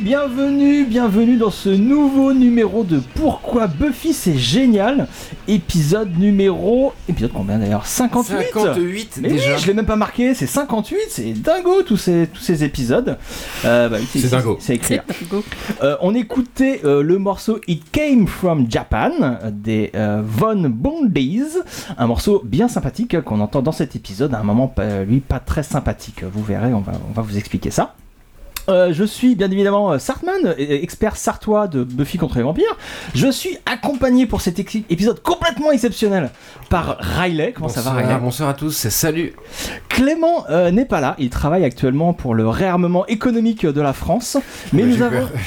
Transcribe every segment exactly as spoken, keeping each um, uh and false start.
bienvenue, bienvenue dans ce nouveau numéro de Pourquoi Buffy c'est génial, épisode numéro... Épisode combien d'ailleurs ? cinquante-huit cinquante-huit Mais déjà. oui, je l'ai même pas marqué, c'est cinquante-huit, c'est dingo tous ces, tous ces épisodes. Euh, bah, c'est, c'est dingo. C'est écrit. Euh, on écoutait euh, le morceau It Came From Japan des euh, Von Bondies, un morceau bien sympathique qu'on entend dans cet épisode, à un moment euh, lui pas très sympathique, vous verrez, on va, on va vous expliquer ça. Euh, je suis bien évidemment Sartman, expert sartois de Buffy contre les vampires. Je suis accompagné pour cet ex- épisode complètement exceptionnel par Riley. Comment bonsoir, ça va Riley ? Bonsoir à tous, salut. Clément euh, n'est pas là, il travaille actuellement pour le réarmement économique de la France. Mais ouais, nous j'ai avons... peur.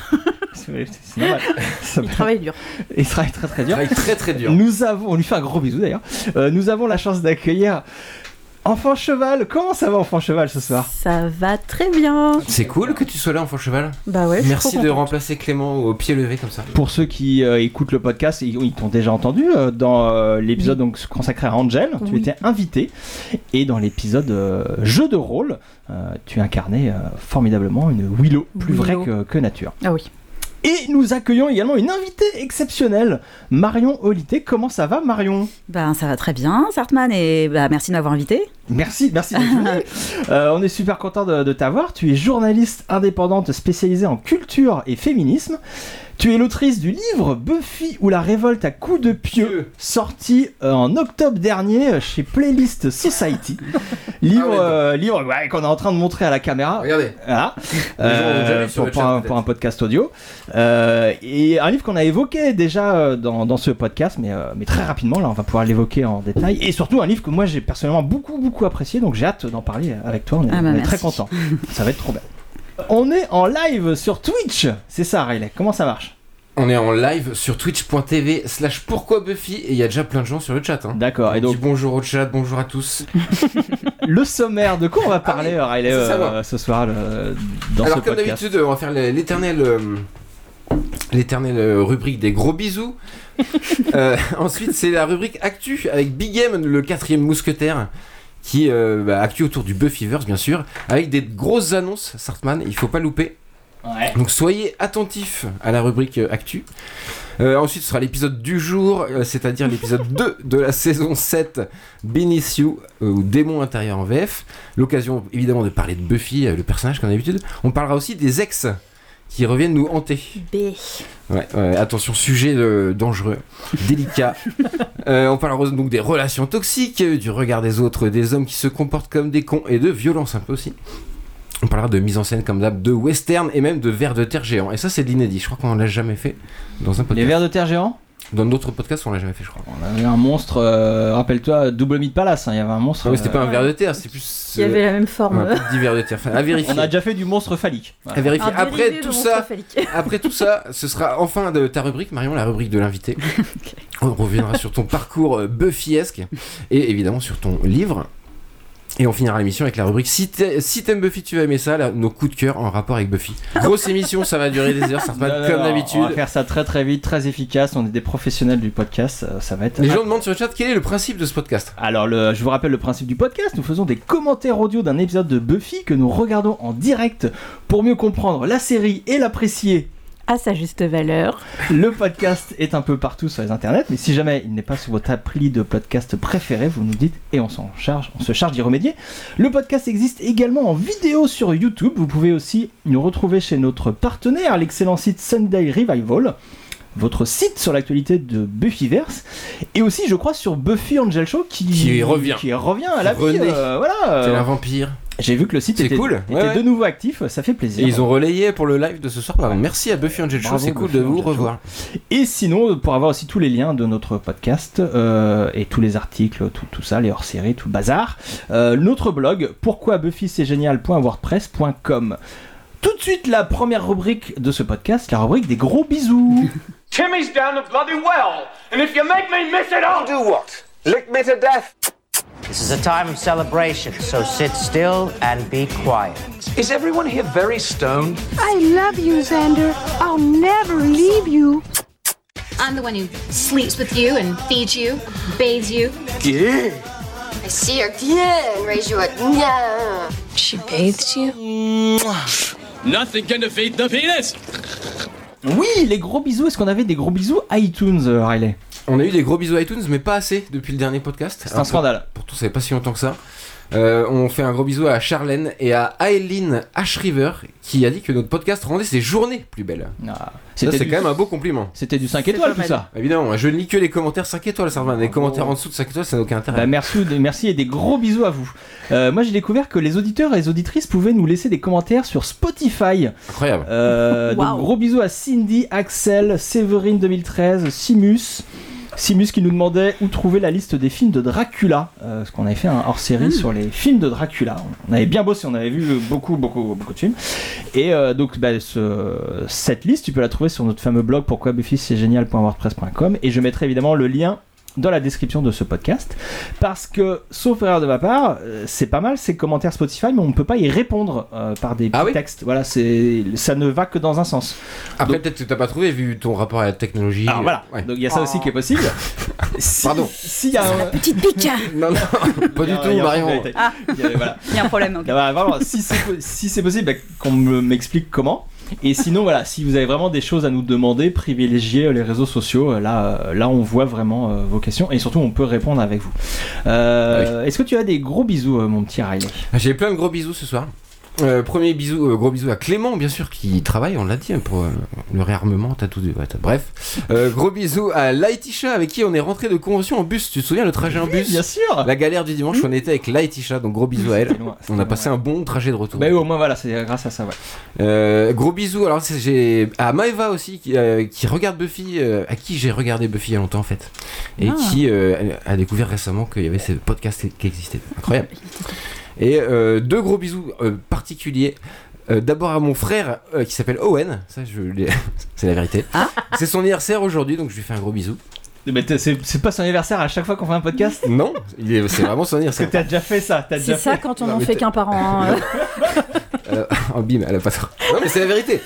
c'est, c'est normal. Il travaille dur. Il travaille très très dur. Il travaille très très dur. Nous avons, on lui fait un gros bisou d'ailleurs. Euh, nous avons la chance d'accueillir Enfant Cheval. Comment ça va Enfant Cheval ce soir ? Ça va très bien. C'est cool que tu sois là, Enfant Cheval. Bah ouais. Merci de contente. remplacer Clément au pied levé comme ça. Pour ceux qui euh, écoutent le podcast, ils, ils t'ont déjà entendu euh, dans euh, l'épisode oui. donc, consacré à Angel, tu oui. étais invité, et dans l'épisode euh, jeu de rôle, euh, tu incarnais euh, formidablement une Willow, plus Willow. vraie que, que nature. Ah oui. Et nous accueillons également une invitée exceptionnelle, Marion Olité. Comment ça va Marion ? Ben ça va très bien, Sartman, et bah merci de m'avoir invité. Merci, merci d'être venue. euh, on est super content de, de t'avoir. Tu es journaliste indépendante spécialisée en culture et féminisme. Tu es l'autrice du livre Buffy ou la révolte à coups de pieux, sorti euh, en octobre dernier chez Playlist Society. livre, Ah ouais, euh, livre ouais, qu'on est en train de montrer à la caméra. Regardez. Voilà. Les gens ont déjà Euh, vu sur pour, le pour chat, un, peut-être. pour un podcast audio. Euh, et un livre qu'on a évoqué déjà euh, dans, dans ce podcast, mais, euh, mais très rapidement, là on va pouvoir l'évoquer en détail. Et surtout un livre que moi j'ai personnellement beaucoup beaucoup apprécié, donc j'ai hâte d'en parler avec toi, on est, Ah bah on est très merci. contents. Ça va être trop bien. On est en live sur Twitch, c'est ça Riley, comment ça marche ? On est en live sur twitch.tv slash pourquoi Buffy et il y a déjà plein de gens sur le chat. Hein. D'accord, et Donc donc bonjour au chat, bonjour à tous. le sommaire, de quoi on va parler Ah oui, Riley c'est ça, euh, moi. ce soir le- dans Alors ce comme podcast ? d'habitude, on va faire l'éternelle euh, l'éternelle rubrique des gros bisous. euh, ensuite c'est la rubrique Actu avec Big M, le quatrième mousquetaire, qui euh, bah, actu autour du Buffyverse bien sûr, avec des grosses annonces, Sartman, il faut pas louper. Ouais. Donc soyez attentifs à la rubrique euh, Actu. Euh, ensuite ce sera l'épisode du jour, euh, c'est-à-dire l'épisode deux de la saison sept, Beneath You, euh, ou Démon intérieur en V F. L'occasion évidemment de parler de Buffy, euh, le personnage comme d'habitude. On parlera aussi des ex qui reviennent nous hanter. B. Ouais, ouais, attention, sujet euh, dangereux, délicat. Euh, on parlera donc des relations toxiques, euh, du regard des autres, des hommes qui se comportent comme des cons et de violence un peu aussi. On parlera de mise en scène comme d'hab, de western et même de vers de terre géant. Et ça c'est de l'inédit, je crois qu'on l'a jamais fait dans un podcast. Les vers de terre géants ? Dans d'autres podcasts on l'a jamais fait je crois. On avait un monstre, euh, rappelle-toi, Double Meat Palace, hein, il y avait un monstre. Ah oui, c'était euh, pas un ver de terre, c'est plus... Qui avait la même forme. Un petit ver de terre, enfin, à vérifier. On a déjà fait du monstre phallique. Voilà. À vérifier. Un Après dérivé de tout monstre ça, phallique. après tout ça, ce sera enfin de ta rubrique, Marion, la rubrique de l'invité. Okay. On reviendra sur ton parcours Buffyesque et évidemment sur ton livre. Et on finira l'émission avec la rubrique Si, t'a- si t'aimes Buffy, tu vas aimer ça, là, nos coups de cœur en rapport avec Buffy. Grosse émission, ça va durer des heures, ça se passe Non, non, comme non, d'habitude. On va faire ça très très vite, très efficace. On est des professionnels du podcast. euh, Ça va être. Les gens demandent sur le chat quel est le principe de ce podcast. Alors, le, je vous rappelle le principe du podcast. Nous faisons des commentaires audio d'un épisode de Buffy que nous regardons en direct pour mieux comprendre la série et l'apprécier. À sa juste valeur. Le podcast est un peu partout sur les internets, mais si jamais il n'est pas sur votre appli de podcast préféré, vous nous dites et on s'en charge, on se charge d'y remédier. Le podcast existe également en vidéo sur YouTube. Vous pouvez aussi nous retrouver chez notre partenaire, l'excellent site Sunday Revival, votre site sur l'actualité de Buffyverse, et aussi je crois sur Buffy Angel Show qui, Qui revient. qui revient à la vie. Renaît. euh, voilà. C'est euh, un vampire. J'ai vu que le site C'est était, cool. était Ouais, ouais. de nouveau actif, ça fait Et plaisir. ils ont relayé pour le live de ce soir. Pardon. Merci à Buffy Angel Show, Bravo, c'est cool Buffy de vous Angel Show. revoir. Et sinon, pour avoir aussi tous les liens de notre podcast euh, et tous les articles, tout, tout ça, les hors-séries, tout le bazar, euh, notre blog pourquoi buffy c'est génial point wordpress point com. Tout de suite, la première rubrique de ce podcast, la rubrique des gros bisous. Timmy's down the bloody well, and if you make me miss it, I'll Do what? Lick me to death? This is a time of celebration, so sit still and be quiet. Is everyone here very stoned? I love you, Xander. I'll never leave you. I'm the one who sleeps with you and feeds you, bathes you. Yeah. I see her yeah, and raise you a yeah. She bathes you? Nothing can defeat the penis. Oui, les gros bisous. Est-ce qu'on avait des gros bisous iTunes, euh, Riley? On a eu des gros bisous iTunes, mais pas assez depuis le dernier podcast. C'est un scandale. Pourtant, ça fait pas si longtemps que ça. Euh, on fait un gros bisou à Charlène et à Aileen Ashriver qui a dit que notre podcast rendait ses journées plus belles. Ah, ça, c'est du... quand même un beau compliment. C'était du cinq étoiles tout ça. Évidemment, je ne lis que les commentaires cinq étoiles, ça Les commentaires en dessous de cinq étoiles, ça n'a aucun intérêt. Bah, merci, merci et des gros bisous à vous. Euh, moi j'ai découvert que les auditeurs et les auditrices pouvaient nous laisser des commentaires sur Spotify. Incroyable. Euh, Wow. Donc gros bisous à Cindy, Axel, Séverine deux mille treize, Simus. Simus qui nous demandait où trouver la liste des films de Dracula, euh, parce qu'on avait fait un hors-série mmh. sur les films de Dracula. On avait bien bossé, on avait vu beaucoup, beaucoup, beaucoup de films. Et euh, donc bah, ce, cette liste, tu peux la trouver sur notre fameux blog pourquoi Buffy c'est génial point wordpress point com et je mettrai évidemment le lien dans la description de ce podcast, parce que, sauf erreur de ma part, euh, c'est pas mal ces commentaires Spotify, mais on ne peut pas y répondre euh, par des petits ah oui textes. Voilà, c'est, ça ne va que dans un sens. Après, donc, peut-être que t'as pas trouvé vu ton rapport à la technologie. Alors voilà, ouais. donc il y a ça oh. aussi qui est possible. si, Pardon. S'il y a un... Petite pique. Non, non, pas du tout, Marion. Ah, il y a, voilà. il y a un problème. Okay. Voilà, vraiment, si, c'est, si c'est possible, bah, qu'on me, m'explique comment. Et sinon, voilà, si vous avez vraiment des choses à nous demander, privilégiez les réseaux sociaux. Là, là on voit vraiment euh, vos questions et surtout, on peut répondre avec vous. Euh, oui. Est-ce que tu as des gros bisous, euh, mon petit Riley? J'ai plein de gros bisous ce soir. Euh, premier bisou, euh, gros bisou à Clément, bien sûr, qui travaille, on l'a dit, pour euh, le réarmement, t'as tout dit, ouais, t'as... bref. Euh, gros bisou à Laetitia, avec qui on est rentré de convention en bus. Tu te souviens, le trajet en bus? Bien sûr. La galère du dimanche, on était avec Laetitia, donc gros bisou à elle. Loin, on a passé loin. Un bon trajet de retour. Bah oui, au moins, voilà, c'est grâce à ça, ouais. Euh, gros bisou, alors c'est, j'ai, à Maeva aussi, qui, euh, qui regarde Buffy, euh, à qui j'ai regardé Buffy il y a longtemps, en fait. Et ah. qui euh, a découvert récemment qu'il y avait ces podcasts qui existaient. Incroyable. Et euh, deux gros bisous euh, particuliers. Euh, d'abord à mon frère euh, qui s'appelle Owen, ça je l'ai... c'est la vérité. Ah c'est son anniversaire aujourd'hui, donc je lui fais un gros bisou. Mais c'est, c'est pas son anniversaire à chaque fois qu'on fait un podcast? Non, il est, c'est vraiment son anniversaire. Parce que t'as déjà fait ça, t'as déjà c'est ça fait... quand on non, en fait t'es... qu'un par an. Hein. euh, oh bim, elle a pas trop. Non mais c'est la vérité.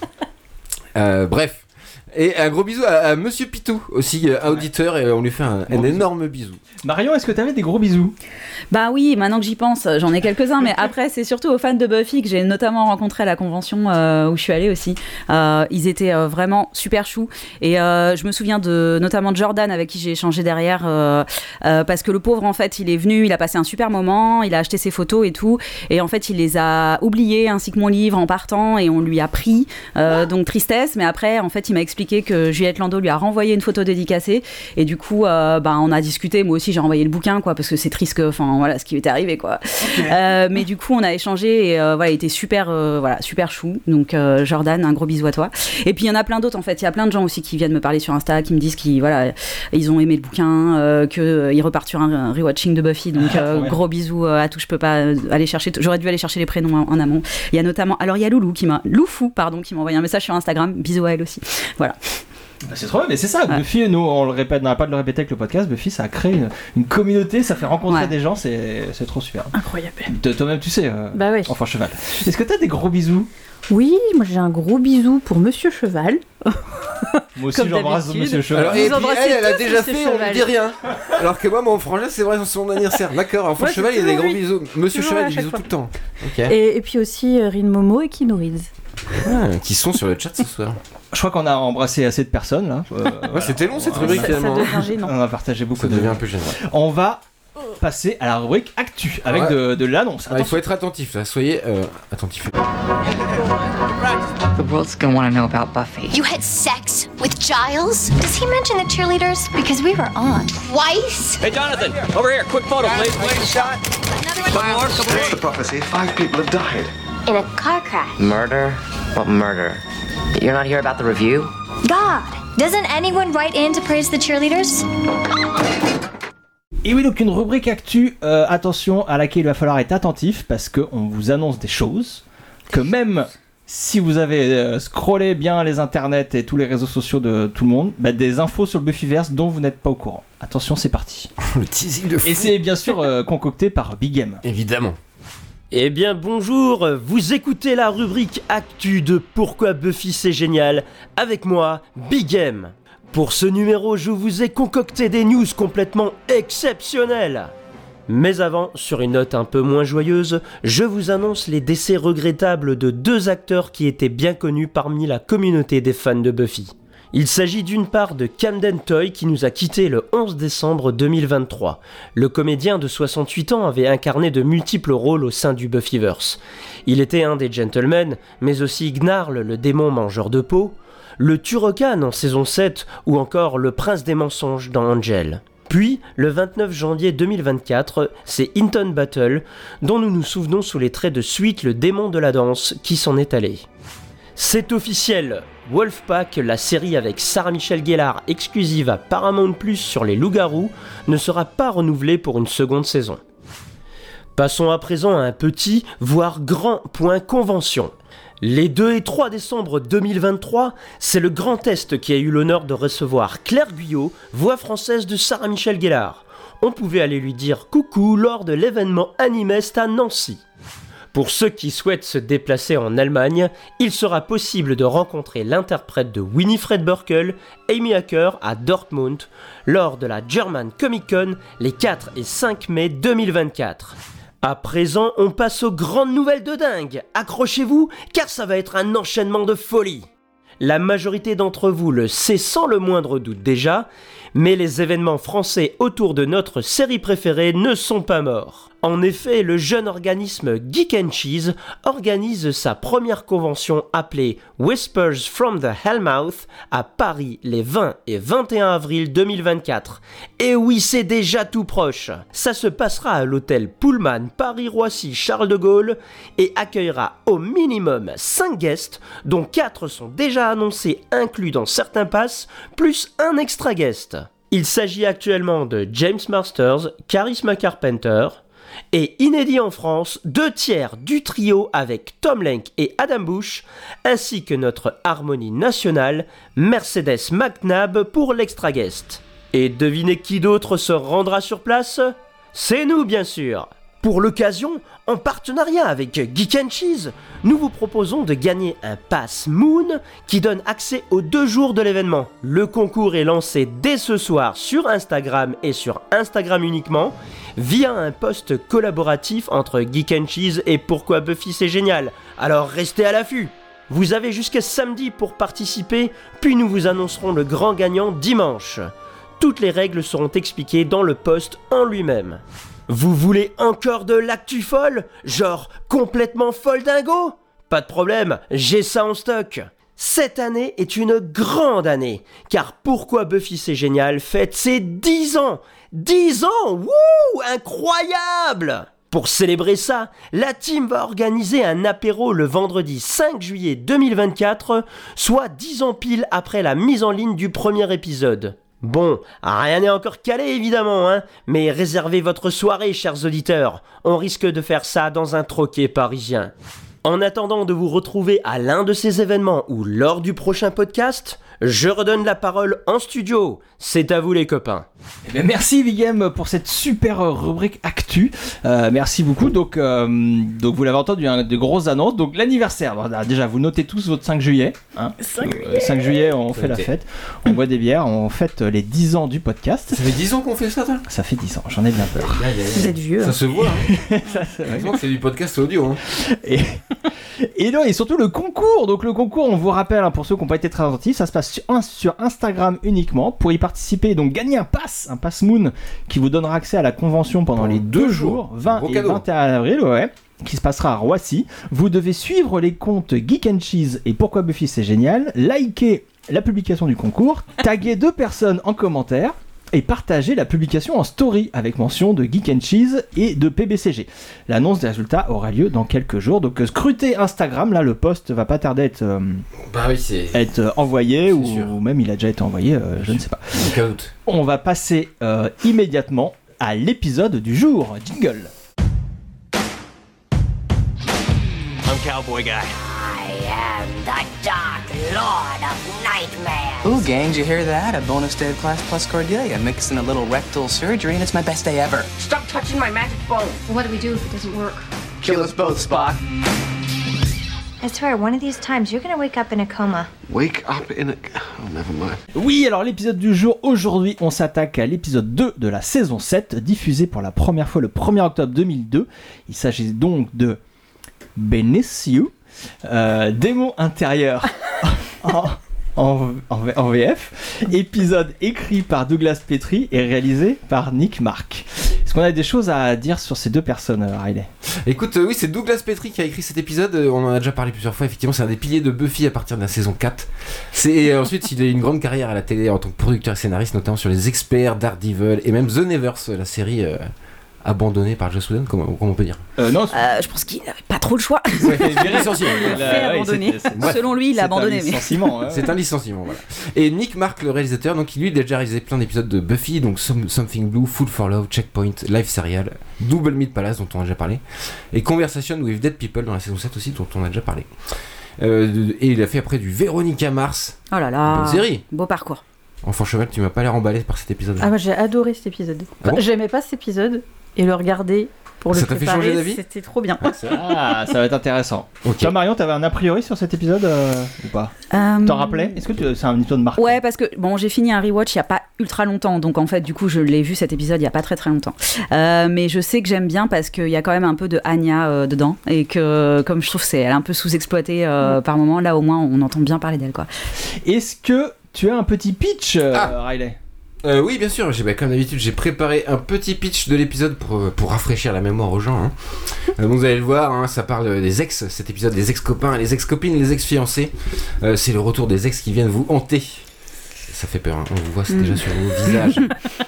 Euh, bref. Et un gros bisou à, à Monsieur Pitou, aussi euh, auditeur, et on lui fait un, un énorme bisou. Marion, est-ce que t'avais des gros bisous? Bah oui, maintenant que j'y pense, j'en ai quelques-uns, mais après, c'est surtout aux fans de Buffy que j'ai notamment rencontré à la convention euh, où je suis allée aussi. Euh, ils étaient euh, vraiment super choux. Et euh, je me souviens de, notamment de Jordan, avec qui j'ai échangé derrière, euh, euh, parce que le pauvre, en fait, il est venu, il a passé un super moment, il a acheté ses photos et tout, et en fait, il les a oubliées, ainsi que mon livre, en partant, et on lui a pris. Euh, donc, tristesse, mais après, en fait, il m'a expliqué que Juliette Landau lui a renvoyé une photo dédicacée et du coup euh, bah, on a discuté, moi aussi j'ai renvoyé le bouquin quoi, parce que c'est triste que, enfin voilà ce qui lui était arrivé quoi. Okay. Euh, mais du coup on a échangé et euh, voilà, il était super euh, voilà, super chou, donc euh, Jordan, un gros bisou à toi. Et puis il y en a plein d'autres en fait, il y a plein de gens aussi qui viennent me parler sur Insta, qui me disent qu'ils voilà, ils ont aimé le bouquin, euh, qu'ils euh, repartent sur un, un rewatching de Buffy, donc euh, ouais. Gros bisous euh, à tous, je peux pas aller chercher, t- j'aurais dû aller chercher les prénoms en, en amont. Il y a notamment, alors il y a Loulou qui m'a, Loufou pardon, qui m'a envoyé un message sur Instagram, bisous à elle aussi, voilà. Bah c'est trop bien, mais c'est ça, ouais. Buffy, nous on le répète, on n'arrête pas de le répéter avec le podcast, Buffy ça a créé une, une communauté, ça fait rencontrer ouais. des gens, c'est, c'est trop super. Incroyable. De, toi-même tu sais, euh, bah oui. Enfant Cheval. Est-ce que t'as des gros bisous? Oui, moi j'ai un gros bisou pour Monsieur Cheval. Moi aussi j'embrasse Monsieur Cheval. Alors, et puis elle, elle a déjà fait, Cheval. On lui dit rien. Alors que moi, mon frangin, c'est vrai, son anniversaire. D'accord, Enfant Cheval, il y a des gros bisous. Monsieur toujours Cheval, des bisous fois. Tout le temps. Okay. Et, et puis aussi euh, Rin Momo et Kino Reeves. Ah, qui sont sur le chat ce soir. Je crois qu'on a embrassé assez de personnes là. Euh, ouais, voilà. C'était long cette rubrique ça, finalement. Ça devient gênant. On a partagé beaucoup. Ça de... devient un peu gênant. On va passer à la rubrique Actu avec ouais. de, de l'annonce. Ah, il faut être attentif là, soyez euh, attentifs. The world's gonna want to know about Buffy. You had sex with Giles? Does he mention the cheerleaders? Because we were on twice. Hey Jonathan, over here, quick photo, please. Please, shot. Another one. Some more. What's the prophecy? Five people have died. In a car crash. Murder? What murder? You're not here about the review? God, doesn't anyone write in to praise the cheerleaders? Et oui, donc une rubrique Actu, euh, attention, à laquelle il va falloir être attentif parce qu'on vous annonce des choses que même si vous avez euh, scrollé bien les internets et tous les réseaux sociaux de tout le monde, bah, des infos sur le Buffyverse dont vous n'êtes pas au courant. Attention, c'est parti. Le teasing de fou. Et c'est bien sûr euh, concocté par Big M. Évidemment. Eh bien bonjour, vous écoutez la rubrique Actu de Pourquoi Buffy c'est génial, avec moi, Big M. Pour ce numéro, je vous ai concocté des news complètement exceptionnelles. Mais avant, sur une note un peu moins joyeuse, je vous annonce les décès regrettables de deux acteurs qui étaient bien connus parmi la communauté des fans de Buffy. Il s'agit d'une part de Camden Toy qui nous a quittés le onze décembre deux mille vingt-trois. Le comédien de soixante-huit ans avait incarné de multiples rôles au sein du Buffyverse. Il était un des gentlemen, mais aussi Gnarl, le démon mangeur de peau, le Turrican en saison sept ou encore le prince des mensonges dans Angel. Puis, le vingt-neuf janvier deux mille vingt-quatre, c'est Hinton Battle, dont nous nous souvenons sous les traits de Sweet, le démon de la danse, qui s'en est allé. C'est officiel, Wolfpack, la série avec Sarah Michelle Gellar exclusive à Paramount Plus sur les loups-garous, ne sera pas renouvelée pour une seconde saison. Passons à présent à un petit, voire grand point convention. Les deux et trois décembre deux mille vingt-trois, c'est le Grand Est qui a eu l'honneur de recevoir Claire Guyot, voix française de Sarah Michelle Gellar. On pouvait aller lui dire coucou lors de l'événement Animest à Nancy. Pour ceux qui souhaitent se déplacer en Allemagne, il sera possible de rencontrer l'interprète de Winifred Burkle, Amy Acker, à Dortmund, lors de la German Comic Con les quatre et cinq mai deux mille vingt-quatre. À présent, on passe aux grandes nouvelles de dingue. Accrochez-vous, car ça va être un enchaînement de folie. La majorité d'entre vous le sait sans le moindre doute déjà, mais les événements français autour de notre série préférée ne sont pas morts. En effet, le jeune organisme Geek and Cheese organise sa première convention appelée Whispers from the Hellmouth à Paris les vingt et vingt et un avril deux mille vingt-quatre. Et oui, c'est déjà tout proche. Ça se passera à l'hôtel Pullman Paris-Roissy Charles de Gaulle et accueillera au minimum cinq guests, dont quatre sont déjà annoncés inclus dans certains passes, plus un extra guest. Il s'agit actuellement de James Marsters, Charisma Carpenter, et inédit en France, deux tiers du trio avec Tom Lenk et Adam Bush, ainsi que notre harmonie nationale, Mercedes McNabb pour l'extra guest. Et devinez qui d'autre se rendra sur place ? C'est nous bien sûr. Pour l'occasion, en partenariat avec Geek and Cheese, nous vous proposons de gagner un Pass Moon qui donne accès aux deux jours de l'événement. Le concours est lancé dès ce soir sur Instagram et sur Instagram uniquement, via un post collaboratif entre Geek and Cheese et Pourquoi Buffy c'est génial. Alors restez à l'affût. Vous avez jusqu'à samedi pour participer, puis nous vous annoncerons le grand gagnant dimanche. Toutes les règles seront expliquées dans le post en lui-même. Vous voulez encore de l'actu folle ? Genre complètement folle dingo ? Pas de problème, j'ai ça en stock. Cette année est une grande année, car Pourquoi Buffy c'est génial fête ses dix ans. dix ans, wouh, incroyable! Pour célébrer ça, la team va organiser un apéro le vendredi cinq juillet deux mille vingt-quatre, soit dix ans pile après la mise en ligne du premier épisode. Bon, rien n'est encore calé évidemment, hein, mais réservez votre soirée, chers auditeurs. On risque de faire ça dans un troquet parisien. En attendant de vous retrouver à l'un de ces événements ou lors du prochain podcast, je redonne la parole en studio. C'est à vous les copains. Eh bien, merci Vigem pour cette super rubrique actu. Euh, merci beaucoup. Donc, euh, donc vous l'avez entendu, hein, de grosses annonces. Donc l'anniversaire. Bon, déjà, vous notez tous votre cinq juillet. Hein. cinq juillet. Euh, cinq juillet, on fait la fête. On boit des bières. On fête les dix ans du podcast. Ça fait dix ans qu'on fait ça, toi ? Ça fait dix ans. J'en ai bien peur. Yeah, yeah, yeah. Vous êtes vieux. Ça hein. se voit. Hein. Ça, c'est vrai. Que c'est du podcast audio. Hein. Et... Et, non, et surtout le concours. Donc le concours, on vous rappelle, hein, pour ceux qui n'ont pas été très attentifs, ça se passe sur, sur Instagram uniquement. Pour y participer, donc gagner un pass, un pass Moon qui vous donnera accès à la convention pendant pour les deux jours, vingt et vingt et un avril, ouais, qui se passera à Roissy. Vous devez suivre les comptes Geek and Cheese et Pourquoi Buffy c'est génial, liker la publication du concours, taguer deux personnes en commentaire et partager la publication en story avec mention de Geek and Cheese et de P B C G. L'annonce des résultats aura lieu dans quelques jours, donc euh, scrutez Instagram, là le post va pas tarder à être, euh, bah oui, c'est... être euh, envoyé, ou, ou même il a déjà été envoyé, euh, je ne sais pas. On va passer euh, immédiatement à l'épisode du jour. Jingle. I'm Cowboy Guy. I am the Dark Lord of Nightmares. Ooh, gang, did you hear that? A bonus day of Class Plus Cordelia, mixing a little rectal surgery, and it's my best day ever. Stop touching my magic bone. What do we do if it doesn't work? Kill us both, Spock. I swear, one of these times you're gonna wake up in a coma. Wake up in a... Oh, never mind. Oui, alors l'épisode du jour, aujourd'hui, on s'attaque à l'épisode deux de la saison sept, diffusé pour la première fois le premier octobre deux mille deux. Il s'agit donc de Benicio, euh, démon intérieur en, en, en, en V F, épisode écrit par Douglas Petrie et réalisé par Nick Mark. Est-ce qu'on a des choses à dire sur ces deux personnes, Riley ? Écoute, euh, oui, c'est Douglas Petrie qui a écrit cet épisode. Euh, on en a déjà parlé plusieurs fois. Effectivement, c'est un des piliers de Buffy à partir de la saison quatre. C'est, euh, ensuite, il a eu une grande carrière à la télé en tant que producteur et scénariste, notamment sur Les Experts, Daredevil et même The Nevers, la série euh, abandonnée par Joss Whedon, comment, comment on peut dire euh, Non, euh, je pense qu'il n'avait pas trop le choix. Ouais, il a licencié. Il a fait abandonner. C'est, c'est, Selon lui, il a abandonné. Un licenciement, mais... ouais. C'est un licenciement, voilà. Et Nick Mark, le réalisateur, donc lui, il a déjà réalisé plein d'épisodes de Buffy, donc Some, Something Blue, Fool for Love, Checkpoint, Live Serial, Double Meat Palace, dont on a déjà parlé, et Conversation with Dead People dans la saison sept aussi, dont on a déjà parlé. Euh, et il a fait après du Véronica Mars. Oh là là. Bonne série. Beau parcours. Enfant Cheval, tu m'as pas l'air emballé par cet épisode. Ah, moi j'ai adoré cet épisode. Ah bon J'aimais pas cet épisode et le regarder pour le ça t'a préparer, fait changer d'avis c'était trop bien. Ah, ça va être intéressant. Okay. Toi, Marion, t'avais un a priori sur cet épisode euh, ou pas euh... T'en rappelais ? Est-ce que tu... c'est un épisode marquant ? Ouais, parce que bon, j'ai fini un rewatch il y a pas ultra longtemps, donc en fait, du coup, je l'ai vu cet épisode il y a pas très très longtemps. Euh, mais je sais que j'aime bien parce qu'il y a quand même un peu de Anya euh, dedans et que, comme je trouve, c'est elle est un peu sous-exploitée euh, mmh. par moment. Là, au moins, on entend bien parler d'elle, quoi. Est-ce que tu as un petit pitch, euh, ah. Riley ? Euh, oui, bien sûr. J'ai, bah, comme d'habitude, j'ai préparé un petit pitch de l'épisode pour, pour rafraîchir la mémoire aux gens. Hein. Euh, vous allez le voir, hein, ça parle des ex, cet épisode, des ex-copains, les ex-copines, les ex-fiancés. Euh, c'est le retour des ex qui viennent vous hanter. Ça fait peur, hein. On vous voit, c'est mmh. déjà sur vos visages.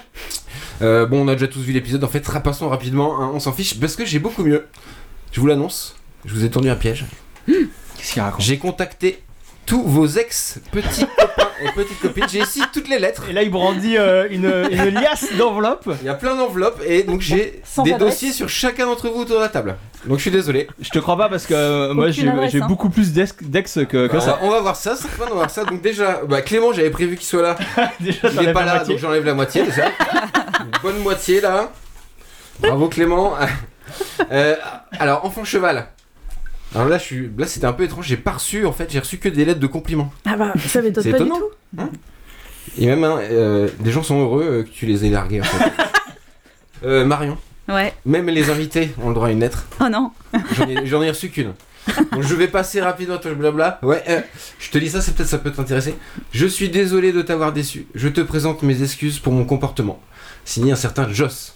euh, bon, on a déjà tous vu l'épisode. En fait, passons rapidement, hein, on s'en fiche, parce que j'ai beaucoup mieux. Je vous l'annonce, je vous ai tendu un piège. Mmh. Qu'est-ce qu'il raconte ? J'ai contacté tous vos ex petits copains et petites copines. J'ai ici toutes les lettres. Et là, il brandit euh, une, une liasse d'enveloppes. Il y a plein d'enveloppes et donc j'ai Sans des adresse. dossiers sur chacun d'entre vous autour de la table. Donc je suis désolé. Je te crois pas parce que euh, moi j'ai, adresse, j'ai hein. beaucoup plus d'ex, d'ex que, que bah, ça. On va voir ça, c'est fun, on va voir ça. Donc déjà, bah, Clément, j'avais prévu qu'il soit là. Déjà, il est pas là, donc j'enlève la moitié déjà. Une bonne moitié là. Bravo Clément. euh, alors, Enfant Cheval. Alors là, je suis... là, c'était un peu étrange. J'ai pas reçu, en fait, j'ai reçu que des lettres de compliments. Ah bah, ça m'étonne c'est pas étonnant. du tout. Hein et même, hein, euh, les gens sont heureux euh, que tu les aies largués, en fait. euh, Marion. Ouais. Même les invités ont le droit à une lettre. Oh non. J'en ai, j'en ai reçu qu'une. Donc je vais passer rapidement, toi, blabla. Ouais, euh, je te dis ça, c'est peut-être ça peut t'intéresser. Je suis désolé de t'avoir déçu. Je te présente mes excuses pour mon comportement. Signé un certain Joss.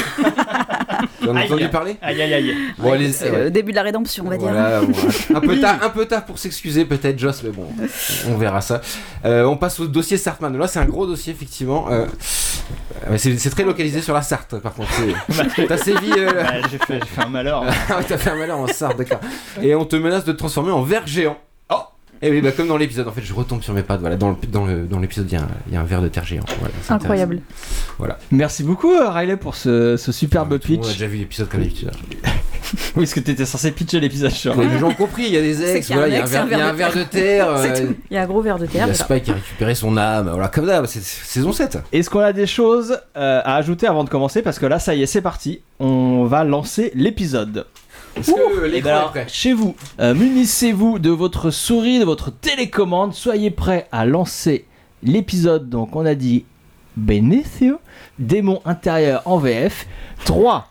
T'en as entendu parler ? Aïe aïe aïe. Bon, allez, C'est ouais. le début de la rédemption, on va Voilà, dire. bon, un, peu tard, un peu tard pour s'excuser, peut-être, Joss, mais bon, on verra ça. Euh, on passe au dossier Sartman. Là, c'est un gros dossier, effectivement. Euh, c'est, c'est très localisé sur la Sarthe, par contre. C'est, t'as sévi. Euh... Bah, j'ai, fait, j'ai fait un malheur. T'as fait un malheur en Sarthe, d'accord. Et on te menace de te transformer en ver géant. Oh! Et oui, bah, comme dans l'épisode, en fait, je retombe sur mes pattes. Voilà, dans, le, dans, le, dans l'épisode, il y, y a un ver de terre géant. Voilà, incroyable. Voilà. Merci beaucoup, Riley, pour ce, ce superbe ouais, pitch. On a déjà vu l'épisode comme d'habitude. Oui, parce que t'étais censé pitcher l'épisode, je crois. Les gens ont compris, il y a des ex, voilà, il y a un ver, il y a un ver de terre. C'est euh, tout. Il y a un gros ver de terre. Il y a Spike qui a récupéré son âme, voilà, comme d'hab, c'est, c'est saison sept. Est-ce qu'on a des choses euh, à ajouter avant de commencer ? Parce que là, ça y est, c'est parti. On va lancer l'épisode. Est-ce que l'écran ben alors, est prêt ? Chez vous, euh, munissez-vous de votre souris, de votre télécommande. Soyez prêts à lancer l'épisode. Donc, on a dit Benicio, démon intérieur en V F. trois,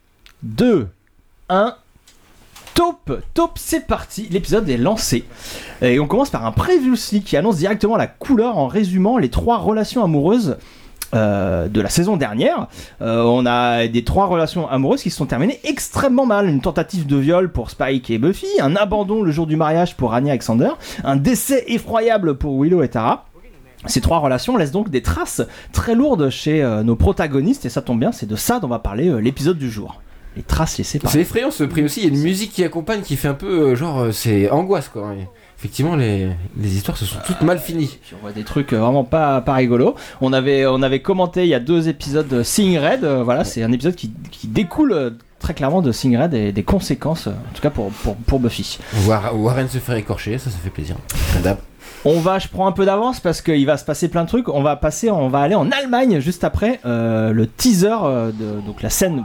deux, un... Top, top, c'est parti, l'épisode est lancé. Et on commence par un previously qui annonce directement la couleur en résumant les trois relations amoureuses euh, de la saison dernière. Euh, on a des trois relations amoureuses qui se sont terminées extrêmement mal. Une tentative de viol pour Spike et Buffy, un abandon le jour du mariage pour Anya et Xander, un décès effroyable pour Willow et Tara. Ces trois relations laissent donc des traces très lourdes chez euh, nos protagonistes et ça tombe bien, c'est de ça dont va parler euh, l'épisode du jour. Les traces laissées par... C'est effrayant ce prix aussi, il y a une musique qui accompagne qui fait un peu euh, genre euh, c'est angoisse quoi. Et effectivement les, les histoires se sont toutes mal finies. Puis on voit des trucs vraiment pas, pas rigolos. On avait, on avait commenté il y a deux épisodes de Seeing Red, euh, voilà, c'est un épisode qui, qui découle euh, très clairement de Seeing Red et des conséquences, euh, en tout cas pour, pour, pour Buffy. On voit Warren se faire écorcher, ça ça fait plaisir. Madame. On va, je prends un peu d'avance parce qu'il va se passer plein de trucs. On va passer, on va aller en Allemagne juste après euh, le teaser euh, de donc la scène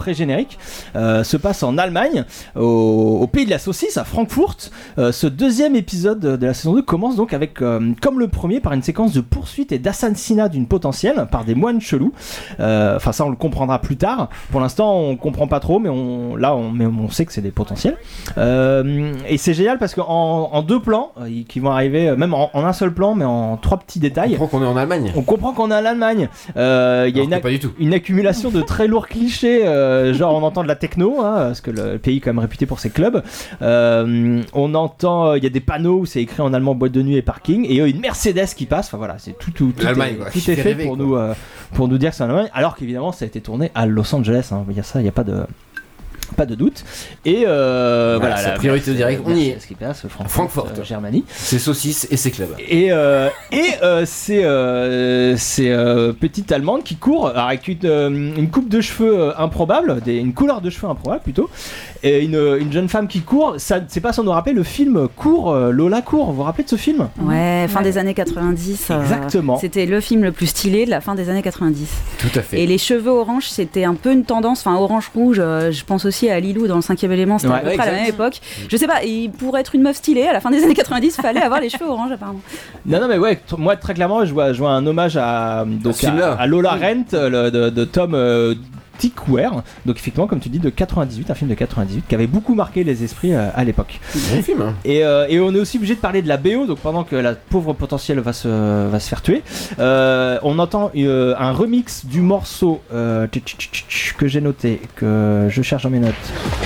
pré-générique, euh, se passe en Allemagne, au, au pays de la saucisse, à Francfort. Euh, ce deuxième épisode de la saison deux commence donc avec, euh, comme le premier, par une séquence de poursuite et d'assassinat d'une potentielle par des moines chelous. Euh, Enfin, ça, on le comprendra plus tard. Pour l'instant, on comprend pas trop, mais on, là, on, mais on sait que c'est des potentiels. Euh, et c'est génial parce qu'en en deux plans, euh, qui vont arriver, même en, en un seul plan, mais en trois petits détails. On comprend qu'on est en Allemagne. On comprend qu'on est en Allemagne. Euh, Il y a une, ac- une accumulation de très lourds clichés, euh, genre on entend de la techno, hein, parce que le pays est quand même réputé pour ses clubs. Euh, on entend, il y a des panneaux où c'est écrit en allemand boîte de nuit et parking, et euh, une Mercedes qui passe. Enfin voilà, c'est tout, tout, tout L'Allemagne, est, quoi, tout qui est fait fait rêver, pour quoi. nous, euh, pour nous dire que c'est en Allemagne, alors qu'évidemment ça a été tourné à Los Angeles. Hein, il y a ça, il y a pas de pas de doute. Et euh, voilà, voilà, sa priorité direct, on y est. Ce qui passe, Francfort, Francfort. euh, Germanie. C'est saucisses et c'est clubs. Et, euh, et euh, c'est euh, c'est euh, petite allemande qui court avec une, euh, une coupe de cheveux euh, improbable, des, une couleur de cheveux improbable plutôt, et une, une jeune femme qui court. Ça, c'est pas sans nous rappeler le film Court, euh, Lola Court. Vous vous rappelez de ce film ? Ouais, fin ouais. des années quatre-vingt-dix. Euh, Exactement. C'était le film le plus stylé de la fin des années quatre-vingt-dix. Tout à fait. Et les cheveux orange, c'était un peu une tendance, enfin orange-rouge. Euh, je pense aussi à Lilou dans le cinquième élément, c'était ouais, à peu près à la même époque. Je sais pas, il pourrait être une meuf stylée à la fin des années quatre-vingt-dix, fallait avoir les cheveux orange apparemment. Non, non, mais ouais, t- moi très clairement, je vois, je vois un hommage à, donc à, à Lola Rent le, de, de Tom euh, Tykwer, donc effectivement comme tu dis de quatre-vingt-dix-huit, un film de quatre-vingt-dix-huit qui avait beaucoup marqué les esprits euh, à l'époque. Bon film hein. Et, euh, et on est aussi obligé de parler de la B O, donc pendant que la pauvre potentielle va se, va se faire tuer, euh, on entend euh, un remix du morceau euh, que j'ai noté, que je cherche dans mes notes.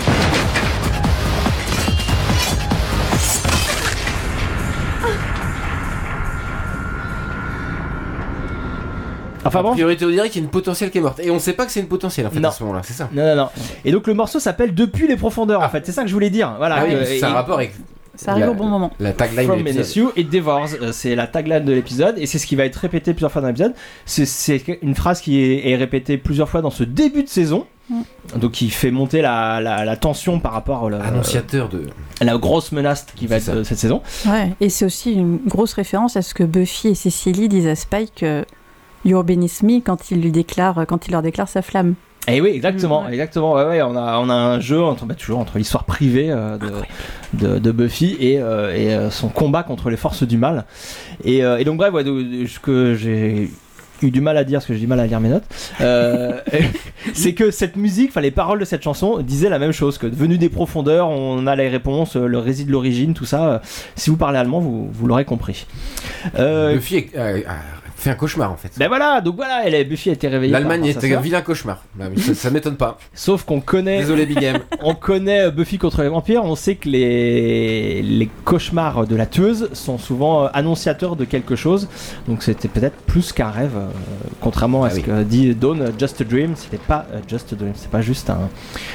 Enfin bon. A priorité au direct, il y a une potentielle qui est morte. Et on sait pas que c'est une potentielle en fait non. à ce moment-là, c'est ça. Non, non, non. Et donc le morceau s'appelle Depuis les profondeurs en fait, c'est ça que je voulais dire. Voilà. Ah oui, euh, c'est un rapport avec. Ça arrive la, au bon moment. La tagline From de l'épisode. Menace You, It Devours, euh, c'est la tagline de l'épisode et c'est ce qui va être répété plusieurs fois dans l'épisode. C'est, c'est une phrase qui est, est répétée plusieurs fois dans ce début de saison. Mm. Donc qui fait monter la, la, la tension par rapport à annonciateur de la grosse menace qui va être ça. cette saison. Ouais, et c'est aussi une grosse référence à ce que Buffy et Cecily disent à Spike euh, You're beneath me quand il lui déclare, quand il leur déclare sa flamme. Et oui, exactement, ouais. exactement. Ouais, ouais, on a, on a un jeu entre, bah, toujours entre l'histoire privée euh, de, de, de Buffy et, euh, et euh, son combat contre les forces du mal. Et, euh, et donc bref, ouais, ce que j'ai eu du mal à dire, parce que j'ai du mal à lire mes notes, euh, c'est que cette musique, enfin les paroles de cette chanson disaient la même chose, que venu des profondeurs, on a les réponses, le récit de l'origine, tout ça. Euh, si vous parlez allemand, vous, vous l'aurez compris. Euh, Buffy est, euh, fait un cauchemar en fait. Ben voilà, donc voilà, elle est, Buffy a été réveillée. L'Allemagne était un vilain cauchemar. Ça, ça m'étonne pas. Sauf qu'on connaît. Désolé Big M. On connaît Buffy contre les vampires. On sait que les les cauchemars de la tueuse sont souvent annonciateurs de quelque chose. Donc c'était peut-être plus qu'un rêve, euh, contrairement à ah ce oui. que dit Dawn. Just a Dream, c'était pas uh, Just a Dream, c'est pas juste un.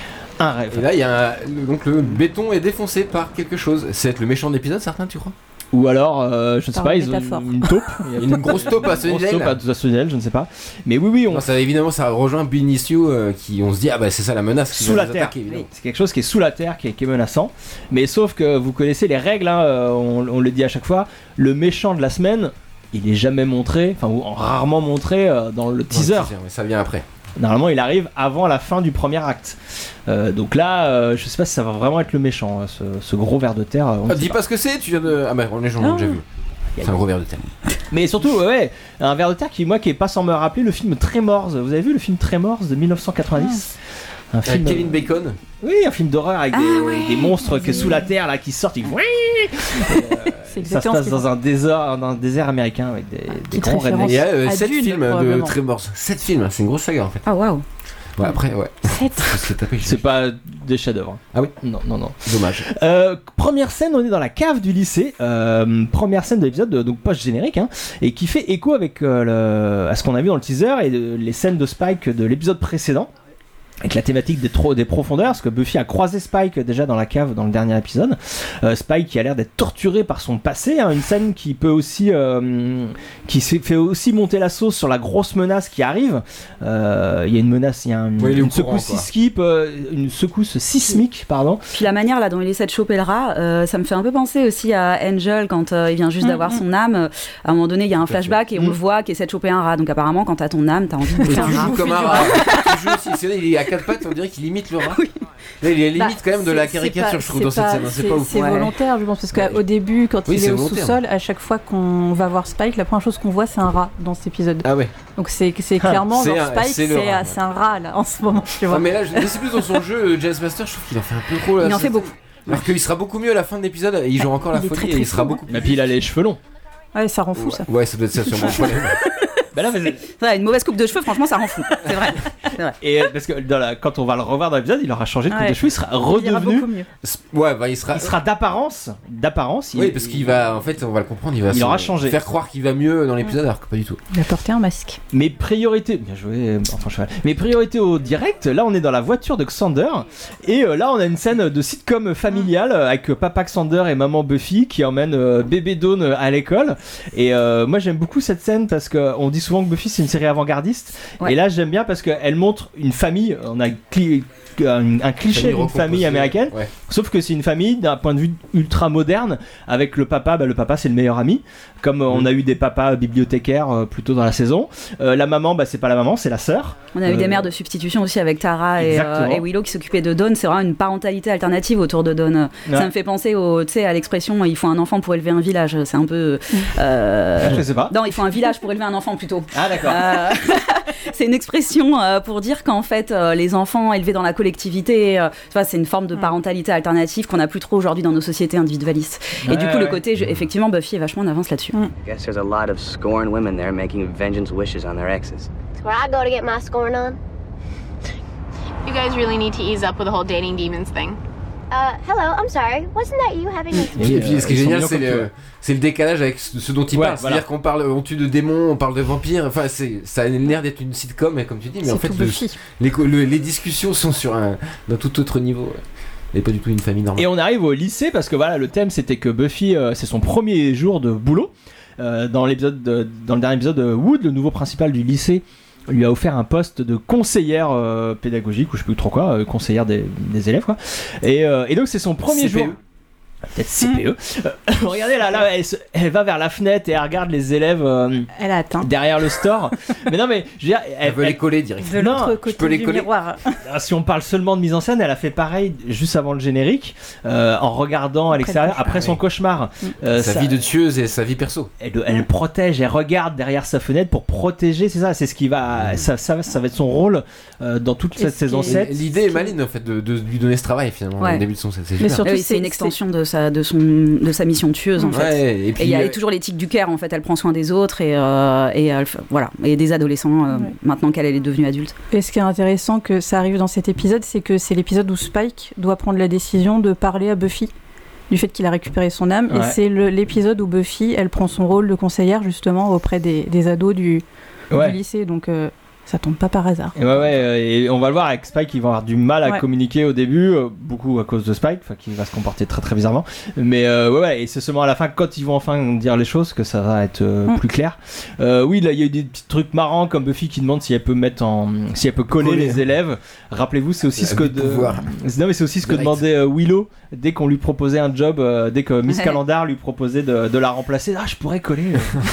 Un rêve. Et là, il y a un... donc le béton est défoncé par quelque chose. C'est être le méchant de l'épisode, certains, tu crois? Ou alors, euh, je ne sais pas, ils ont une, une taupe. Une grosse taupe à Sunnydale. Une grosse taupe à Sunnydale, je ne sais pas. Mais oui, oui. On... Non, ça, évidemment, ça rejoint Beneath You, euh, qui on se dit, ah bah c'est ça la menace. Sous la terre. Attaquer, c'est quelque chose qui est sous la terre, qui est, qui est menaçant. Mais sauf que vous connaissez les règles, hein, on, on le dit à chaque fois, le méchant de la semaine, il est jamais montré, enfin, ou rarement montré euh, dans le teaser. Dans le teaser, mais ça vient après. Normalement, il arrive avant la fin du premier acte. Euh, donc là, euh, je sais pas si ça va vraiment être le méchant, ce, ce gros ver de terre. On ah, dis pas. pas ce que c'est, tu viens de. Ah, bah, les gens l'ont déjà vu. C'est un gros ver de terre. Mais surtout, ouais, un ver de terre qui, moi, qui est pas sans me rappeler le film Tremors. Vous avez vu le film Tremors de dix-neuf cent quatre-vingt-dix? Un film. Avec Kevin Bacon. Oui, un film d'horreur avec ah, des, ouais, des monstres qui sous la terre là qui sortent. Ils... euh, ça se passe dans un désert, dans un désert américain avec des, des grands rednecks. Il y a euh, sept films de Tremors. sept films, c'est une grosse saga en fait. Ah oh, waouh. Ouais, après, ouais. C'est pas des chefs-d'œuvre. Ah oui? Non, non, non. Dommage. Euh, première scène, on est dans la cave du lycée. Euh, première scène de l'épisode, donc post-générique, hein, et qui fait écho avec euh, le, à ce qu'on a vu dans le teaser et de, les scènes de Spike de l'épisode précédent. Avec la thématique des, tro- des profondeurs, parce que Buffy a croisé Spike déjà dans la cave dans le dernier épisode. Euh, Spike qui a l'air d'être torturé par son passé, hein, une scène qui peut aussi, euh, qui fait aussi monter la sauce sur la grosse menace qui arrive. Il euh, y a une menace, il y a un, ouais, une, secousse sismique, euh, une secousse sismique, pardon. Puis la manière là dont il essaie de choper le rat, euh, ça me fait un peu penser aussi à Angel quand euh, il vient juste mmh, d'avoir mmh. son âme. À un moment donné, il y a un flashback et on mmh. le voit qui essaie de choper un rat. Donc apparemment, quand t'as ton âme, t'as envie de bouffer un rat. Tu joues comme un rat. Tu joues aussi, c'est il est à quatre pattes, on dirait qu'il imite le rat. Oui. Là, il y a limite bah, quand même de la caricature, pas, je trouve, dans cette scène. C'est, c'est pas ouf. C'est ouais. volontaire, je pense, parce qu'au ouais. début, quand oui, il est, est au sous-sol, à chaque fois qu'on va voir Spike, la première chose qu'on voit, c'est un rat dans cet épisode. Ah ouais. Donc c'est, c'est clairement, c'est genre un, Spike, c'est, c'est, rat, c'est un rat, là, en ce moment, tu vois. Ah, mais là, je sais plus dans son jeu, Jazz Master, je trouve qu'il en fait un peu trop. Là, il en fait beaucoup. Alors qu'il sera beaucoup mieux à la fin de l'épisode, et il joue encore la folie, et il sera beaucoup. Et puis il a les cheveux longs. Ouais, ça rend fou, ça. Ouais, ça doit être ça sur mon problème. Bah là, mais... ça, une mauvaise coupe de cheveux, franchement, ça rend fou. C'est vrai. C'est vrai. Et parce que dans la, quand on va le revoir dans l'épisode, il aura changé de coupe ouais. de cheveux, il sera redevenu. Il ouais, bah, il sera. Il sera d'apparence, d'apparence. Oui, il... parce qu'il va, en fait, on va le comprendre, il va. Il aura changé. Faire croire qu'il va mieux dans l'épisode, alors que pas du tout. Il a porté un masque. Mes priorités, bien joué, enfin cheval. Mes priorités au direct. Là, on est dans la voiture de Xander, et euh, là, on a une scène de sitcom familiale avec euh, papa Xander et maman Buffy qui emmènent euh, bébé Dawn à l'école. Et euh, moi, j'aime beaucoup cette scène parce que on dit souvent que Buffy c'est une série avant-gardiste, ouais. et là j'aime bien parce qu'elle montre une famille, on a cli- un, un cliché d'une famille américaine, ouais. sauf que c'est une famille d'un point de vue ultra moderne, avec le papa, bah, le papa c'est le meilleur ami, comme mmh. on a eu des papas bibliothécaires euh, plutôt dans la saison, euh, la maman bah, c'est pas la maman, c'est la sœur. On a euh... eu des mères de substitution aussi avec Tara et, euh, et Willow qui s'occupaient de Dawn, c'est vraiment une parentalité alternative autour de Dawn. Ouais. Ça me fait penser au, à l'expression il faut un enfant pour élever un village, c'est un peu... Euh... Je sais pas. Non, il faut un village pour élever un enfant plutôt. Ah d'accord. Euh... c'est une expression euh, pour dire qu'en fait euh, les enfants élevés dans la collectivité, euh, tu vois, c'est une forme de parentalité alternative qu'on n'a plus trop aujourd'hui dans nos sociétés individualistes. Ouais, et du coup ouais. le côté, je, effectivement, Buffy est vachement en avance là-dessus. Mm. I guess there's a lot of scorned women there making vengeance wishes on their exes. That's where I go to get my scorn on. You guys really need to ease up with the whole dating demons thing. Uh, hello, I'm sorry. Wasn't that you having a... Et puis, ce qui est génial, c'est le, c'est le décalage avec ce dont il ouais, parle. C'est-à-dire voilà. qu'on parle, on tue de démons, on parle de vampires. Enfin, c'est, ça a l'air d'être une sitcom, comme tu dis, mais c'est en fait, le, les, le, les discussions sont sur un, d'un tout autre niveau. Et pas du tout une famille normale. Et on arrive au lycée parce que voilà, le thème c'était que Buffy, euh, c'est son premier jour de boulot. Euh, dans l'épisode, de, dans le dernier épisode, Wood, le nouveau principal du lycée, lui a offert un poste de conseillère euh, pédagogique ou je sais plus trop quoi, euh, conseillère des, des élèves quoi. Et, euh, et donc c'est son premier C P E. Jour. Peut-être C P E. Mmh. Euh, regardez là, là elle, se, elle va vers la fenêtre et elle regarde les élèves euh, elle attend. derrière le store. Mais non, mais je veux dire, elle, elle veut elle, les coller directement. De l'autre côté je peux les du coller. Miroir. Si on parle seulement de mise en scène, elle a fait pareil juste avant le générique, euh, en regardant à l'extérieur après son cauchemar. Mmh. Euh, sa ça, vie de tueuse et sa vie perso. Elle, elle protège, elle regarde derrière sa fenêtre pour protéger. C'est ça, c'est ce qui va, mmh. ça, ça, ça va être son rôle euh, dans toute cette saison sept. L'idée est maligne en fait de, de lui donner ce travail finalement ouais. au début de son set. C'est mais surtout, oui, c'est une extension de sa, de, son, de sa mission tueuse en ouais, fait. Et il y a euh... toujours l'éthique du care en fait, elle prend soin des autres et, euh, et elle, voilà, et des adolescents euh, ouais. maintenant qu'elle est devenue adulte. Et ce qui est intéressant que ça arrive dans cet épisode, c'est que c'est l'épisode où Spike doit prendre la décision de parler à Buffy du fait qu'il a récupéré son âme ouais. et c'est le, l'épisode où Buffy elle prend son rôle de conseillère justement auprès des, des ados du, ouais. du lycée donc euh, ça tombe pas par hasard. Et ouais, ouais, et on va le voir avec Spike, il va avoir du mal à ouais. communiquer au début, euh, beaucoup à cause de Spike, enfin qui va se comporter très très bizarrement. Mais euh, ouais, ouais, et c'est seulement à la fin, quand ils vont enfin dire les choses, que ça va être euh, mm. plus clair. Euh, oui, là il y a eu des petits trucs marrants comme Buffy qui demande si elle peut mettre en, si elle peut coller, coller. les élèves. Rappelez-vous, c'est aussi la ce que de... non mais c'est aussi ce que Direct. demandait euh, Willow dès qu'on lui proposait un job, euh, dès que Miss ouais. Calendar lui proposait de, de la remplacer. Ah, je pourrais coller.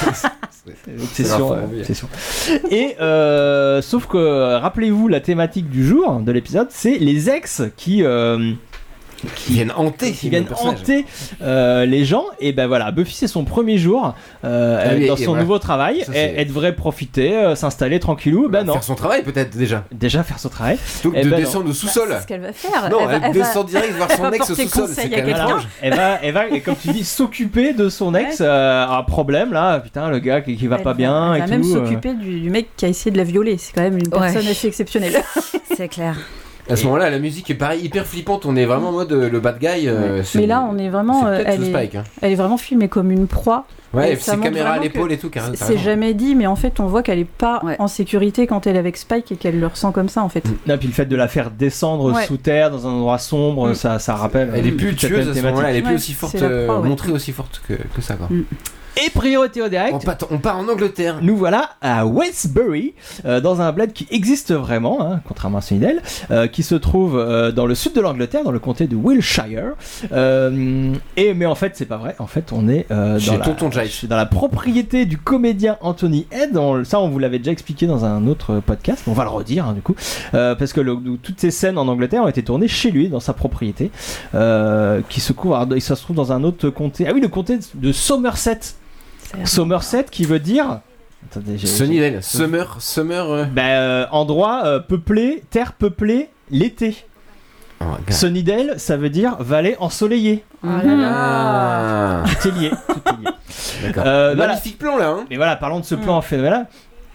C'est sûr, c'est sûr. Et euh, sauf que rappelez-vous la thématique du jour de l'épisode, c'est les ex qui euh, qui viennent hanter, qui viennent hanter euh, les gens. Et ben voilà, Buffy c'est son premier jour euh, ah oui, dans son voilà. nouveau travail. Ça, elle, elle devrait profiter, euh, s'installer tranquillou. Ben non. Faire son travail peut-être déjà. Déjà faire son travail. Plutôt que de ben descendre non. au sous-sol. Bah, c'est ce qu'elle va faire. Non, elle, elle, va, elle descend va, direct voir son ex au sous-sol. C'est quand même étrange. Elle va, elle va, et comme tu dis, s'occuper de son ex. Ouais. Euh, un problème là, putain, le gars qui, qui va elle pas va, bien. Elle et va tout, même euh... s'occuper du, du mec qui a essayé de la violer. C'est quand même une personne ouais. assez exceptionnelle. C'est clair. À ce moment-là, la musique est pareil, hyper flippante. On est vraiment en mode euh, le bad guy. Euh, ouais. Mais là, on est vraiment. C'est elle, est, Spike, hein. elle est vraiment filmée comme une proie. Ouais, et c'est caméra à l'épaule et tout. Carrément. C'est jamais dit, mais en fait, on voit qu'elle est pas ouais. en sécurité quand elle est avec Spike et qu'elle le ressent comme ça, en fait. Non, puis le fait de la faire descendre ouais. sous terre dans un endroit sombre, mm. ça, ça rappelle. Elle est plus tueuse à ce moment-là. Elle est plus ouais, aussi forte, proie, ouais. montrée aussi forte que, que ça, quoi. Mm. Et priorité au direct. On part, on part en Angleterre. Nous voilà à Westbury, euh, dans un bled qui existe vraiment, hein, contrairement à Sunnydale, euh, qui se trouve euh, dans le sud de l'Angleterre, dans le comté de Wiltshire. Euh, et mais en fait, c'est pas vrai. En fait, on est euh, Chez dans, la, Tonton Jive. dans la propriété du comédien Anthony Head. On, ça, on vous l'avait déjà expliqué dans un autre podcast. On va le redire, hein, du coup, euh, parce que le, toutes ces scènes en Angleterre ont été tournées chez lui, dans sa propriété, euh, qui se trouve, alors, ça se trouve dans un autre comté. Ah oui, le comté de Somerset. Somerset qui veut dire attendez, j'ai, Sunnydale, j'ai... Summer, Summer. Euh... Ben, euh, endroit euh, peuplé, terre peuplée l'été. Oh, Sunnydale, ça veut dire vallée ensoleillée. Oh là là. Tout est lié, tout est lié. D'accord. Euh, Magnifique voilà. plan là. Hein. Et voilà, parlons de ce plan phénoménal.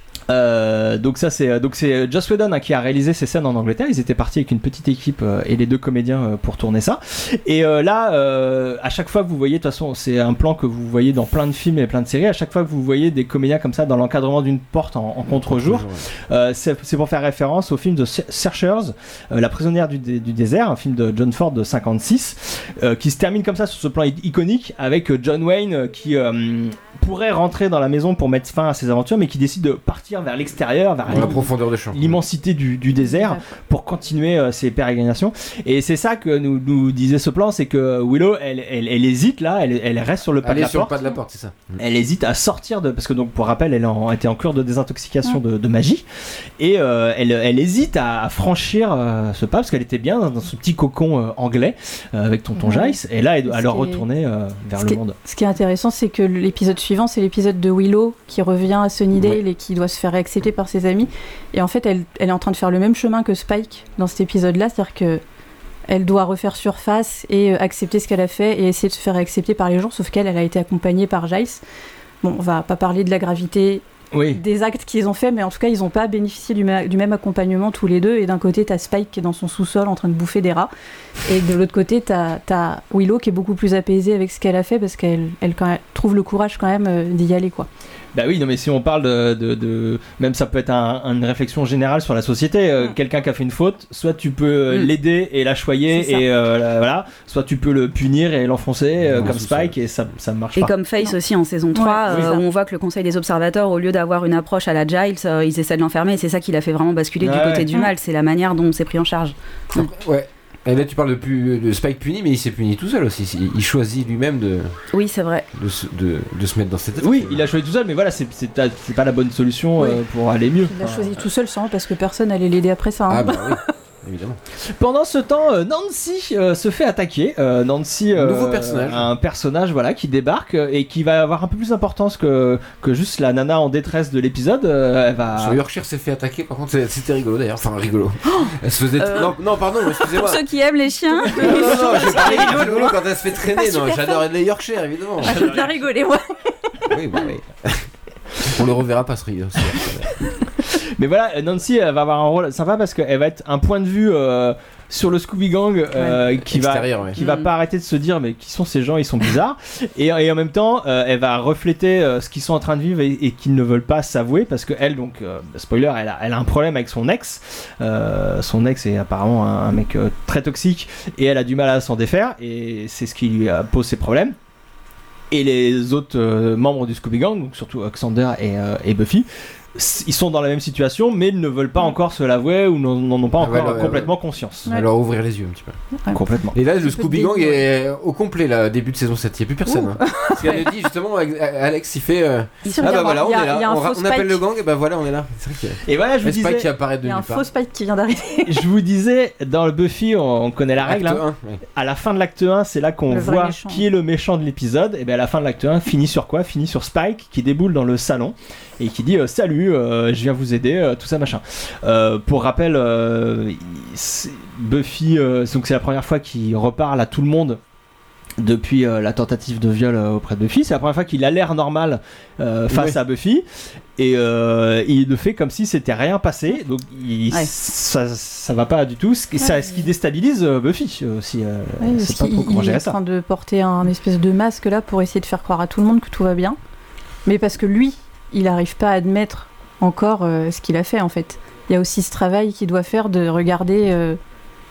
Euh, donc ça c'est donc c'est Joss Whedon hein, qui a réalisé ces scènes en Angleterre. Ils étaient partis avec une petite équipe euh, et les deux comédiens euh, pour tourner ça. Et euh, là, euh, à chaque fois que vous voyez, de toute façon, c'est un plan que vous voyez dans plein de films et plein de séries. À chaque fois que vous voyez des comédiens comme ça dans l'encadrement d'une porte en, en contre-jour, euh, c'est, c'est pour faire référence au film de Searchers, euh, La prisonnière du, dé- du désert, un film de John Ford de cinquante-six, euh, qui se termine comme ça sur ce plan i- iconique avec John Wayne euh, qui euh, pourrait rentrer dans la maison pour mettre fin à ses aventures, mais qui décide de partir vers l'extérieur, vers la profondeur des champs, l'immensité du, du désert, pour continuer euh, ses pérégrinations. Et c'est ça que nous, nous disait ce plan, c'est que Willow, elle, elle, elle hésite là, elle, elle reste sur le pas elle de la sur porte. le pas de la porte, c'est ça. Elle hésite à sortir de, parce que donc pour rappel, elle en, était en cure de désintoxication de, de magie, et euh, elle, elle hésite à, à franchir euh, ce pas parce qu'elle était bien dans, dans ce petit cocon euh, anglais euh, avec Tonton Ouais. Giles, et là elle doit alors qui est- retourner euh, vers Ce le qui est- monde. Ce qui est intéressant, c'est que l'épisode suivant, c'est l'épisode de Willow qui revient à Sunnydale et qui doit se faire accepter par ses amis. Et en fait, elle, elle est en train de faire le même chemin que Spike dans cet épisode-là, c'est-à-dire que elle doit refaire surface et euh, accepter ce qu'elle a fait et essayer de se faire accepter par les gens, sauf qu'elle, elle a été accompagnée par Giles. Bon, on va pas parler de la gravité Oui. des actes qu'ils ont fait, mais en tout cas, ils n'ont pas bénéficié du, ma- du même accompagnement tous les deux. Et d'un côté, t'as Spike qui est dans son sous-sol en train de bouffer des rats, et de l'autre côté, t'as, t'as Willow qui est beaucoup plus apaisée avec ce qu'elle a fait parce qu'elle elle, quand même, trouve le courage quand même euh, d'y aller, quoi. Bah oui, non mais si on parle de, de, de- même ça peut être un- une réflexion générale sur la société. euh, Mm. Quelqu'un qui a fait une faute, soit tu peux euh, Mm. l'aider et la choyer C'est ça. et euh, la- voilà, soit tu peux le punir et l'enfoncer euh, Non, comme c'est Spike et ça ça marche Et pas. comme Face aussi en saison trois, Ouais, euh, oui. où on voit que le conseil des observateurs, au lieu d'avoir une approche à la Giles, euh, ils essaient de l'enfermer, et c'est ça qui l'a fait vraiment basculer du Ouais, côté ouais. du mal, c'est la manière dont on s'est pris en charge. Ouais. Et là, tu parles de, pu- de Spike puni, mais il s'est puni tout seul aussi. Il, il choisit lui-même de, Oui, c'est vrai. de, se, de, de se mettre dans cette état. Oui, il a choisi tout seul, mais voilà, c'est, c'est, pas- c'est pas la bonne solution Oui. euh, pour aller mieux. Il l'a choisi tout seul sans parce que personne allait l'aider après ça. hein. Ah bah oui, évidemment. Pendant ce temps, euh, Nancy euh, se fait attaquer. Euh, Nancy, euh, Nouveau personnage. un personnage voilà qui débarque euh, et qui va avoir un peu plus d'importance que que juste la nana en détresse de l'épisode. Euh, elle va. Sur Yorkshire s'est fait attaquer, par contre, c'est- c'était rigolo d'ailleurs. Enfin, rigolo. Elle se faisait. Euh. Non, non, pardon, excusez-moi. Pour ceux qui aiment les chiens, Non, non, non, j'ai parlé de rigolo quand elle se fait traîner. Non, j'adore les Yorkshire, évidemment. Ah, j'ai bien rigolé, moi. Oui, bah oui. On le reverra pas ce rire. Mais voilà, Nancy elle va avoir un rôle sympa parce qu'elle va être un point de vue euh, sur le Scooby Gang euh, qui va Extérieur, ouais. qui va Mm. pas arrêter de se dire mais qui sont ces gens, ils sont bizarres et, et en même temps euh, elle va refléter euh, ce qu'ils sont en train de vivre et, et qu'ils ne veulent pas s'avouer parce que elle donc euh, spoiler elle a, elle a un problème avec son ex. Euh, son ex est apparemment un, un mec euh, très toxique et elle a du mal à s'en défaire et c'est ce qui lui euh, pose ses problèmes. Et les autres euh, membres du Scooby Gang, donc surtout Xander et, euh, et Buffy, s- ils sont dans la même situation, mais ils ne veulent pas encore se l'avouer ou n'en n'en ont pas Ah ouais, encore ouais, complètement conscience. On va leur ouvrir les yeux un petit peu. Complètement. Et là, le peu Scooby de Gang dégoût, est au complet, là, début de saison sept. Il n'y a plus personne. Hein. Parce qu'elle nous dit justement, Alex, il fait. euh, Il ah bah voilà, on y a- est il y a là. un On, ra- faux on appelle Spike. le gang, et bah voilà, on est là. C'est vrai qu'il y a. Et voilà, je vous Et Spike qui disais, apparaît de Il y a un nulle part. faux Spike qui vient d'arriver. je vous disais, dans le Buffy, on, on connaît la règle. Acte hein. un, ouais. À la fin de l'acte un, c'est là qu'on Le vrai voit méchant. qui est le méchant de l'épisode. Et bien à la fin de l'acte un, finit sur quoi? Finit sur Spike qui déboule dans le salon et qui dit euh, salut, euh, je viens vous aider, euh, tout ça machin. Euh, pour rappel, euh, c'est- Buffy, euh, donc c'est la première fois qu'il reparle à tout le monde depuis euh, la tentative de viol euh, auprès de Buffy. C'est la première fois qu'il a l'air normal euh, face Oui. à Buffy et euh, il le fait comme si c'était rien passé. Donc il- Ouais. ça, ça va pas du tout. Ce qui, ça, Ouais. ce qui déstabilise euh, Buffy euh, aussi. Euh, Ouais, c'est parce pas qu'il trop comment il est gérer en ça. train de porter un espèce de masque là pour essayer de faire croire à tout le monde que tout va bien. Mais parce que lui, il n'arrive pas à admettre encore euh, ce qu'il a fait en fait. Il y a aussi ce travail qu'il doit faire de regarder euh,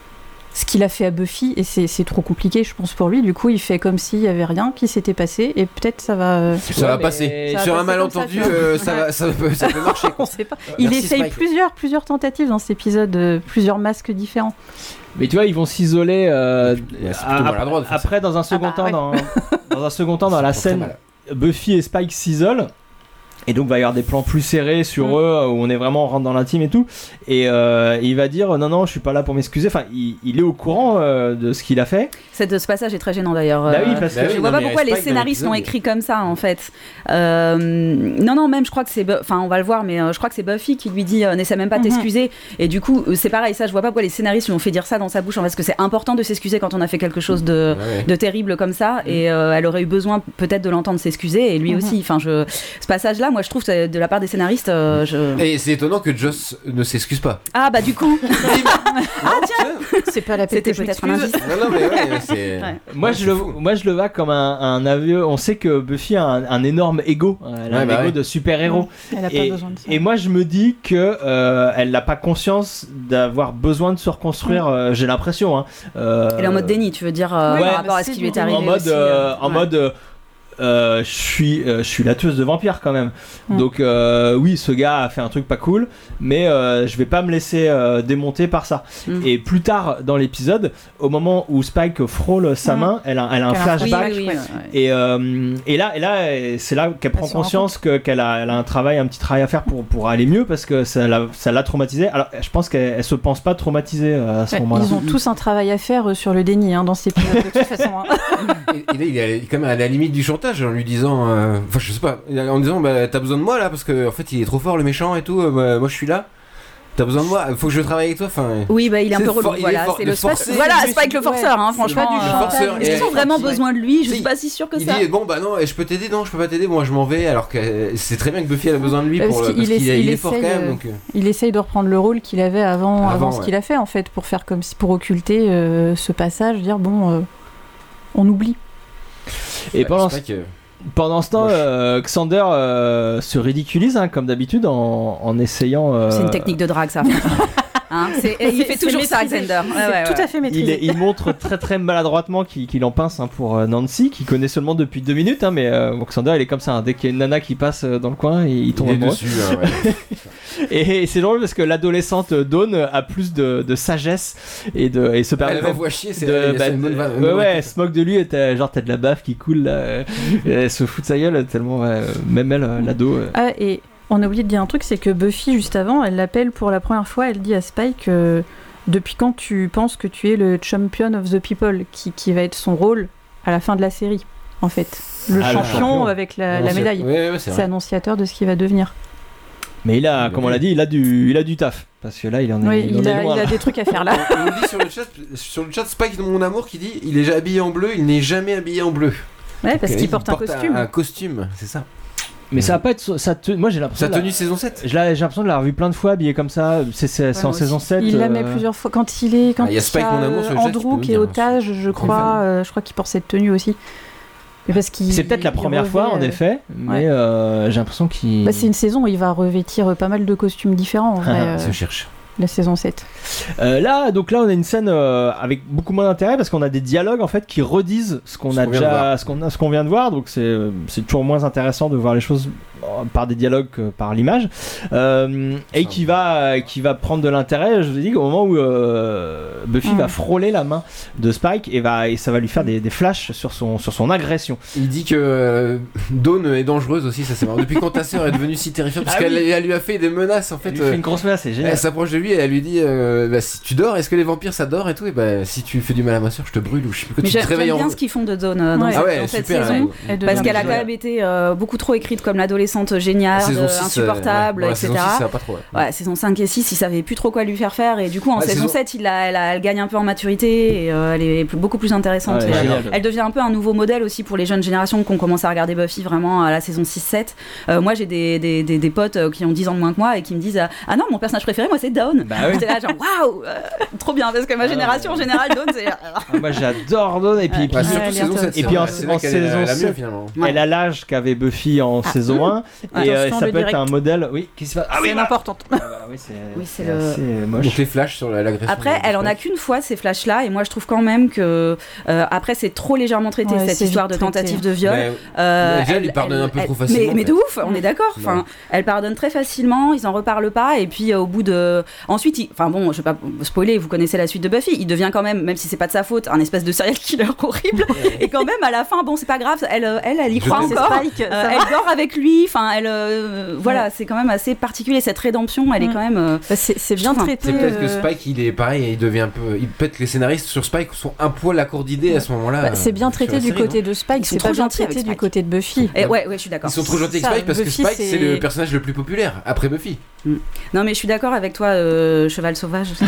ce qu'il a fait à Buffy, et c'est, c'est trop compliqué, je pense, pour lui. Du coup, il fait comme s'il y avait rien qui s'était passé, et peut-être ça va. Ça va passer. Ça Sur va un malentendu, ça, euh, ça, va, ça, peut, ça peut marcher. On sait pas. Il Merci essaye Spike. plusieurs, plusieurs tentatives dans cet épisode, euh, plusieurs masques différents. Mais tu vois, ils vont s'isoler euh, Ouais, c'est à- plutôt maladroit de faire après dans un second Ah bah, temps, ouais. dans, dans un second temps dans la C'est très scène, mal. Buffy et Spike s'isolent. Et donc, il va y avoir des plans plus serrés sur Mm. eux, où on est vraiment, on rentre dans l'intime et tout. Et, euh, et il va dire, non, non, je suis pas là pour m'excuser. Enfin, il, il est au courant euh, de ce qu'il a fait. Cette, ce passage est très gênant d'ailleurs. Bah oui, Euh, parce Bah que oui, je non, vois pas mais pourquoi les Spike, dans scénaristes l'ont l'épisode, écrit comme ça en fait. Euh, non, non, même je crois que c'est. Bu- Enfin, on va le voir, mais euh, je crois que c'est Buffy qui lui dit euh, n'essaie même pas de Mhm. t'excuser. Et du coup, euh, c'est pareil, ça, je vois pas pourquoi les scénaristes lui ont fait dire ça dans sa bouche. En fait, parce que c'est important de s'excuser quand on a fait quelque chose de, Ouais, ouais. de terrible comme ça. Et euh, elle aurait eu besoin peut-être de l'entendre s'excuser. Et lui Mhm. aussi. Enfin, je, ce passage-là, moi, je trouve que de la part des scénaristes. euh, je... Et c'est étonnant que Joss ne s'excuse pas. Ah, bah du coup. Ah tiens. C'est pas la peine C'était que je peut-être un m'excuse. indice. Non, non, mais ouais, c'est. Ouais. Moi, Ouais, je c'est le, fou. moi, je le vois comme un, un aveu. On sait que Buffy a un, un énorme ego. Elle a Ouais, un bah ego ouais. de super-héros. Elle a pas Et, besoin de ça. et moi, je me dis que euh, elle n'a pas conscience d'avoir besoin de se reconstruire. euh, j'ai l'impression. Hein. Euh, Elle est en mode déni, tu veux dire, euh, Ouais, par rapport à ce c'est qui lui est du- arrivé. en mode, aussi, euh, euh, en ouais. mode, euh, euh, je suis, euh, je suis la tueuse de vampires quand même. Mm. Donc euh, oui, ce gars a fait un truc pas cool, mais euh, je vais pas me laisser euh, démonter par ça. Mm. Et plus tard dans l'épisode, au moment où Spike frôle sa Mm. main, elle a, elle a un Elle a un flashback. Oui, oui, oui, ouais. ouais, ouais. Et, euh, et là, et là, c'est là qu'elle prend se rend conscience que, qu'elle a, elle a un travail, un petit travail à faire pour, pour aller mieux parce que ça l'a, ça l'a traumatisée. Alors, je pense qu'elle elle se pense pas traumatisée euh, à ce Ouais, moment-là. ils ont tous un travail à faire euh, sur le déni hein, dans cet épisode de toute façon. hein. Et, et là, il est quand même à la limite du chantage en lui disant. euh, Enfin, je sais pas. En disant, bah, t'as besoin de moi là parce que en fait, il est trop fort le méchant et tout. euh, bah, moi, je suis là. T'as besoin de moi. Faut que je travaille avec toi. Enfin. Oui, bah il est un C'est peu relou. for- il est Voilà, for- c'est de le forcer. Spike. Voilà, Spike le Ouais. forceur, hein, C'est franchement. pas du euh, forceur. Est-ce qu'ils ont Et- vraiment besoin de lui Je Si. suis pas si sûre que Il ça. dit bon bah non, je peux t'aider, non je peux pas t'aider, moi je m'en vais alors que c'est très bien que Buffy elle a besoin de lui Parce pour qu'il parce qu'il essaie- est, il il est fort quand essaye, même euh, donc. euh, Il essaye de reprendre le rôle qu'il avait avant, avant, Avant, ce ouais. qu'il a fait en fait, pour faire comme si, pour occulter euh, ce passage, dire bon, euh, on oublie. Et ouais, pendant, c'est vrai que- pendant ce temps, Moche. euh, Xander euh, se ridiculise hein, comme d'habitude en, en essayant. euh, C'est une technique de drague, ça. franchement. Hein, c'est- il C'est- fait c'est toujours ça, maîtrisé. Xander. Ouais, C'est ouais, tout ouais. à fait Il, maîtrisé. est- il montre très très maladroitement qu'il qu'il en pince hein, pour euh, Nancy, qui connaît seulement depuis deux minutes, hein, mais euh, bon, Xander il est comme ça, hein, dès qu'il y a une nana qui passe euh, dans le coin, il, il tombe Il est amoureux. dessus, hein, ouais. Et, et c'est drôle parce que l'adolescente Dawn a plus de, de sagesse et, de, et se permet Elle m'envoie chier, c'est de- elle, bah, c'est une bonne de- vanne, une ouais, bonne ouais, vanne. elle se moque de lui et t'as, genre t'as de la baffe qui coule là, euh, et elle se fout de sa gueule tellement ouais, même elle euh, l'ado euh. Ah, et on a oublié de dire un truc, c'est que Buffy, juste avant, elle l'appelle pour la première fois, elle dit à Spike euh, depuis quand tu penses que tu es le champion of the people, qui, qui va être son rôle à la fin de la série, en fait. Le Ah, le champion champion. avec la, la Annonciateur. médaille. Ouais, ouais, c'est C'est vrai. annonciateur de ce qui va devenir. Mais il a, Il comme on est- l'a dit, il a du, il a du taf parce que là il en est, Oui, il en il est a, loin, il a là. des trucs à faire là. On nous dit sur le chat, sur le chat Spike de mon amour qui dit il est habillé en bleu, il n'est jamais habillé en bleu. Ouais, parce Ok, qu'il il porte un costume. Un costume, c'est ça. Mais ça va pas être so- ça te- moi j'ai l'impression Sa de la- tenue saison sept. je l'ai- j'ai l'impression de l'avoir vu plein de fois habillé comme ça, c'est, c'est, c'est en moi saison aussi. sept Il la met euh, plusieurs fois. Quand il est. Quand Ah, il y a Spike, mon amour, sur le chat, qui peut Andrew nous qui est dire, otage, je Grande crois. fan. euh, je crois qu'il porte cette tenue aussi. Mais parce qu'il, c'est peut-être la il première revêt, fois en euh, effet, mais ouais. euh, j'ai l'impression qu'il Bah, c'est une saison où il va revêtir pas mal de costumes différents en vrai, Ah, euh, Il se cherche. la saison sept. Euh, là, donc là, on a une scène euh, avec beaucoup moins d'intérêt parce qu'on a des dialogues en fait qui redisent ce qu'on Ce a qu'on vient de déjà, voir. ce qu'on a, ce qu'on vient de voir. Donc c'est euh, c'est toujours moins intéressant de voir les choses euh, par des dialogues que par l'image. Euh, et qui va, qui va prendre de l'intérêt. Je vous ai dit qu'au moment où euh, Buffy Mm. va frôler la main de Spike et va, et ça va lui faire des, des flashs sur son, sur son agression. Il dit que euh, Dawn est dangereuse aussi, ça c'est marrant. Depuis quand ta sœur est devenue si terrifiante, parce Ah qu'elle oui. elle lui a fait des menaces en fait. Elle lui fait euh, une grosse menace, c'est génial. Elle s'approche de lui et elle lui dit euh, bah, si tu dors, est-ce que les vampires ça dort et tout? Et bah si tu fais du mal à ma soeur, je te brûle ou je sais plus quoi. Mais Tu te j'aime réveilles j'aime en. bien ce qu'ils font de Dawn euh, dans, Ouais. cette, Ah ouais, dans cette super, saison. ouais. Elle Parce devient qu'elle a plus quand même été euh, beaucoup trop écrite comme l'adolescente géniale, Saison euh, six, insupportable, euh, ouais. Bon, la et cetera. saison six, ça va pas trop. Ouais. Ouais, saison cinq et six, ils savaient plus trop quoi lui faire faire. Et du coup, en Ah, saison saison- sept, il a, elle, a- elle gagne un peu en maturité et euh, elle est plus- beaucoup plus intéressante. Ouais, Et, euh, génial. elle devient un peu un nouveau modèle aussi pour les jeunes générations qui ont commencé à regarder Buffy vraiment à la saison six sept. Euh, moi, j'ai des, des, des, des potes euh, qui ont dix ans de moins que moi et qui me disent euh, ah non, mon personnage préféré, moi, c'est Dawn. Dawn. Bah oui. J'étais là genre waouh, euh, trop bien parce que ma génération en général Dawn c'est. Ah, moi j'adore Dawn et puis, Ouais. et puis, Bah, surtout Ouais, saison bientôt. sept, et puis en, c'est en là qu'elle est saison la mieux sept, finalement. elle a l'âge qu'avait Buffy en saison un et euh, Attention, ça le peut être direct. un modèle. Oui, qu'est-ce qui se passe? Ah oui, C'est voilà. importante. Ah bah oui, c'est Oui, c'est c'est le- assez moche. Donc les flashs sur la- l'agression. Après, de- elle en a qu'une fois ces flashs-là, et moi je trouve quand même que euh, après c'est trop légèrement traité Ouais, cette c'est histoire de vite traité. tentative de viol. Mais, Euh, déjà, elle lui pardonne un peu trop facilement, Mais, mais en de fait. ouf, on est d'accord. Enfin, Ouais. elle pardonne très facilement, ils en reparlent pas, et puis euh, au bout de, ensuite, il... enfin bon, je vais pas spoiler, vous connaissez la suite de Buffy, il devient quand même, même si c'est pas de sa faute, un espèce de serial killer horrible, et quand même à la fin, bon c'est pas grave, elle, euh, elle, elle y Je croit t'aime. encore, Spike, Euh, ça va. elle dort avec lui, enfin elle, euh, voilà, c'est quand même assez particulier cette rédemption, elle est Mm. quand même. euh, Bah, c'est c'est bien Je trouve, traité. C'est peut-être que euh, Spike il est pareil, il devient un peu. Il peut être les scénaristes sur Spike sont un poil accordidés à ce moment-là. bah, c'est bien euh, sur traité la du série, côté non de Spike, Ils sont c'est pas trop bien gentils avec traité du Spike. côté de Buffy. Et ouais, ouais, je suis d'accord. Ils sont trop gentils avec Ça, Spike parce que Buffy, Spike c'est- c'est le personnage le plus populaire après Buffy. Non mais je suis d'accord avec toi, euh, cheval sauvage. Je sais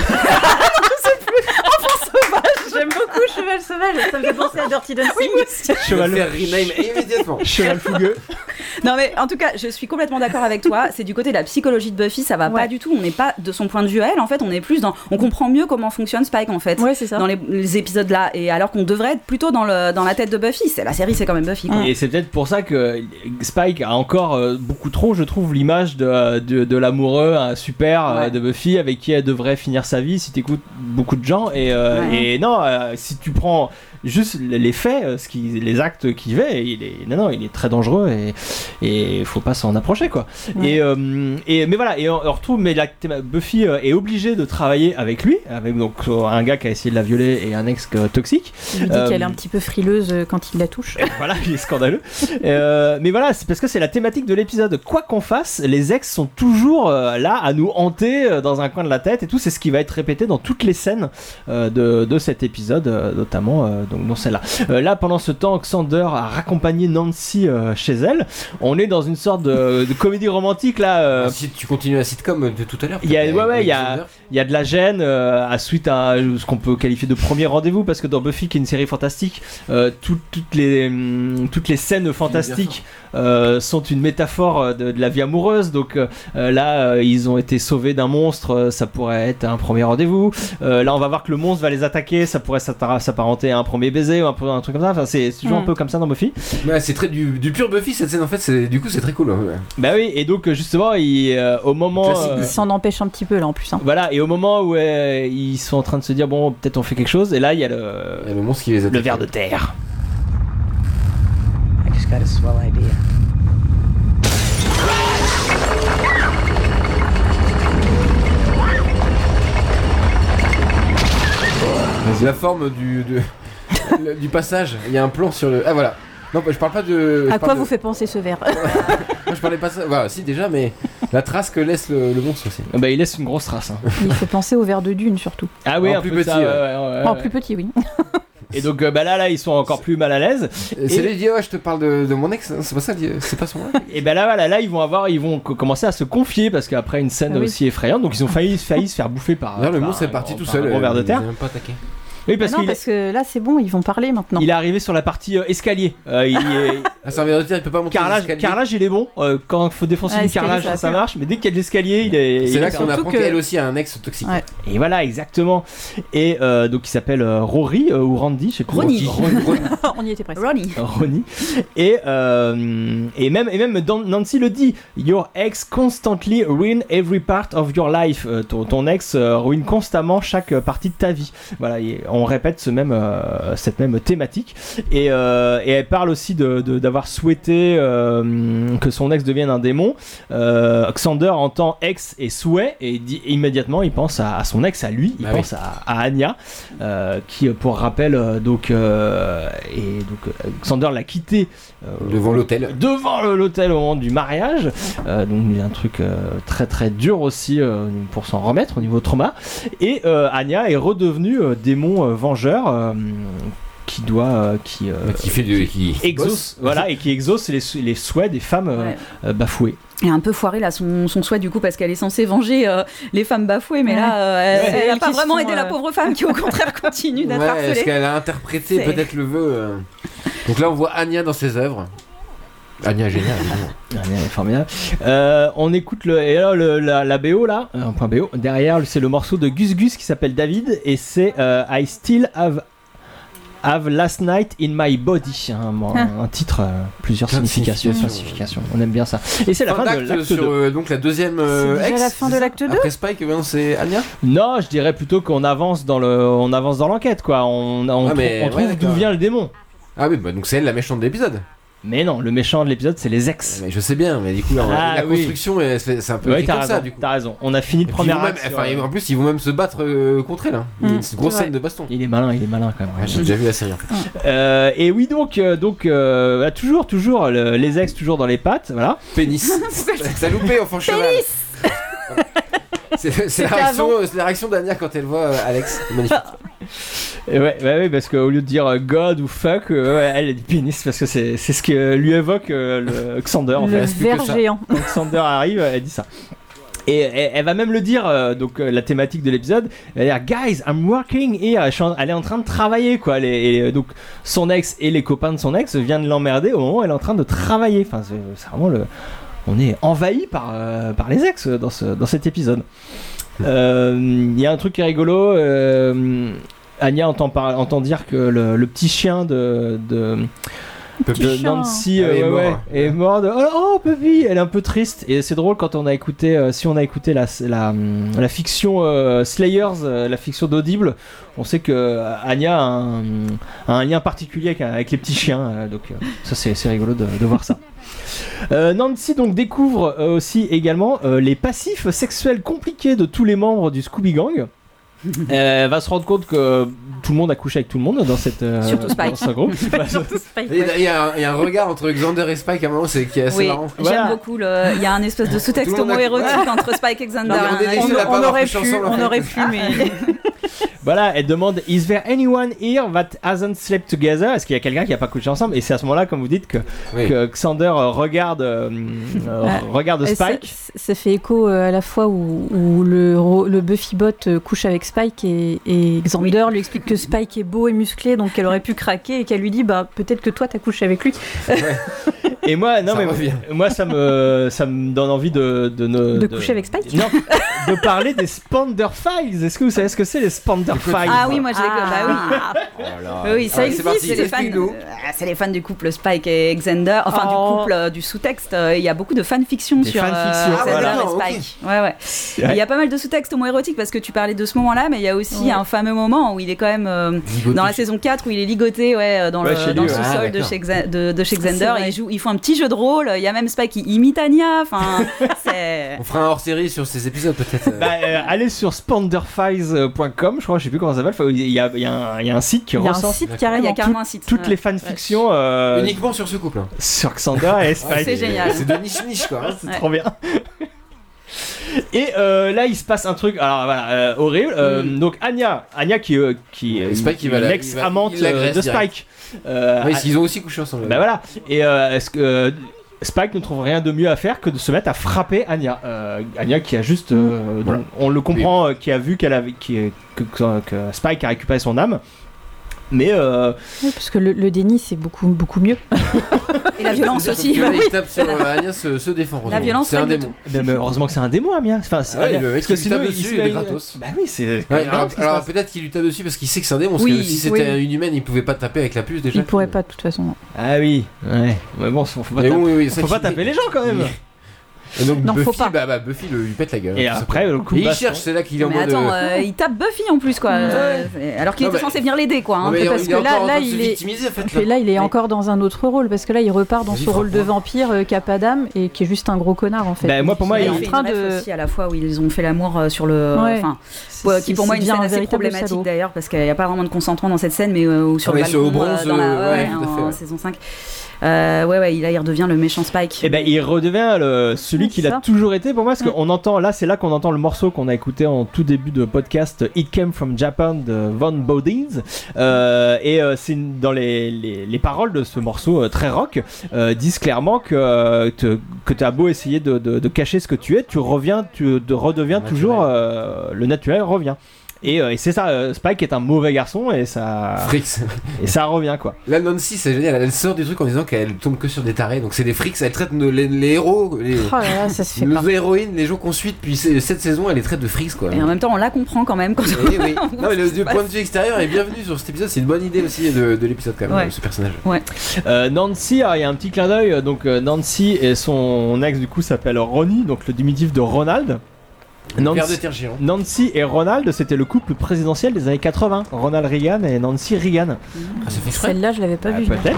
plus. Enfant sauvage. J'aime beaucoup Cheval Sauvage, ça me fait penser à Dirty Dancing. Oui, moi aussi. Cheval Cheval, faire rename immédiatement. cheval fougueux. Non mais en tout cas, je suis complètement d'accord avec toi. C'est du côté de la psychologie de Buffy, ça va Ouais. pas du tout. On n'est pas de son point de vue à elle. En fait, on est plus dans, on comprend mieux comment fonctionne Spike en fait. Ouais, c'est ça. Dans les, les épisodes là, et alors qu'on devrait être plutôt dans le dans la tête de Buffy. C'est la série, c'est quand même Buffy. Quoi. Et c'est peut-être pour ça que Spike a encore euh, beaucoup trop, je trouve, l'image de, de, de l'amoureux un super euh, Ouais. de Buffy avec qui elle devrait finir sa vie si t'écoutes beaucoup de gens. Et, euh, Ouais. et non, euh, si tu prends juste les faits, euh, ce qui, les actes qu'il fait, il est, non, non, il est très dangereux et et faut pas s'en approcher quoi. Ouais. Et, euh, et mais voilà, et on, on retrouve, mais la, Buffy euh, est obligée de travailler avec lui, avec donc euh, un gars qui a essayé de la violer et un ex euh, toxique. Il lui dit Euh, qu'elle est un petit peu frileuse euh, quand il la touche. Voilà, il est scandaleux. Euh, mais voilà, c'est parce que c'est la thématique de l'épisode. Quoi qu'on fasse, les ex sont toujours euh, là à nous hanter euh, dans un coin de la tête et tout. C'est ce qui va être répété dans toutes les scènes euh, de, de cet épisode, euh, notamment euh, donc dans celle-là. Euh, là, pendant ce temps, Xander a raccompagné Nancy euh, chez elle. On est dans une sorte de, de comédie romantique là. euh, Si tu continues la sitcom de tout à l'heure. il y a, peut-être, ouais, ouais, avec il y a, Xander. il y a de la gêne euh, à suite à ce qu'on peut qualifier de premier rendez-vous parce que dans Buffy, qui est une série fantastique, euh, tout- toutes les hum, toutes les scènes fantastiques euh, sont une métaphore de, de la vie amoureuse. Donc euh, là, euh, ils ont été sauvés d'un monstre, euh, ça pourrait être un premier rendez-vous. Euh, là, on va voir que le monstre va les attaquer, ça pourrait s'atta- s'apparenter à un premier baiser ou un, un truc comme ça. Enfin, c'est c'est toujours Mm. un peu comme ça dans Buffy. Ouais, c'est très du, du pur Buffy cette scène en fait. C'est, du coup, c'est très cool. Ouais. Bah oui, et donc justement, il, euh, au moment Classique. euh, Il s'en empêche un petit peu là en plus. Hein. voilà, et au moment où euh, ils sont en train de se dire bon, peut-être on fait quelque chose, et là il y a le, Il y a le monstre qui les attaque. le ver de terre. I just got a swell idea. La forme du de- le- du passage. Il y a un plan sur le. Ah voilà. Non, bah, je parle pas de. je À parle quoi de- vous fait penser ce verre? Moi, je parlais pas ça. Voilà, si déjà, mais la trace que laisse le, le monstre aussi. Bah il laisse une grosse trace. Hein. Il fait penser au verre de dune surtout. Ah oui, En un plus peu petit, ça, ouais. ouais, ouais, ouais, En ouais. plus petit, oui. Et donc euh, bah là, là ils sont encore plus mal à l'aise. Et c'est lui qui dit ouais, je te parle de, de mon ex. C'est pas ça, il dit, c'est pas son nom. Et bah là, voilà, là ils vont avoir, ils vont co- commencer à se confier parce qu'après une scène Ah oui. aussi effrayante, donc ils ont failli, failli se faire bouffer par. D'ailleurs, le par monstre un est parti gros- tout par un seul. gros ver de il terre. les a même pas attaqué. Oui, parce Ah non, qu'il parce que là c'est bon, ils vont parler maintenant. il est arrivé sur la partie euh, escalier. Euh, il est... Ah, c'est un ver de terre, il peut pas monter les Carrelage, escaliers. carrelage, il est bon. Euh, quand il faut défoncer Ah, du escalier, carrelage, ça va ça faire. marche. Mais dès qu'il y a de l'escalier, il est. C'est il là est qu'on perdu. apprend que- qu'elle aussi a un ex toxique. Ouais. Et voilà, exactement. Et euh, donc il s'appelle euh, Rory euh, ou Randy, je sais plus. Ronnie. Ron- Ron- On y était presque. Ronnie. Ronnie. Et, euh, et même, et même Dan- Nancy le dit, your ex constantly ruin every part of your life. Euh, ton, ton ex euh, ruine constamment chaque euh, partie de ta vie. Voilà, et on répète ce même, euh, cette même thématique. Et, euh, et elle parle aussi de, de- d'avoir souhaité euh, que son ex devienne un démon. Euh, Xander entend ex et souhait et dit immédiatement il pense à, à son ex, à lui, il Bah pense à, à Anya, euh, qui pour rappel euh, donc euh, et donc euh, Xander l'a quitté euh, Devant l'hôtel. devant le- l'hôtel au moment du mariage. Euh, donc il y a un truc euh, très très dur aussi euh, pour s'en remettre au niveau trauma. Et euh, Anya est redevenue euh, démon euh, vengeur. euh, qui doit euh, qui, euh, Qui fait de. Qui exauce bosse. voilà et qui exauce les, sou- les souhaits des femmes euh, Ouais. euh, bafouées. Et un peu foiré là son, son souhait du coup parce qu'elle est censée venger euh, les femmes bafouées, mais Ouais. là euh, elle, Ouais, elle a elles pas qui vraiment sont, aidé la euh, pauvre femme qui au contraire continue d'être Ouais, est-ce harcelée. qu'elle a interprété C'est- peut-être le vœu euh. Donc là, on voit Anya dans ses œuvres. Anya génial. Anya est formidable. Euh, on écoute le, et là, le, la, la B O là, un point B O. Derrière, c'est le morceau de Gus Gus qui s'appelle David et c'est euh, I Still Have Have Last Night in My Body, un, un, un titre, euh, plusieurs significations, significations. On aime bien ça. Et c'est la fin, fin de l'acte sur, deux. Euh, donc la deuxième euh, c'est déjà ex, la fin de l'acte deux. Après Spike, ben, c'est Anya. Non, je dirais plutôt qu'on avance dans le, on avance dans l'enquête quoi. On, on, ah, mais, on trouve ouais, d'où vient le démon. Ah oui, bah, donc c'est elle la méchante de l'épisode. Mais non, le méchant de l'épisode c'est les ex. Mais je sais bien, mais du coup la, ah, la oui. construction c'est, c'est un peu ouais, comme raison, ça du coup. T'as raison. On a fini de première même, enfin, en plus ils vont même se battre euh, contre elle. Hein. Mmh, c'est une grosse scène de baston. Il est malin, il est malin quand même. Ouais, j'ai déjà vu la série en fait. Euh, et oui donc euh, donc euh, bah, toujours toujours le, les ex toujours dans les pattes, voilà. Pénis. Ça a loupé enfant cheval. C'est, c'est, c'est, la réaction, c'est la réaction d'Anya quand elle voit euh, Alex. Magnifique. Et ouais, ouais, ouais, parce qu'au lieu de dire God ou fuck, euh, ouais, elle est du pénis parce que c'est, c'est ce que lui évoque euh, le Xander en le fait. Le ver géant. Quand Xander arrive, elle dit ça. Et elle, elle va même le dire, euh, donc euh, la thématique de l'épisode, elle va dire Guys, I'm working here. Elle est en train de travailler quoi. Elle est, et, donc son ex et les copains de son ex viennent l'emmerder au moment où elle est en train de travailler. Enfin, c'est, c'est vraiment le. On est envahi par, euh, par les ex dans, ce, dans cet épisode. Il euh, y a un truc qui est rigolo. Euh, Anya entend, par, entend dire que le, le petit chien de, de, de Nancy euh, est, ouais, mort. Ouais, est mort. De, oh, oh Puppy, elle est un peu triste. Et c'est drôle quand on a écouté, euh, si on a écouté la, la, la fiction euh, Slayers, euh, la fiction d'Audible, on sait que Anya a un, a un lien particulier avec, avec les petits chiens. Euh, donc euh, ça c'est, c'est rigolo de, de voir ça. Euh, Nancy donc découvre euh, aussi également euh, les passifs sexuels compliqués de tous les membres du Scooby Gang. Elle va se rendre compte que tout le monde a couché avec tout le monde dans cette euh, surtout Spike. Dans ce groupe. Surtout Spike, il, ouais. y a, il y a un regard entre Xander et Spike à un moment c'est qui est assez oui, marrant. J'aime voilà. beaucoup le. Il y a un espèce de sous-texte homo-érotique a... entre Spike et Xander. Non, on, on, on, on aurait pu, ensemble, on aurait pu, mais. Voilà, elle demande Is there anyone here that hasn't slept together? Est-ce qu'il y a quelqu'un qui n'a pas couché ensemble? Et c'est à ce moment-là, comme vous dites, que, oui. que Xander regarde, euh, euh, regarde Spike. Ça, ça fait écho à la fois où, où le, le Buffy bot couche avec Spike et, et Xander oui. lui explique que Spike est beau et musclé, donc qu'elle aurait pu craquer et qu'elle lui dit bah peut-être que toi t'as couché avec lui. Ouais. Et moi, non ça mais revient. moi ça me ça me donne envie de de, de, de, de coucher avec Spike. Non, de parler des Sponder Files. Est-ce que vous savez ce que c'est les Sponder Files? Ah oui, moi j'ai ah. bah oui. Oh oui, ça ah, existe. C'est, c'est, les fans, euh, c'est les fans du couple Spike et Xander, enfin oh. du couple euh, du sous-texte. Il euh, y a beaucoup de fanfiction sur fan euh, Xander voilà. et Spike. Okay. Ouais ouais. Il ouais. y a pas mal de sous-textes homo-érotiques parce que tu parlais de ce moment-là, mais il y a aussi ouais. un fameux moment où il est quand même euh, dans la saison quatre où il est ligoté ouais dans ouais, le dans lui, le sous-sol ah, de, chez Xa- de, de chez Xander et ils jouent, ils font un petit jeu de rôle. Il y a même Spike qui imite Anya. Enfin, c'est. On fera un hors-série sur ces épisodes peut-être. Bah, euh, allez sur sponderfiles point com, je crois, je sais plus comment ça s'appelle. Il y a, il y a, un, il y a un site qui recense. Il y a carrément un site. Toutes ouais. les fanfictions. Euh, Uniquement sur ce couple. Hein. Sur Xander et Spike. C'est génial. C'est de niche niche quoi. C'est ouais. trop bien. Et euh, là il se passe un truc alors voilà euh, horrible euh, mm. donc Anya Anya qui euh, qui est Spike, une ex-amante de Spike euh, oui, ils ont aussi couché ensemble bah voilà et euh, est-ce que euh, Spike ne trouve rien de mieux à faire que de se mettre à frapper Anya euh, Anya qui a juste euh, voilà. on le comprend oui. euh, qui a vu qu'elle avait qui, que, que, que Spike a récupéré son âme. Mais euh... oui, parce que le, le déni c'est beaucoup beaucoup mieux. Et la violence aussi. Bah, il tape sur euh, Anya se, se défend. La violence c'est un démon. Mais, mais heureusement que c'est un démon Anya. Enfin, c'est, ah ouais, Anya, le mec qui lui tape dessus, il est gratos. Bah oui, c'est. Ouais, alors alors peut-être qu'il lui tape dessus parce qu'il sait que c'est un démon. Parce oui, que si c'était oui. une humaine, il pouvait pas taper avec la puce déjà. Il pourrait pas de toute façon. Non. Ah oui. Ouais. Mais bon, faut pas, taper, oui, oui, faut pas taper les gens quand même. Et donc non, Buffy, faut pas. Bah, bah, Buffy le, lui pète la gueule. Et après, le coup et il cherche, c'est là qu'il est en mais mode. Attends, euh, il tape Buffy en plus, quoi. Euh, alors qu'il non, était bah, censé venir l'aider, quoi. Hein, mais parce il que là, là, il est. En fait, là. là, il est encore dans un autre rôle, parce que là, il repart dans ce rôle de vampire euh, qui a pas d'âme et qui est juste un gros connard, en fait. Bah, moi, pour moi, il est en train de. Aussi à la fois où ils ont fait l'amour sur le. Enfin, qui pour moi est une scène assez problématique d'ailleurs, parce qu'il n'y a pas vraiment de consentement dans cette scène, mais sur le balcon dans la saison cinq. Euh, ouais, ouais, il, il redevient le méchant Spike. Et ben, il redevient le, celui qu'il a toujours été pour moi, parce ouais. qu'on entend, là, c'est là qu'on entend le morceau qu'on a écouté en tout début de podcast, It Came From Japan de Von Bodins. Euh, et euh, c'est dans les, les, les paroles de ce morceau euh, très rock, euh, disent clairement que, euh, te, que tu as beau essayer de, de, de cacher ce que tu es, tu reviens, tu de, redeviens toujours, euh, le naturel revient. Et, euh, et c'est ça, euh, Spike est un mauvais garçon et ça. Fricks. Et ça revient quoi. Là, Nancy, c'est génial, elle sort du truc en disant qu'elle tombe que sur des tarés, donc c'est des fricks, elle traite nos- les, les héros, les, Oh là là, ça se fait nos pas. héroïnes, les gens qu'on suit depuis cette saison, elle les traite de fricks quoi. Et en même temps, on la comprend quand même quand Eh oui. on voit Non, mais le, ce qui du se point de passe. vue extérieur est bienvenu sur cet épisode, c'est une bonne idée aussi de, de l'épisode quand même, Ouais. ce personnage. Ouais. Euh, Nancy, alors, il y a un petit clin d'œil. euh, Donc euh, Nancy et son ex du coup s'appelle Ronnie, donc le diminutif de Ronald. Verre de terre géant. Nancy et Ronald, c'était le couple présidentiel des années quatre-vingts. Ronald Reagan et Nancy Reagan. Ah, ça fait exprès. Celle-là, je l'avais pas Ah, vue. peut-être.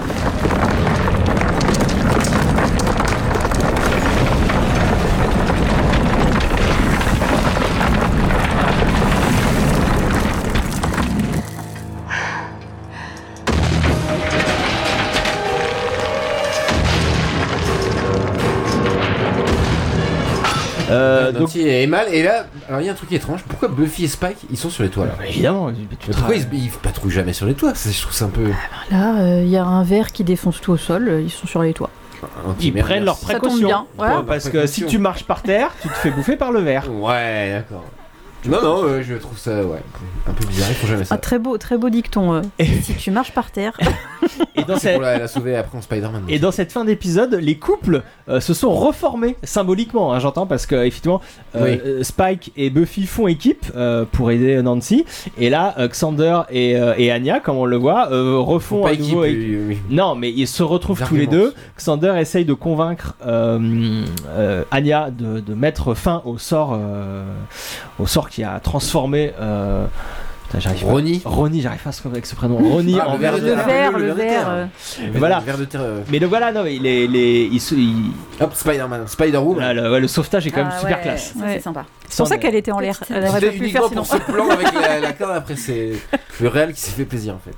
Euh, donc, Nancy est mal, et là, alors il y a un truc étrange, pourquoi Buffy et Spike ils sont sur les toits là? évidemment, tu Mais pourquoi ils, ils patrouillent jamais sur les toits? C'est- Je trouve ça un peu. Là, il y a un verre qui défonce tout au sol, euh, ils sont sur les toits. anti- ils merde, prennent leurs merci. Ça tombe précautions. bien, voilà. Bon, parce que Précaution. si tu marches par terre, tu te fais bouffer par le verre. Ouais, d'accord. Non, non, euh, je trouve ça ouais, un peu bizarre, ils font jamais ça. Un très beau, très beau dicton. euh. Si tu marches par terre. Et dans C'est cette... pour la, la sauver après en Spider-Man. Et dans cette fin d'épisode, les couples euh, se sont reformés symboliquement, hein, j'entends, parce que effectivement, euh, Oui. euh, Spike et Buffy font équipe euh, pour aider Nancy. Et là, euh, Xander et, euh, et Anya, comme on le voit, euh, refont Pas à équipe, nouveau. oui, oui. Non, mais ils se retrouvent Ils tous les argumentent. deux. Xander essaye de convaincre euh, euh, Anya de, de mettre fin au sort, euh, au sort qui a transformé. Euh, putain, j'arrive pas- Ronnie. Ronnie, j'arrive pas à se- avec ce prénom. Ronnie Ah, en le verre verre de de Le terre. verre, Le le verre de terre. verre. euh. Le Voilà. verre de terre. euh, Mais donc voilà, non, mais les, les, ils se- ils- Hop, Spider-Man, Spider-Woman. voilà, le, ouais, le sauvetage est quand même Ah super ouais, classe. ça, Ouais. c'est sympa. C'est pour ça qu'elle était en l'air. Elle aurait pas C'était pu le uniquement faire sinon. pour ce plan avec la, la corde après, c'est le réel qui s'est fait plaisir en fait.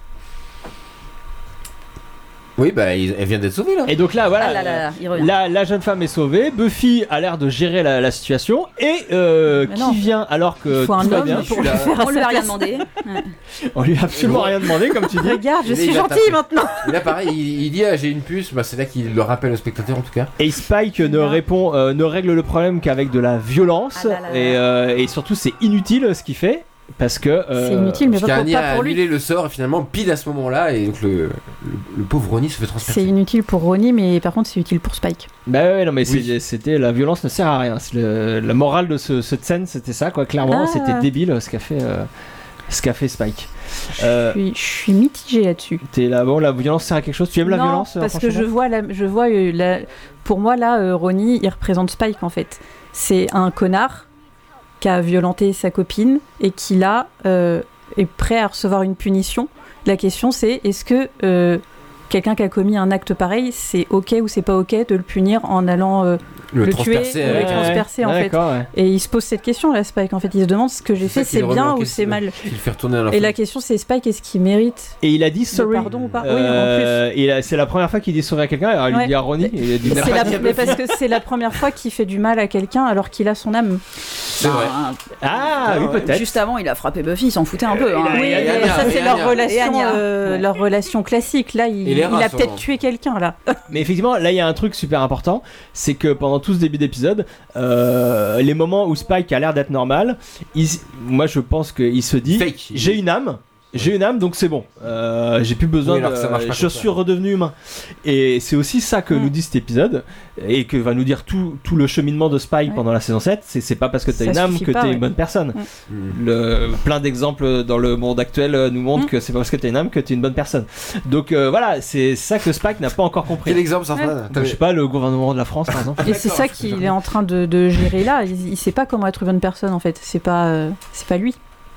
Oui, bah il- elle vient d'être sauvée là. Et donc là, voilà, Ah là là là, il revient. la, la jeune femme est sauvée. Buffy a l'air de gérer la, la situation. Et euh, Mais qui non. vient alors que Il faut tout un va homme bien. pour Je le suis là. faire à On lui a sa rien place. demandé. On lui a absolument rien demandé, comme tu dis. Regarde, je Et suis il va gentille taper. maintenant. Et là pareil, il, il dit ah, j'ai une puce, bah, c'est là qu'il le rappelle au spectateur en tout cas. Et Spike ne Là. répond, euh, ne règle le problème qu'avec de la violence. Ah là là là. Et, euh, et surtout, c'est inutile ce qu'il fait. Parce que. euh, C'est inutile, mais Parce pas pour, qu'Annie pas a pour lui. annulé le sort finalement pile à ce moment-là et donc le, le, le pauvre Ronnie se fait transpercer. C'est inutile pour Ronnie, mais par contre, c'est utile pour Spike. Bah ouais, non, mais Oui. c'est- c'était. La violence ne sert à rien. C'est le- la morale de ce- cette scène, c'était ça, quoi. Clairement, Ah. c'était débile ce qu'a fait. euh, ce qu'a fait Spike. Euh, Je suis, je suis mitigée là-dessus. T'es là, bon, la violence sert à quelque chose. Tu aimes la Non, violence euh, parce que je franchement vois, la, je vois euh, la- pour moi là, euh, Ronnie, il représente Spike en fait. C'est un connard qui a violenté sa copine et qui là euh, est prêt à recevoir une punition. La question c'est est-ce que euh, quelqu'un qui a commis un acte pareil, c'est ok ou c'est pas ok de le punir en allant euh, Le, le transpercer tuer, avec ouais, un- transpercer, en Ouais, fait. d'accord, ouais. Et il se pose cette question là, Spike. En fait, il se demande ce que j'ai C'est fait, ça qui c'est le remet bien en ou question, c'est mal. qui le fait retourner à la Et la question c'est Spike, est-ce qu'il mérite Et il a dit le sorry. pardon ou pas Oui, en Euh, et là, c'est la première fois qu'il dit sorry à quelqu'un. Alors il lui Ouais. dit à Ronnie. Et il a dit, plus. n'a C'est pas la- dit à mais Buffy. parce que c'est la première fois qu'il fait du mal à quelqu'un alors qu'il a son âme. C'est vrai. Ah oui, peut-être. Juste avant, il a frappé Buffy, il s'en foutait un peu. hein. Oui, et mais Anya, ça et c'est Anya. leur relation, Et Anya. euh, Ouais. leur relation classique. Là, il, Et les il races, a peut-être sûrement. tué quelqu'un là. Mais effectivement, là, il y a un truc super important, c'est que pendant tout ce début d'épisode, euh, les moments où Spike a l'air d'être normal, il- moi, je pense qu'il se dit, Fake. j'ai une âme. J'ai une âme, donc c'est bon. Euh, j'ai plus besoin Oui, alors de. que ça marche pas je comme suis ça. redevenu humain. Et c'est aussi ça que Mm. nous dit cet épisode, et que va nous dire tout, tout le cheminement de Spike Ouais. pendant la saison sept. C'est, c'est pas parce que t'as Ça une âme suffit que pas, t'es ouais. une bonne personne. Mm. Le, plein d'exemples dans le monde actuel euh, nous montrent Mm. que c'est pas parce que t'as une âme que t'es une bonne personne. Donc euh, voilà, c'est ça que Spike n'a pas encore compris. Quel exemple ça Ouais. Je sais pas, le gouvernement de la France par exemple. Et c'est ça qu'il est en train de, de gérer là. Il, il sait pas comment être une bonne personne en fait. C'est pas, euh, c'est pas lui.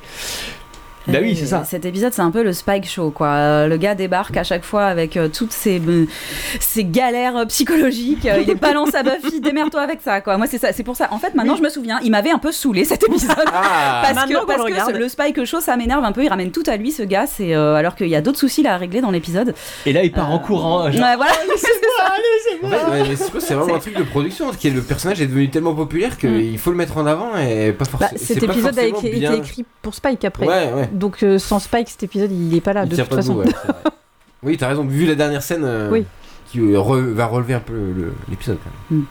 Bah oui, Et c'est ça. Cet épisode, c'est un peu le Spike Show, quoi. Euh, Le gars débarque à chaque fois avec euh, toutes ces, euh, ces galères euh, psychologiques. Euh, il est balance à Buffy, démerde-toi avec ça, quoi. Moi, c'est ça. C'est pour ça. En fait, maintenant, Oui. je me souviens, il m'avait un peu saoulé cet épisode. Ah Parce Maintenant que, qu'on parce le que regarde. ce- le Spike Show, ça m'énerve un peu. Il ramène tout à lui, ce gars. C'est euh, alors qu'il y a d'autres soucis là à régler dans l'épisode. Et là, il part en Euh, courant. Genre, Ouais, voilà. En fait, ouais, mais c'est quoi, c'est vraiment un truc de production, qui est le personnage est devenu tellement populaire qu'il faut le mettre en avant et pas Bah, forcément. cet épisode a été, été écrit pour Spike après. Ouais, ouais. Donc euh, sans Spike, cet épisode il est pas là Il de tient toute pas façon. debout, ouais, c'est vrai. Oui, t'as raison, vu la dernière scène euh, Oui. qui euh, re- va relever un peu le- l'épisode quand même.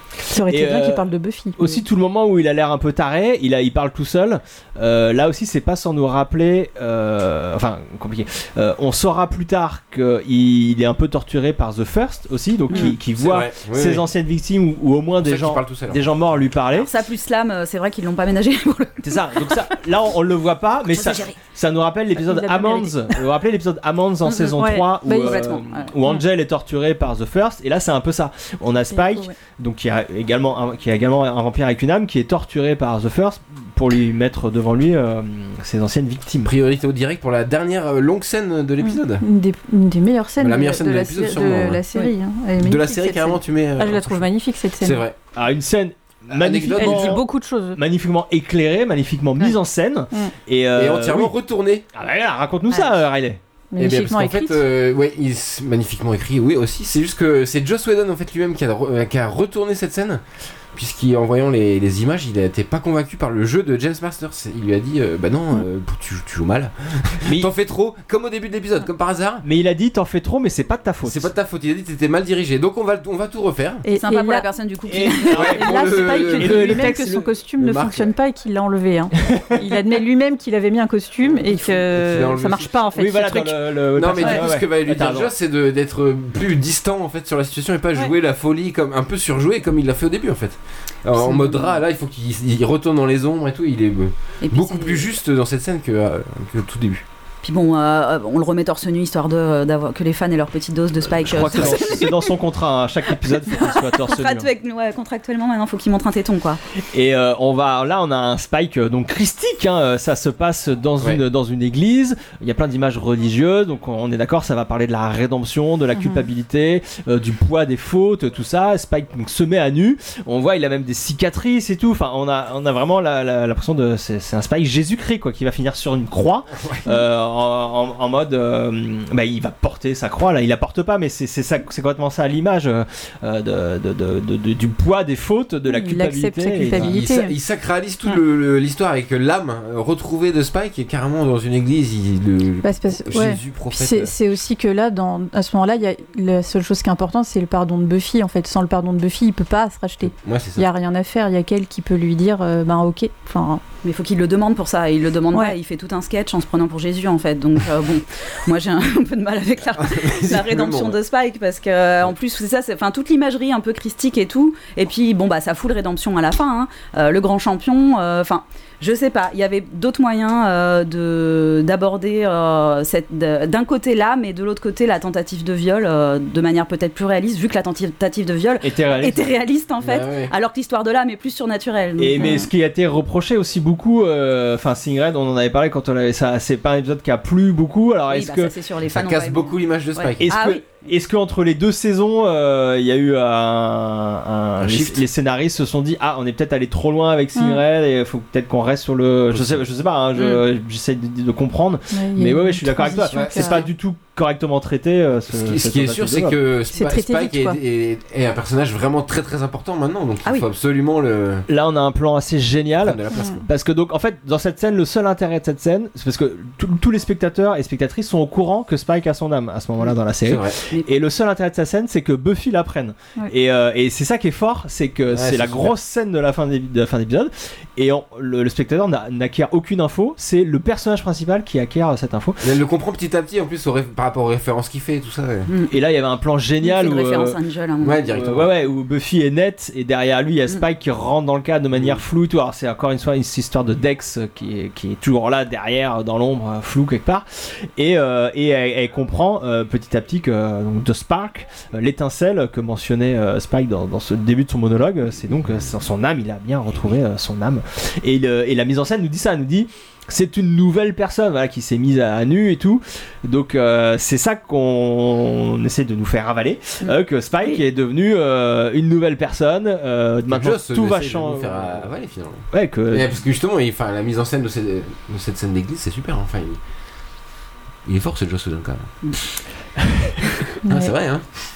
Ça aurait été Et, bien euh, qu'il parle de Buffy. Aussi tout le moment où il a l'air un peu taré, il, a, il parle tout seul. Euh, là aussi c'est pas sans nous rappeler, euh, enfin compliqué. Euh, on saura plus tard qu'il est un peu torturé par The First aussi, donc mmh. qui, qui voit oui, ses oui. anciennes victimes ou, ou au moins des gens, seul, des gens morts lui parler. Alors ça plus Slam, c'est vrai qu'ils l'ont pas ménagé. Pour le... C'est ça. Donc ça, là on, on le voit pas, mais ça, ça nous rappelle l'épisode Ammons. Vous vous rappelez l'épisode Ammons en mmh, saison ouais. trois où, bah, euh, où Angel mmh. est torturé par The First, et là c'est un peu ça. On a Spike, cool, ouais. donc qui a également un, qui a également un vampire avec une âme qui est torturé par The First pour lui mettre devant lui euh, ses anciennes victimes. Priorité au direct pour la dernière euh, longue scène de l'épisode. Une des, une des meilleures scènes, la meilleure scène de, de, de, l'épisode, la, sûrement, de ouais. la série. Ouais. Hein. De la série carrément tu mets. Euh, ah, je la trouve magnifique cette scène. C'est vrai. Ah, une scène. Magnifiquement, elle dit beaucoup de choses. Magnifiquement éclairée, magnifiquement ouais. mise en scène ouais. et, euh, et entièrement oui. retournée. Ah bah là, raconte-nous ouais. ça, Riley. Eh bien, parce qu'en fait, euh, ouais, il magnifiquement écrit, oui aussi. C'est juste que c'est Joss Whedon en fait lui-même qui a, euh, qui a retourné cette scène. Puisqu'en voyant les, les images, il n'était pas convaincu par le jeu de James Masters. Il lui a dit euh, bah non, euh, tu, tu joues mal. Mais t'en fais trop, comme au début de l'épisode, comme par hasard. Mais il a dit t'en fais trop, mais c'est pas de ta faute. C'est pas de ta faute. Il a dit t'étais mal dirigé. Donc on va, on va tout refaire. Et sympa et pour là, la personne du coup. Qui... Et, ouais, et là, le, c'est pas que le, lui-même que son costume ne marque, fonctionne pas et qu'il l'a enlevé. Hein. Il admet lui-même qu'il avait mis un costume et que ça marche pas en fait. Oui, voilà, ce truc. Le, le, non, mais du coup, ce que va lui dire Joss, c'est d'être plus distant en fait sur la situation et pas jouer la folie comme un peu surjoué comme il l'a fait au début en fait. En mode rat, là, il faut qu'il il retourne dans les ombres et tout. Il est et beaucoup plus juste dans cette scène que, euh, que tout début. Puis bon, euh, on le remet torse nu histoire de, d'avoir, que les fans aient leur petite dose de Spike. Je crois que c'est, c'est dans son contrat. Hein. Chaque épisode, il faut qu'il soit torse nu. Hein. Ouais, contractuellement, maintenant, il faut qu'il montre un téton, quoi. Et euh, on va, là, on a un Spike euh, donc christique. Hein. Ça se passe dans ouais. une dans une église. Il y a plein d'images religieuses. Donc on est d'accord, ça va parler de la rédemption, de la culpabilité, mm-hmm. euh, du poids des fautes, tout ça. Spike donc, se met à nu. On voit, il a même des cicatrices et tout. Enfin, on a on a vraiment la, la, l'impression de c'est, c'est un Spike Jésus-Christ quoi, qui va finir sur une croix ouais. euh, en, en, en mode euh, bah, il va porter sa croix là, il la porte pas mais c'est, c'est, ça, c'est complètement ça l'image euh, de, de, de, de, de, du poids des fautes, de la il culpabilité, accepte sa culpabilité. Il, il sacralise toute ouais. le, l'histoire avec l'âme retrouvée de Spike et carrément dans une église il, le, bah, c'est Jésus ouais. prophète c'est, c'est aussi que là dans, à ce moment là y a, la seule chose qui est importante c'est le pardon de Buffy en fait. Sans le pardon de Buffy il peut pas se racheter. Ouais, il y a rien à faire, il y a qu'elle qui peut lui dire euh, ben ok enfin mais il faut qu'il le demande pour ça, il le demande ouais. pas, il fait tout un sketch en se prenant pour Jésus en fait. Donc euh, bon, moi j'ai un peu de mal avec la, la rédemption de Spike parce que euh, en plus c'est ça, c'est enfin toute l'imagerie un peu christique et tout. Et puis bon bah ça fout le rédemption à la fin, hein. euh, le grand champion. Enfin, euh, je sais pas, il y avait d'autres moyens euh, de d'aborder euh, cette de, d'un côté l'âme et de l'autre côté la tentative de viol euh, de manière peut-être plus réaliste vu que la tentative de viol était réaliste, était réaliste en fait, bah ouais. alors que l'histoire de l'âme est plus surnaturelle. Donc, et euh... mais ce qui a été reproché aussi beaucoup. Enfin, euh, Singred, on en avait parlé quand on avait ça. C'est pas un épisode qui a plu beaucoup. Alors, oui, est-ce bah, que ça, c'est sûr, les ça fans casse beaucoup l'image de Spike. Ouais. Est-ce ah, que oui. Est-ce qu'entre les deux saisons, il euh, y a eu un, un, un les, les scénaristes se sont dit ah on est peut-être allé trop loin avec Singred mm. et il faut peut-être qu'on reste sur le. Je sais, je sais pas. Hein, je, mm. J'essaie de, de comprendre. Ouais, mais ouais, ouais, je suis d'accord avec toi. Ouais. C'est pas du tout correctement traité. Euh, ce, ce qui, ce qui est sûr, c'est que Sp- c'est Spike vite, est, est, est un personnage vraiment très très important maintenant. Donc il ah faut oui. absolument le. Là, on a un plan assez génial. Parce que donc en fait, dans cette scène, le seul intérêt de cette scène, c'est parce que tous les spectateurs et spectatrices sont au courant que Spike a son âme à ce moment-là dans la série. Et le seul intérêt de sa scène, c'est que Buffy l'apprenne. Ouais. Et, euh, et c'est ça qui est fort, c'est que ouais, c'est, c'est la super. grosse scène de la fin, de la fin d'épisode. Et on, le, le spectateur n'a, n'acquiert aucune info. C'est le personnage principal qui acquiert cette info. Elle le comprend petit à petit, en plus, au ré- par rapport aux références qu'il fait et tout ça. Ouais. Mm. Et là, il y avait un plan génial. Il fait une où, référence euh, à Angel, hein, ouais, directement. Ouais, ouais, où Buffy est nette et derrière lui, il y a Spike mm. qui rentre dans le cadre de manière mm. floue. Et tout. Alors, c'est encore une fois une histoire de Dex qui est, qui est toujours là derrière, dans l'ombre, flou quelque part. Et, euh, et elle, elle comprend euh, petit à petit que euh, donc, The Spark, euh, l'étincelle que mentionnait euh, Spike dans, dans ce début de son monologue, c'est donc euh, son âme, il a bien retrouvé euh, son âme. Et, le, et la mise en scène nous dit ça, elle nous dit c'est une nouvelle personne voilà, qui s'est mise à, à nu et tout. Donc euh, c'est ça qu'on essaie de nous faire avaler, mmh. euh, que Spike oui. est devenu euh, une nouvelle personne. Euh, maintenant Joss tout va changer. Faire avaler finalement. Ouais, que... Mais parce que justement, il, la mise en scène de cette, de cette scène d'église, c'est super. Enfin, il, il est fort ce Joss Whedon quand même. ah, ouais. C'est vrai, hein.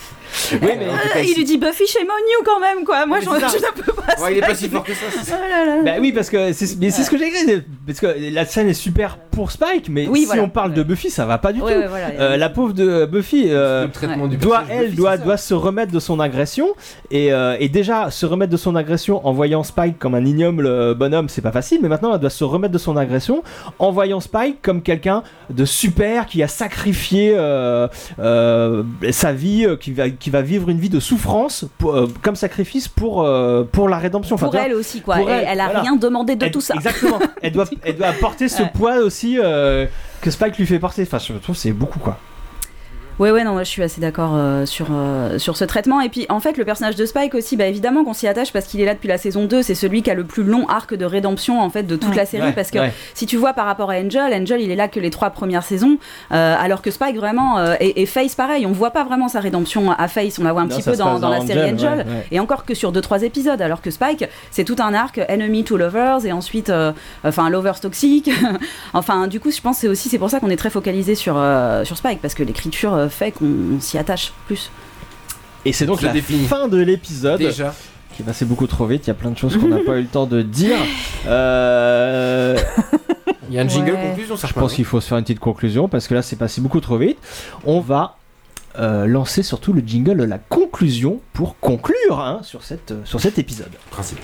Oui, mais euh, il lui dit Buffy, shame on you quand même, quoi. Moi, je, je ne peux pas. Ouais, il est pas si fort que ça. Oh là là. Bah oui, parce que c'est, mais c'est ce que j'ai écrit. Parce que la scène est super pour Spike, mais oui, si voilà. on parle ouais. de Buffy, ça va pas du ouais, tout. Ouais, voilà, euh, la pauvre de Buffy euh, ouais. doit, elle, Buffy, doit, doit se remettre de son agression. Et, euh, et déjà, se remettre de son agression en voyant Spike comme un ignoble bonhomme, c'est pas facile. Mais maintenant, elle doit se remettre de son agression en voyant Spike comme quelqu'un de super qui a sacrifié euh, euh, sa vie, euh, qui, va, qui va vivre une vie de souffrance pour, euh, comme sacrifice pour, euh, pour la rédemption. Pour enfin, elle vois, aussi, quoi. Elle, elle, elle a voilà. rien demandé de elle, tout ça. Exactement. elle, doit, elle doit apporter ce ouais. poids aussi euh, que Spike lui fait porter. Enfin, je trouve que c'est beaucoup, quoi. Ouais, ouais, non, moi je suis assez d'accord euh, sur, euh, sur ce traitement. Et puis en fait, le personnage de Spike aussi, bah évidemment qu'on s'y attache parce qu'il est là depuis la saison deux. C'est celui qui a le plus long arc de rédemption en fait de toute ouais, la série. Ouais, parce que ouais. si tu vois par rapport à Angel, Angel il est là que les trois premières saisons. Euh, alors que Spike vraiment. Euh, et, et Face pareil, on voit pas vraiment sa rédemption à Face. On la voit un non, petit peu dans, dans la Angel, série Angel. Ouais, ouais. Et encore que sur deux trois épisodes. Alors que Spike, c'est tout un arc enemy to lovers et ensuite. Euh, enfin, lovers toxiques. Enfin, du coup, je pense que c'est aussi c'est pour ça qu'on est très focalisé sur, euh, sur Spike parce que l'écriture euh, fait qu'on s'y attache plus. Et c'est donc la définis. fin de l'épisode. Déjà. Qui est passé beaucoup trop vite. Il y a plein de choses qu'on n'a pas eu le temps de dire. Euh... Il y a une jingle ouais. conclusion, ça je pense qu'il faut se faire une petite conclusion parce que là c'est passé beaucoup trop vite. On va euh, lancer surtout le jingle de la conclusion pour conclure hein, sur, cette, euh, sur cet épisode. Principe.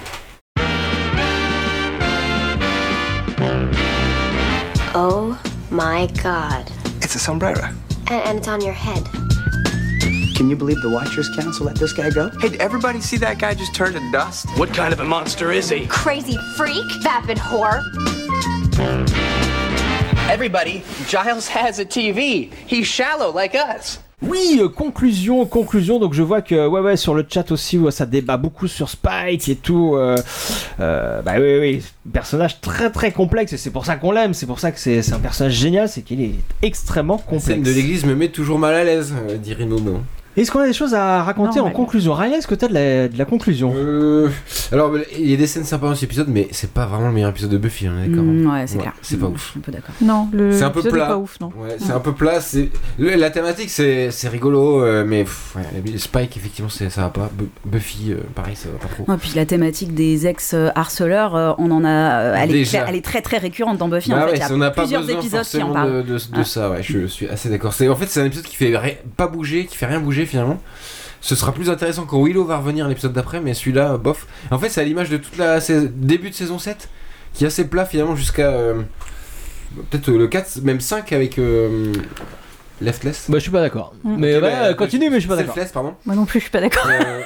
Oh my god. It's a sombrero. And, and it's on your head. Can you believe the Watchers Council let this guy go? Hey, did everybody see that guy just turn to dust? What kind of a monster is he? Crazy freak, vapid whore. Everybody, Giles has a T V. He's shallow like us. Oui, euh, conclusion, conclusion. Donc je vois que ouais ouais sur le chat aussi ouais, ça débat beaucoup sur Spike et tout. Euh, euh, bah oui oui, personnage très très complexe et c'est pour ça qu'on l'aime. C'est pour ça que c'est, c'est un personnage génial, c'est qu'il est extrêmement complexe. La scène de l'église me met toujours mal à l'aise, euh, dit Rino. Est-ce qu'on a des choses à raconter non, en conclusion? Ryan, est-ce que tu as de la, de la conclusion? euh, Alors, il y a des scènes sympas dans cet épisode, mais c'est pas vraiment le meilleur épisode de Buffy, on est d'accord. Mmh, ouais, c'est ouais, clair. C'est pas mmh, ouf. Je suis un peu d'accord. Non, le c'est un peu plat. Est pas ouf, non. Ouais, c'est mmh. un peu plat. C'est... La thématique, c'est, c'est rigolo, euh, mais pff, ouais, Spike, effectivement, c'est, ça va pas. Buffy, euh, pareil, ça va pas trop. Et puis la thématique des ex-harceleurs, euh, on en a. Elle est, elle est très très récurrente dans Buffy. Bah en fait, ouais, il y a on n'a pas plusieurs besoin épisodes qui en parlent. De, de, de ah. ça, ouais, je suis assez d'accord. C'est, en fait, c'est un épisode qui fait ré... pas bouger, qui fait rien bouger finalement. Ce sera plus intéressant quand Willow va revenir l'épisode d'après, mais celui-là, bof. En fait, c'est à l'image de toute la sais... début de saison sept, qui est assez plat finalement jusqu'à euh, peut-être le quatre, même cinq avec euh, Leftless. Bah, je suis pas d'accord. Mmh. Mais okay, ouais, bah, continue, mais je suis pas d'accord. Selfless, pardon. Moi non plus, je suis pas d'accord. Euh,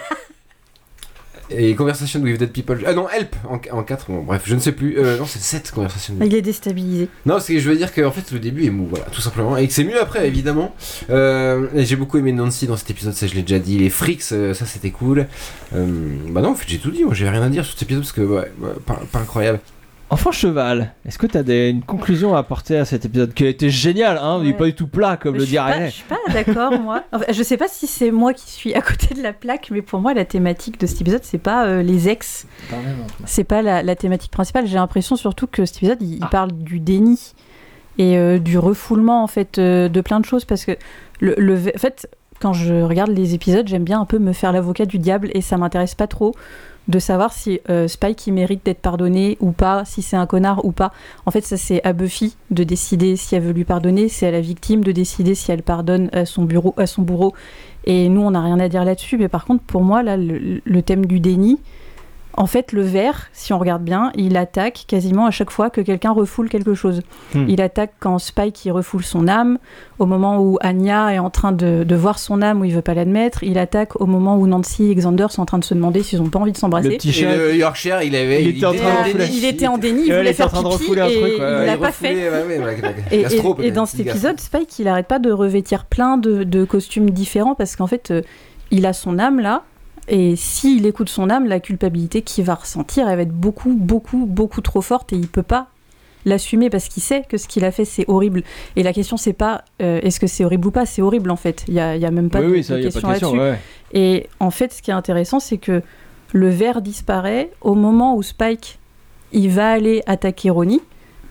et Conversation with Dead People. Ah non, Help en, en quatre, bon, bref, je ne sais plus. Euh, non, c'est sept Conversation. Il est déstabilisé. Non, c'est que je veux dire qu'en fait, le début est mou, voilà, tout simplement. Et que c'est mieux après, évidemment. Euh, et j'ai beaucoup aimé Nancy dans cet épisode, ça je l'ai déjà dit. Les Freaks, euh, ça c'était cool. Euh, bah non, en fait, j'ai tout dit, moi, j'ai rien à dire sur cet épisode parce que, ouais, ouais pas, pas incroyable. Enfant Cheval, est-ce que tu as des, une conclusion à apporter à cet épisode qui a été génial, hein, ouais. Il n'est pas du tout plat comme mais le dit Ryan. Je suis pas d'accord, moi. Enfin, je sais pas si c'est moi qui suis à côté de la plaque, mais pour moi, la thématique de cet épisode, c'est pas euh, les ex. C'est pas la, la thématique principale. J'ai l'impression surtout que cet épisode, il, ah. il parle du déni et euh, du refoulement en fait euh, de plein de choses parce que le, le, en fait, quand je regarde les épisodes, j'aime bien un peu me faire l'avocat du diable et ça m'intéresse pas trop de savoir si euh, Spike il mérite d'être pardonné ou pas, si c'est un connard ou pas. En fait, ça c'est à Buffy de décider si elle veut lui pardonner, c'est à la victime de décider si elle pardonne à son, bureau, à son bourreau. Et nous, on n'a rien à dire là-dessus. Mais par contre, pour moi, là, le, le thème du déni, en fait, le ver, si on regarde bien, il attaque quasiment à chaque fois que quelqu'un refoule quelque chose. Hmm. Il attaque quand Spike il refoule son âme, au moment où Anya est en train de, de voir son âme où il veut pas l'admettre. Il attaque au moment où Nancy et Xander sont en train de se demander s'ils ont pas envie de s'embrasser. Le petit chat, et le Yorkshire, il avait, il était en train de refouler. Il était en déni, il voulait faire pipi et un truc, ouais, il l'a pas fait. Ouais, ouais, ouais, et, et, et dans cet épisode, Spike, il arrête pas de revêtir plein de, de costumes différents parce qu'en fait, euh, il a son âme là. Et s'il écoute son âme, la culpabilité qu'il va ressentir, elle va être beaucoup, beaucoup, beaucoup trop forte et il peut pas l'assumer parce qu'il sait que ce qu'il a fait, c'est horrible. Et la question, c'est pas euh, est-ce que c'est horrible ou pas, c'est horrible en fait. Il y a, il y a même pas oui, de, oui, ça, de question, pas de question là-dessus. Ouais. Et en fait, ce qui est intéressant, c'est que le ver disparaît au moment où Spike, il va aller attaquer Ronnie.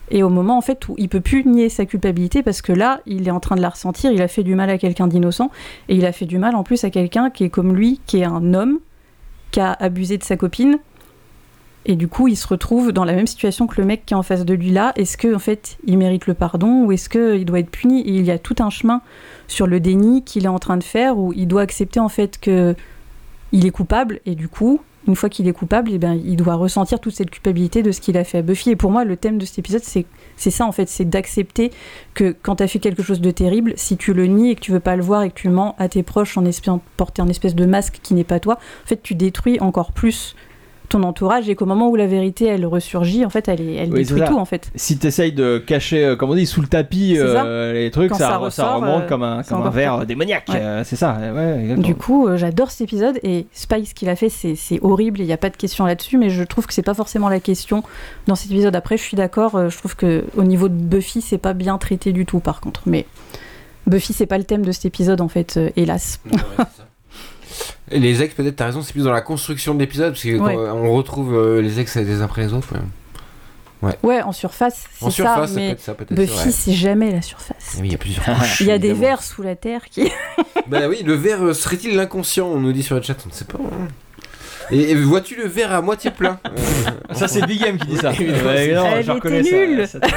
Et au moment en fait où il peut plus nier sa culpabilité parce que là, il est en train de la ressentir, il a fait du mal à quelqu'un d'innocent et il a fait du mal en plus à quelqu'un qui est comme lui, qui est un homme, qui a abusé de sa copine. Et du coup, il se retrouve dans la même situation que le mec qui est en face de lui là. Est-ce que en fait, il mérite le pardon ou est-ce qu'il doit être puni ? Et il y a tout un chemin sur le déni qu'il est en train de faire où il doit accepter en fait que il est coupable et du coup, une fois qu'il est coupable, eh bien, il doit ressentir toute cette culpabilité de ce qu'il a fait à Buffy. Et pour moi, le thème de cet épisode, c'est, c'est ça en fait, c'est d'accepter que quand tu as fait quelque chose de terrible, si tu le nies et que tu veux pas le voir et que tu mens à tes proches en espérant porter un espèce de masque qui n'est pas toi, en fait, tu détruis encore plus ton entourage et qu'au moment où la vérité elle ressurgit en fait elle, est, elle oui, détruit tout en fait. Si t'essayes de cacher euh, comme on dit sous le tapis euh, les trucs ça, ça, ressort, ça remonte euh, comme un, comme un verre démoniaque, ouais. euh, c'est ça ouais, exactement. Du coup euh, j'adore cet épisode et Spike ce qu'il a fait c'est, c'est horrible et il n'y a pas de question là-dessus mais je trouve que c'est pas forcément la question dans cet épisode. Après je suis d'accord, euh, je trouve qu'au niveau de Buffy c'est pas bien traité du tout par contre, mais Buffy c'est pas le thème de cet épisode en fait, euh, hélas. Ouais, c'est ça. Et les ex, peut-être, t'as raison, c'est plus dans la construction de l'épisode, parce qu'on ouais. retrouve euh, les ex les uns après les autres. Ouais, ouais. ouais en surface, c'est en surface, ça, mais ça peut être ça, peut-être, Buffy, c'est, c'est jamais la surface. Il y a plusieurs couches. Il y a des vers sous la terre qui... Ben oui, le verre euh, serait-il l'inconscient ? On nous dit sur le chat, on ne sait pas. Hein. Et, et vois-tu le verre à moitié plein ? euh, Ça, c'est Big M qui dit ça. Oui, ouais, non, elle était nulle. Ça, ça...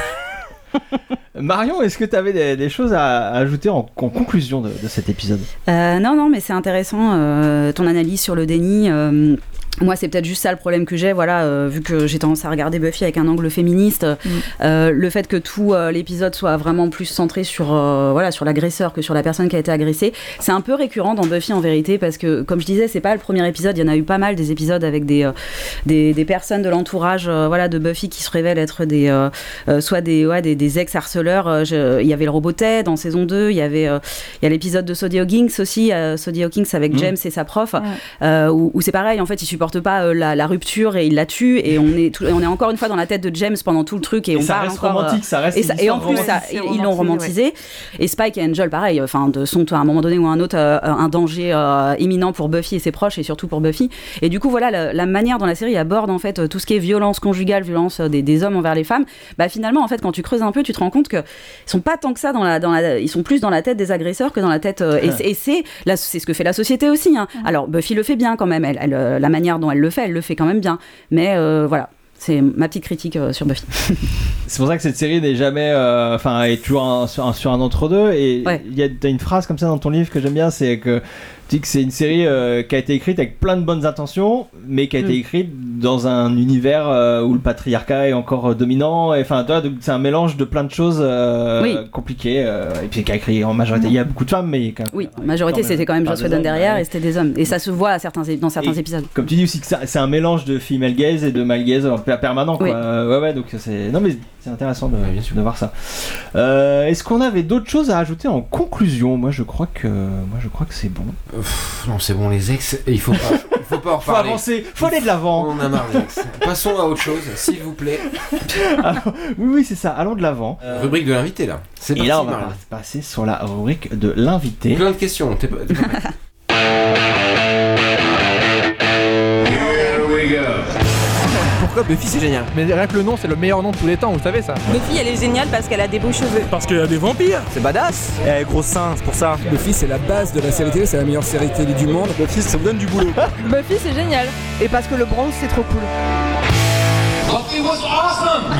Marion, est-ce que tu avais des, des choses à, à ajouter en, en conclusion de, de cet épisode ? euh, Non, non, mais c'est intéressant euh, ton analyse sur le déni. Euh, moi, c'est peut-être juste ça le problème que j'ai, voilà, euh, vu que j'ai tendance à regarder Buffy avec un angle féministe, mm. euh, le fait que tout euh, l'épisode soit vraiment plus centré sur, euh, voilà, sur l'agresseur que sur la personne qui a été agressée, c'est un peu récurrent dans Buffy en vérité, parce que, comme je disais, c'est pas le premier épisode, il y en a eu pas mal des épisodes avec des, euh, des, des personnes de l'entourage euh, voilà, de Buffy qui se révèlent être des, euh, euh, soit des, ouais, des, des ex-harceleurs. Euh, je, il y avait le robot Ted en saison deux, il y avait euh, il y a l'épisode de Sodie Hawkins aussi, euh, Sodie Hawkins avec mm. James et sa prof, mm. euh, où, où c'est pareil, en fait, ils supportent pas euh, la, la rupture et il la tue et on est, tout, on est encore une fois dans la tête de James pendant tout le truc et, et on ça parle reste encore romantique, ça reste et, ça, et en plus ça, ils, ils l'ont romantisé ouais. Et Spike et Angel pareil, enfin de, sont à un moment donné ou à un autre euh, un danger euh, imminent pour Buffy et ses proches et surtout pour Buffy et du coup voilà la, la manière dont la série aborde en fait tout ce qui est violence conjugale, violence des, des hommes envers les femmes, bah finalement en fait quand tu creuses un peu tu te rends compte que ils sont pas tant que ça dans la, dans la ils sont plus dans la tête des agresseurs que dans la tête euh, et, et c'est là c'est ce que fait la société aussi hein. Alors Buffy le fait bien quand même, elle, elle, la manière dont elle le fait elle le fait quand même bien. Mais euh, voilà, c'est ma petite critique euh, sur Buffy. C'est pour ça que cette série n'est jamais, enfin, euh, est toujours un, sur, un, sur un entre-deux. Et il ouais. y a t'as une phrase comme ça dans ton livre que j'aime bien, c'est que tu dis que c'est une série euh, qui a été écrite avec plein de bonnes intentions, mais qui a mm. été écrite dans un univers euh, où le patriarcat est encore euh, dominant. Enfin, toi, c'est un mélange de plein de choses euh, oui. compliquées. Euh, et puis qui a écrit en majorité, il y a beaucoup de femmes, mais quand même, oui, en majorité c'était quand même Joss Whedon derrière ouais. Et c'était des hommes. Et ça se voit à certains, dans certains et, épisodes. Comme tu dis aussi que ça, c'est un mélange de female gaze et de male gaze permanent. Quoi. Oui. Euh, ouais, ouais, donc c'est non mais c'est intéressant de, ouais, bien sûr. de voir ça. Euh, est-ce qu'on avait d'autres choses à ajouter en conclusion ? Moi, je crois que, moi, je crois que c'est bon. Pff, non, c'est bon, les ex, il faut pas, il faut pas en faut avancer, faut aller de l'avant. On en a marre des ex. Passons à autre chose, s'il vous plaît. Alors, oui, oui, c'est ça. Allons de l'avant. Euh, rubrique de l'invité là. C'est parti. Et là, on va Marie. passer sur la rubrique de l'invité. Plein de questions. T'es pas, t'es pas prêt. Here we go. Pourquoi Buffy c'est génial? Mais rien que le nom, c'est le meilleur nom de tous les temps, vous savez ça. Buffy elle est géniale parce qu'elle a des beaux cheveux. Parce qu'il y a des vampires. C'est badass. Et elle est gros sein, c'est pour ça. Buffy c'est la base de la série télé, c'est la meilleure série télé du monde. Buffy ça me donne du boulot. Buffy c'est génial. Et parce que le bronze c'est trop cool. Buffy was awesome.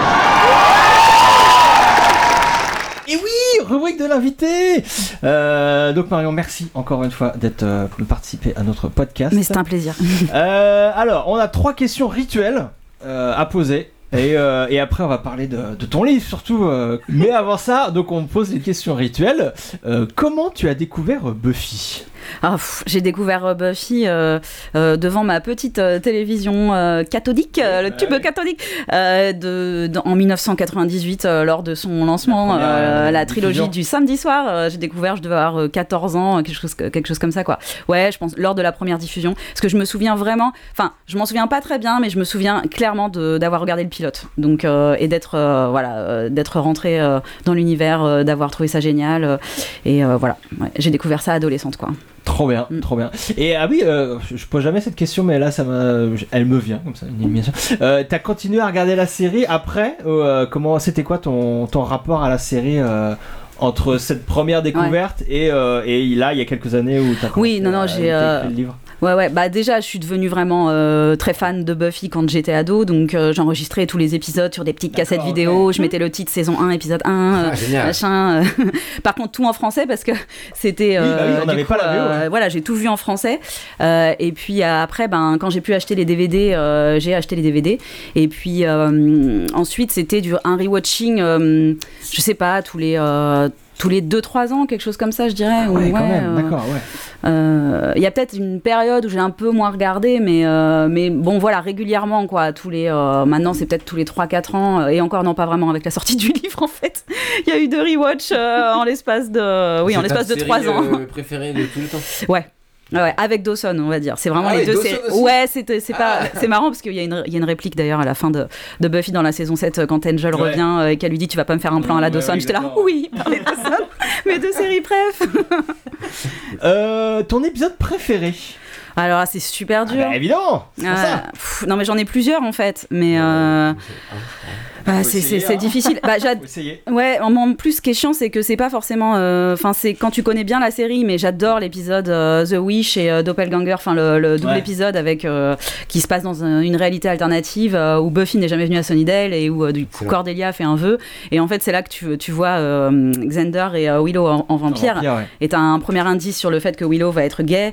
Et oui, rubrique de l'invité. Euh, donc Marion, merci encore une fois d'être euh, de participer à notre podcast. Mais c'est un plaisir. euh, alors, on a trois questions rituelles euh, à poser. Et, euh, et après, on va parler de, de ton livre surtout. Euh. Mais avant ça, donc on pose les questions rituelles. Euh, comment tu as découvert Buffy ? Ah, pff, j'ai découvert Buffy euh, euh, devant ma petite euh, télévision euh, cathodique, euh, le tube ouais. cathodique, euh, de, de, en dix-neuf cent quatre-vingt-dix-huit, euh, lors de son lancement, la, euh, la trilogie diffusion. Du samedi soir. Euh, j'ai découvert, je devais avoir euh, quatorze ans, quelque chose, quelque chose comme ça, quoi. Ouais, je pense, lors de la première diffusion. Parce que je me souviens vraiment, enfin, je m'en souviens pas très bien, mais je me souviens clairement de, d'avoir regardé le pilote. Donc, euh, et d'être, euh, voilà, euh, d'être rentrée euh, dans l'univers, euh, d'avoir trouvé ça génial. Euh, et euh, voilà, ouais, j'ai découvert ça adolescente, quoi. Trop bien, mm. trop bien. Et ah oui, euh, je, je pose jamais cette question, mais là, ça m'a, elle me vient comme ça. Bien sûr. Euh, t'as continué à regarder la série après euh, comment c'était quoi ton ton rapport à la série euh, entre cette première découverte ouais. et euh, et là, il y a quelques années où t'as oui, non, non, à, j'ai à euh... écrit le livre. Ouais, ouais, bah déjà, je suis devenue vraiment euh, très fan de Buffy quand j'étais ado, donc euh, j'enregistrais tous les épisodes sur des petites D'accord, cassettes vidéo, okay. je mettais le titre saison un, épisode un, ah, euh, machin. Euh, par contre, tout en français parce que c'était. Euh, oui, bah oui, on n'avait pas la V O. Euh, ouais. Voilà, j'ai tout vu en français. Euh, et puis euh, après, ben, quand j'ai pu acheter les D V D, euh, j'ai acheté les D V D. Et puis euh, ensuite, c'était du, un rewatching, euh, je sais pas, tous les. Euh, tous les deux trois ans, quelque chose comme ça, je dirais. Ah ouais, ouais, quand même, euh, d'accord, ouais. Il euh, y a peut-être une période où j'ai un peu moins regardé, mais, euh, mais bon, voilà, régulièrement, quoi. Tous les, euh, maintenant, c'est peut-être tous les trois quatre ans, et encore, non, pas vraiment, avec la sortie du livre, en fait. Il y a eu deux rewatch euh, en l'espace de, oui, c'est en l'espace de trois ans. C'est ta série préférée de tout le temps. Ouais. Ouais, avec Dawson, on va dire. C'est vraiment ah les oui, deux. Dawson C'est... aussi. Ouais, c'est, c'est, pas... ah. c'est marrant parce qu'il y a, une, il y a une réplique d'ailleurs à la fin de, de Buffy dans la saison sept quand Angel ouais. revient euh, et qu'elle lui dit tu vas pas me faire un plan à la ouais, Dawson. Ouais, J'étais là, oui, parler de Dawson. Mes deux séries préf. euh, ton épisode préféré? Alors, c'est super dur. Ah bah, évidemment, c'est euh, ça. Pff, non, mais j'en ai plusieurs en fait. Mais. Euh... Bah, c'est, essayer, c'est, c'est hein. difficile. Bah, j'ad... Ouais, en, en plus, ce qui est chiant, c'est que c'est pas forcément. Enfin, euh, c'est quand tu connais bien la série, mais j'adore l'épisode euh, The Wish et euh, Doppelganger, enfin le, le double ouais. épisode avec euh, qui se passe dans un, une réalité alternative euh, où Buffy n'est jamais venue à Sunnydale et où euh, du coup Cordelia fait un vœu. Et en fait, c'est là que tu, tu vois euh, Xander et euh, Willow en, en vampire. En vampire ouais. Et t'as un premier indice sur le fait que Willow va être gay.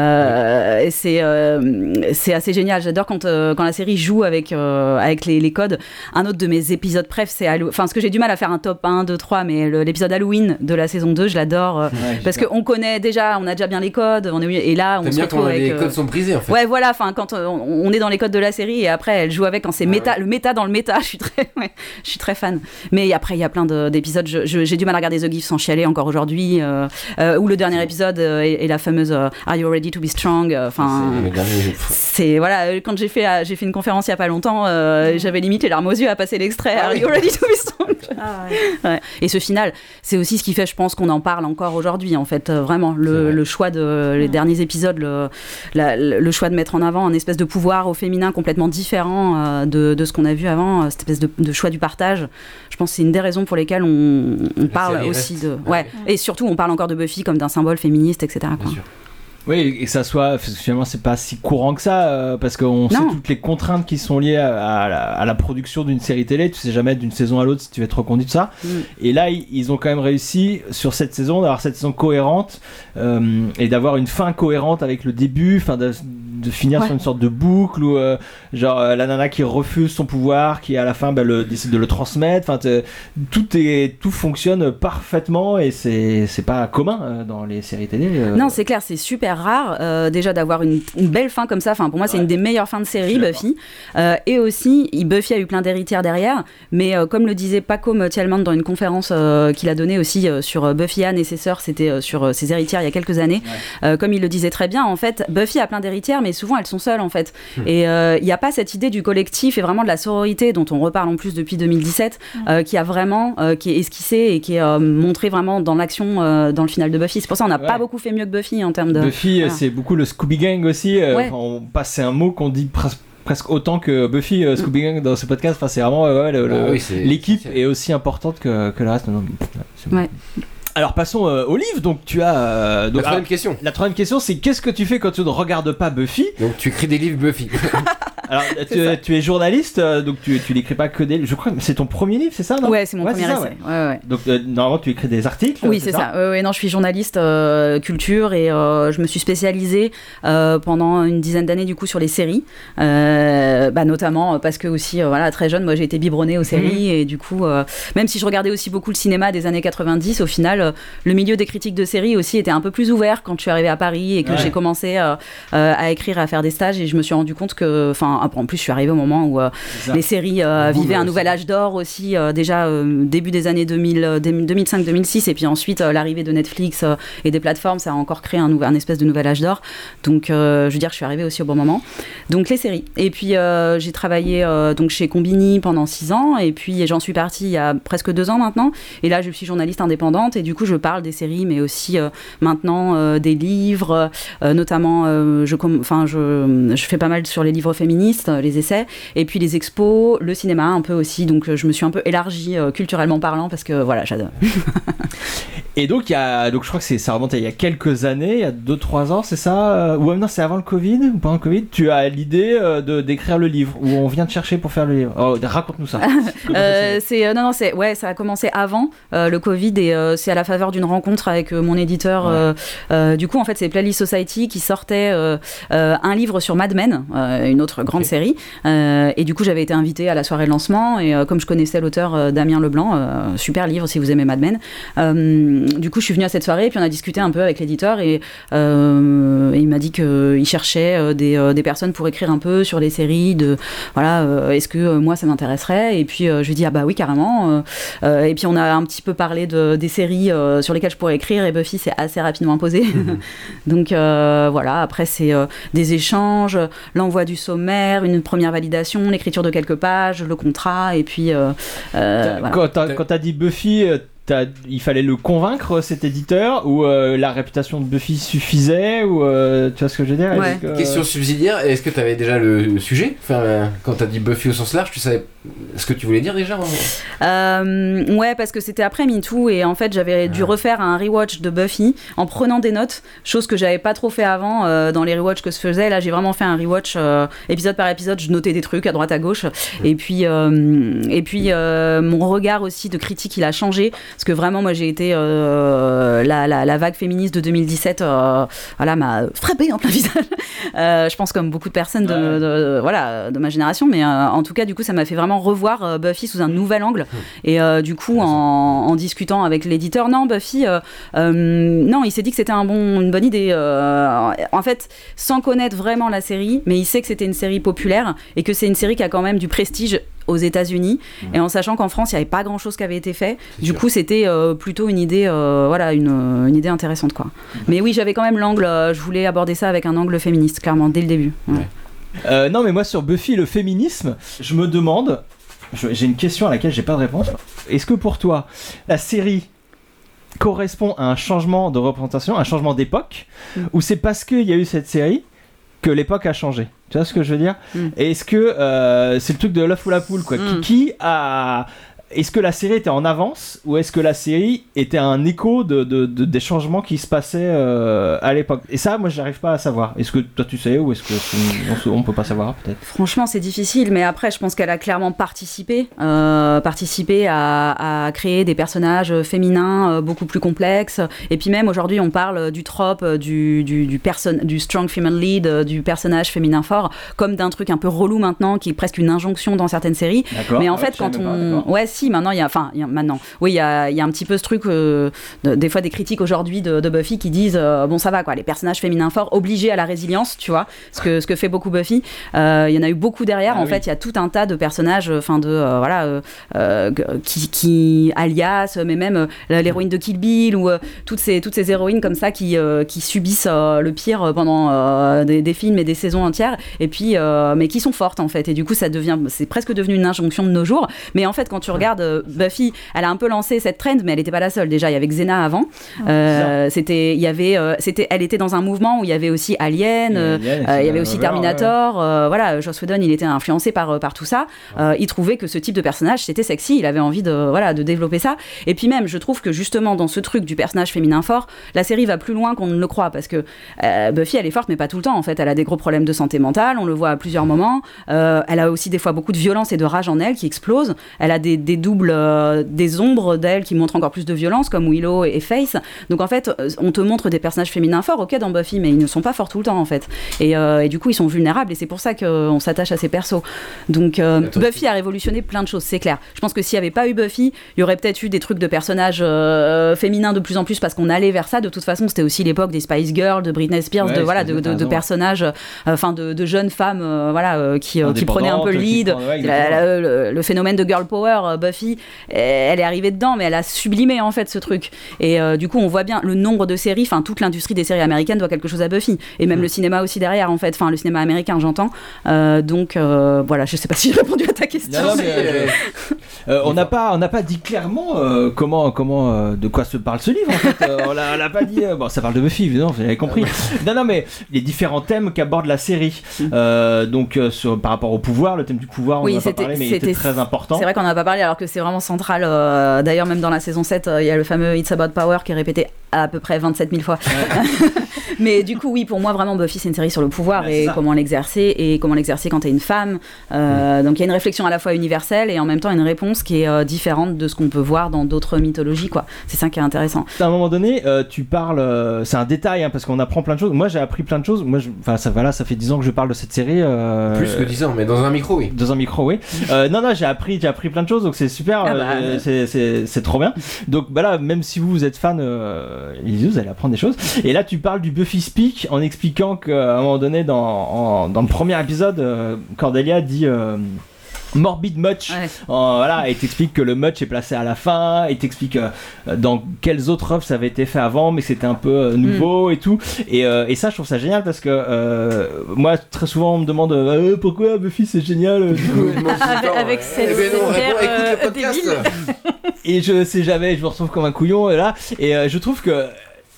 Euh, ouais. Et c'est euh, c'est assez génial. J'adore quand euh, quand la série joue avec euh, avec les, les codes. Un autre de mes épisodes bref c'est Halloween. Enfin, ce que j'ai du mal à faire un top un, deux, trois, mais le, l'épisode Halloween de la saison deux, je l'adore euh, ouais, parce qu'on connaît déjà, on a déjà bien les codes, on est, et là on T'aimes se bien retrouve quand avec les euh, codes sont brisés en fait. Ouais, voilà, enfin quand euh, on est dans les codes de la série et après elle joue avec quand c'est ah, méta, ouais. le méta dans le méta, je suis très, ouais, je suis très fan. Mais après il y a plein de, d'épisodes, je, je, j'ai du mal à regarder The Gift sans chialer encore aujourd'hui, euh, euh, où le dernier épisode euh, est, est la fameuse euh, Are you ready to be strong? Enfin, euh, c'est, c'est voilà, quand j'ai fait, j'ai fait une conférence il y a pas longtemps, euh, mmh. j'avais limite les larmes aux yeux à passer l'extrait. Ah, Are oui. you ready to be strong? Ah, ouais. Ouais. Et ce final, c'est aussi ce qui fait, je pense, qu'on en parle encore aujourd'hui. En fait, euh, vraiment, le, le choix de les mmh. derniers épisodes, le, la, le choix de mettre en avant un espèce de pouvoir au féminin complètement différent euh, de, de ce qu'on a vu avant, euh, cette espèce de, de choix du partage. Je pense que c'est une des raisons pour lesquelles on, on parle aussi reste. de, ouais. ouais. Et surtout, on parle encore de Buffy comme d'un symbole féministe, et cetera. Quoi. Oui, et que ça soit, finalement, c'est pas si courant que ça, euh, parce qu'on sait toutes les contraintes qui sont liées à, à, la, à la production d'une série télé. Tu sais jamais d'une saison à l'autre si tu vas être reconduit de ça. Mm. Et là, ils, ils ont quand même réussi sur cette saison d'avoir cette saison cohérente euh, et d'avoir une fin cohérente avec le début, enfin de, de finir ouais. sur une sorte de boucle où euh, genre euh, la nana qui refuse son pouvoir, qui à la fin bah, le, décide de le transmettre. Enfin, tout est, tout fonctionne parfaitement et c'est c'est pas commun euh, dans les séries télé. Euh. Non, c'est clair, c'est super rare euh, déjà d'avoir une, une belle fin comme ça. Enfin, pour moi, c'est ouais. une des meilleures fins de série, Buffy. Euh, et aussi, Buffy a eu plein d'héritières derrière, mais euh, comme le disait Paco Thielman dans une conférence euh, qu'il a donnée aussi euh, sur Buffy Anne et ses sœurs, c'était euh, sur euh, ses héritières il y a quelques années. Ouais. Euh, comme il le disait très bien, en fait, Buffy a plein d'héritières, mais souvent elles sont seules en fait. Mmh. Et il euh, n'y a pas cette idée du collectif et vraiment de la sororité dont on reparle en plus depuis deux mille dix-sept, mmh. euh, qui a vraiment, euh, qui est esquissée et qui est euh, montrée vraiment dans l'action euh, dans le final de Buffy. C'est pour ça qu'on n'a ouais. pas beaucoup fait mieux que Buffy en termes de. Buffy, voilà. C'est beaucoup le Scooby Gang aussi. Euh, ouais. On passe, c'est un mot qu'on dit presque. presque autant que Buffy, euh, Scooby Gang dans ce podcast. Enfin, c'est vraiment euh, ouais, le, ah, le, oui, c'est, l'équipe c'est... est aussi importante que, que le reste. Non, non, ouais. Alors passons euh, au livre. Donc tu as euh, donc, la troisième ah, question. La troisième question, c'est qu'est-ce que tu fais quand tu ne regardes pas Buffy? Donc tu écris des livres Buffy. Alors tu, tu es journaliste, euh, donc tu tu n'écris pas que des. Je crois que c'est ton premier livre, c'est ça, non? Ouais, c'est mon ouais, premier c'est ça, essai. Ouais. Ouais, ouais. Donc euh, normalement tu écris des articles. Oui, c'est, c'est ça. ça. Ouais, ouais, non, je suis journaliste euh, culture et euh, je me suis spécialisée euh, pendant une dizaine d'années du coup sur les séries, euh, bah, notamment parce que aussi euh, voilà très jeune, moi j'ai été biberonnée aux séries mmh. et du coup euh, même si je regardais aussi beaucoup le cinéma des années quatre-vingt-dix, au final euh, le milieu des critiques de séries aussi était un peu plus ouvert quand je suis arrivée à Paris et que ouais. j'ai commencé euh, euh, à écrire, à faire des stages et je me suis rendu compte que, enfin un, en plus je suis arrivée au moment où euh, les séries euh, vivaient un nouvel âge d'or aussi, euh, déjà euh, début des années deux mille, deux mille cinq deux mille six, et puis ensuite euh, l'arrivée de Netflix euh, et des plateformes, ça a encore créé un, nouvel, un espèce de nouvel âge d'or. Donc euh, je veux dire, je suis arrivée aussi au bon moment. Donc les séries. Et puis euh, j'ai travaillé euh, donc chez Combini pendant six ans, et puis j'en suis partie il y a presque deux ans maintenant. Et là, je suis journaliste indépendante, et du coup, je parle des séries, mais aussi euh, maintenant euh, des livres, euh, notamment, euh, je, com- je, je fais pas mal sur les livres féministes, euh, les essais, et puis les expos, le cinéma un peu aussi. Donc, euh, je me suis un peu élargie euh, culturellement parlant, parce que voilà, j'adore. Et donc, il y a, donc je crois que c'est, ça remonte il y a quelques années, il y a deux trois ans, c'est ça? Ou même non, c'est avant le Covid ou pendant le Covid? Tu as l'idée euh, de, d'écrire le livre, où on vient te chercher pour faire le livre. Oh, raconte-nous ça. euh, c'est, euh, non, non, c'est, ouais, ça a commencé avant euh, le Covid, et euh, c'est à la faveur d'une rencontre avec euh, mon éditeur. Ouais. Euh, euh, du coup, en fait, c'est Playlist Society qui sortait euh, euh, un livre sur Mad Men, euh, une autre grande okay. série. Euh, et du coup, j'avais été invitée à la soirée de lancement, et euh, comme je connaissais l'auteur euh, Damien Leblanc, euh, super livre si vous aimez Mad Men. Euh, du coup, je suis venue à cette soirée, et puis on a discuté un peu avec l'éditeur, et, euh, et il m'a dit qu'il cherchait euh, des, euh, des personnes pour écrire un peu sur les séries, de, voilà, euh, est-ce que euh, moi ça m'intéresserait? Et puis euh, je lui ai dit, ah bah oui, carrément. Euh, euh, et puis on a un petit peu parlé de, des séries euh, sur lesquelles je pourrais écrire, et Buffy s'est assez rapidement imposé. Mmh. Donc euh, voilà, après c'est euh, des échanges, l'envoi du sommaire, une première validation, l'écriture de quelques pages, le contrat, et puis euh, euh, voilà. Quand t'as, quand t'as dit Buffy, T'as, il fallait le convaincre, cet éditeur, ou euh, la réputation de Buffy suffisait, ou euh, tu vois ce que je veux dire? Ouais. Que, Question subsidiaire, est-ce que tu avais déjà le sujet? Enfin, euh, quand tu as dit Buffy au sens large, tu savais ce que tu voulais dire déjà? euh, Ouais, parce que c'était après MeToo, et en fait j'avais ah. dû refaire un rewatch de Buffy en prenant des notes, chose que j'avais pas trop fait avant euh, dans les rewatchs que je faisais. Là, j'ai vraiment fait un rewatch euh, épisode par épisode, je notais des trucs à droite à gauche, mmh. et puis, euh, et puis euh, mon regard aussi de critique, il a changé. Parce que vraiment, moi, j'ai été euh, la, la, la vague féministe de deux mille dix-sept, euh, voilà, m'a frappée en plein visage. Euh, je pense comme beaucoup de personnes de, de, de, voilà, de ma génération, mais euh, en tout cas, du coup, ça m'a fait vraiment revoir euh, Buffy sous un nouvel angle. Et euh, du coup, en, en discutant avec l'éditeur, non, Buffy, euh, euh, non, il s'est dit que c'était un bon, une bonne idée. Euh, en fait, sans connaître vraiment la série, mais il sait que c'était une série populaire et que c'est une série qui a quand même du prestige aux États-Unis, mmh. et en sachant qu'en France il n'y avait pas grand-chose qui avait été fait, c'est du sûr. coup c'était euh, plutôt une idée, euh, voilà, une, une idée intéressante, quoi. Mmh. Mais oui, j'avais quand même l'angle, euh, je voulais aborder ça avec un angle féministe, clairement, dès le début. Ouais. Ouais. Euh, non, mais moi sur Buffy, le féminisme, je me demande, je, j'ai une question à laquelle j'ai pas de réponse. Est-ce que pour toi, la série correspond à un changement de représentation, un changement d'époque, mmh. ou c'est parce qu'il y a eu cette série que l'époque a changé? Tu vois ce que je veux dire? mm. Et est-ce que euh, c'est le truc de l'œuf ou la poule, quoi? mm. qui, qui a... Est-ce que la série était en avance, ou est-ce que la série était un écho de, de, de, des changements qui se passaient euh, à l'époque? Et ça, moi, j'arrive pas à savoir. Est-ce que toi, tu sais, ou est-ce qu'on on peut pas savoir, peut-être? Franchement, c'est difficile, mais après, je pense qu'elle a clairement participé, euh, participé à, à créer des personnages féminins euh, beaucoup plus complexes. Et puis même, aujourd'hui, on parle du trope, du, du, du, perso- du strong female lead, euh, du personnage féminin fort, comme d'un truc un peu relou maintenant, qui est presque une injonction dans certaines séries. D'accord. Mais en ouais, fait, quand on... Pas, ouais, si, maintenant, il y a, enfin, il y a, maintenant, oui, il y a, il y a un petit peu ce truc, euh, de, des fois des critiques aujourd'hui de, de Buffy qui disent, euh, bon, ça va, quoi, les personnages féminins forts obligés à la résilience, tu vois, ce que, ce que fait beaucoup Buffy. Euh, il y en a eu beaucoup derrière. Ah, en oui. fait, il y a tout un tas de personnages, enfin, de, euh, voilà, euh, euh, qui, qui, alias, mais même euh, l'héroïne de Kill Bill, ou euh, toutes ces, toutes ces héroïnes comme ça qui, euh, qui subissent euh, le pire pendant euh, des, des films et des saisons entières, et puis, euh, mais qui sont fortes, en fait. Et du coup, ça devient, c'est presque devenu une injonction de nos jours. Mais en fait, quand tu regardes Buffy, elle a un peu lancé cette trend, mais elle n'était pas la seule. Déjà, il y avait Xena avant. Euh, c'était, il y avait, euh, c'était, elle était dans un mouvement où il y avait aussi Alien, euh, Alien euh, il y avait aussi Terminator. Ouais, ouais. Euh, voilà, Joss Whedon, il était influencé par par tout ça. Euh, il trouvait que ce type de personnage c'était sexy. Il avait envie de voilà de développer ça. Et puis même, je trouve que justement dans ce truc du personnage féminin fort, la série va plus loin qu'on ne le croit, parce que euh, Buffy, elle est forte, mais pas tout le temps. En fait, elle a des gros problèmes de santé mentale. On le voit à plusieurs moments. Euh, elle a aussi des fois beaucoup de violence et de rage en elle qui explose. Elle a des, des des doubles, euh, des ombres d'elle qui montrent encore plus de violence, comme Willow et Faith. Donc en fait, on te montre des personnages féminins forts, ok, dans Buffy, mais ils ne sont pas forts tout le temps en fait. Et, euh, et du coup, ils sont vulnérables, et c'est pour ça qu'on s'attache à ces persos. Donc euh, Buffy a révolutionné plein de choses, c'est clair. Je pense que s'il n'y avait pas eu Buffy, il y aurait peut-être eu des trucs de personnages euh, féminins de plus en plus, parce qu'on allait vers ça. De toute façon, c'était aussi l'époque des Spice Girls, de Britney Spears, ouais, de, voilà, de, de, de personnages, enfin euh, de, de jeunes femmes euh, voilà, euh, qui, euh, qui prenaient un peu le lead. Prend, ouais, la, la, le, le phénomène de girl power, euh, Buffy, elle est arrivée dedans, mais elle a sublimé en fait ce truc. Et euh, du coup, on voit bien le nombre de séries, enfin toute l'industrie des séries américaines doit quelque chose à Buffy, et même mmh. le cinéma aussi derrière en fait, enfin le cinéma américain, j'entends. Euh, donc euh, voilà, je sais pas si j'ai répondu à ta question. Non, non, mais, euh, euh, on n'a pas, on n'a pas dit clairement euh, comment, comment, euh, de quoi se parle ce livre en fait. Euh, on l'a, on l'a pas dit. Euh, bon, ça parle de Buffy, évidemment, vous avez compris. non, non, mais les différents thèmes qu'aborde la série. Euh, donc euh, sur, par rapport au pouvoir, le thème du pouvoir, on oui, en a pas parlé, mais il était très important. C'est vrai qu'on n'en a pas parlé, alors que c'est vraiment central. Euh, d'ailleurs, même dans la saison sept, il euh, y a le fameux It's About Power qui est répété à peu près vingt-sept mille fois. Ouais. Mais du coup, oui, pour moi, vraiment, Buffy, c'est une série sur le pouvoir ouais, et comment l'exercer, et comment l'exercer quand t'es une femme. Euh, mmh. Donc, il y a une réflexion à la fois universelle et en même temps une réponse qui est euh, différente de ce qu'on peut voir dans d'autres mythologies, quoi. C'est ça qui est intéressant. À un moment donné, euh, tu parles, euh, c'est un détail, hein, parce qu'on apprend plein de choses. Moi, j'ai appris plein de choses. Moi, enfin, ça, voilà, ça fait dix ans que je parle de cette série. Euh, Plus que dix ans, mais dans un micro, oui. Dans un micro, oui. euh, non, non, j'ai appris, j'ai appris plein de choses, donc c'est super, ah bah, euh, c'est, c'est, c'est trop bien. Donc, bah là, même si vous, vous êtes fan, euh, vous allez apprendre des choses. Et là, tu parles du Buffy Speak en expliquant qu'à un moment donné, dans, en, dans le premier épisode, euh, Cordelia dit. Euh, Morbid Much, ouais. euh, voilà, et t'explique que le Much est placé à la fin, et t'explique euh, dans quelles autres œuvres ça avait été fait avant, mais c'était un peu euh, nouveau mm. et tout, et, euh, et ça je trouve ça génial parce que euh, moi très souvent on me demande euh, pourquoi Buffy c'est génial euh, avec, avec cette euh, débile et je sais jamais, je me retrouve comme un couillon et là, et euh, je trouve que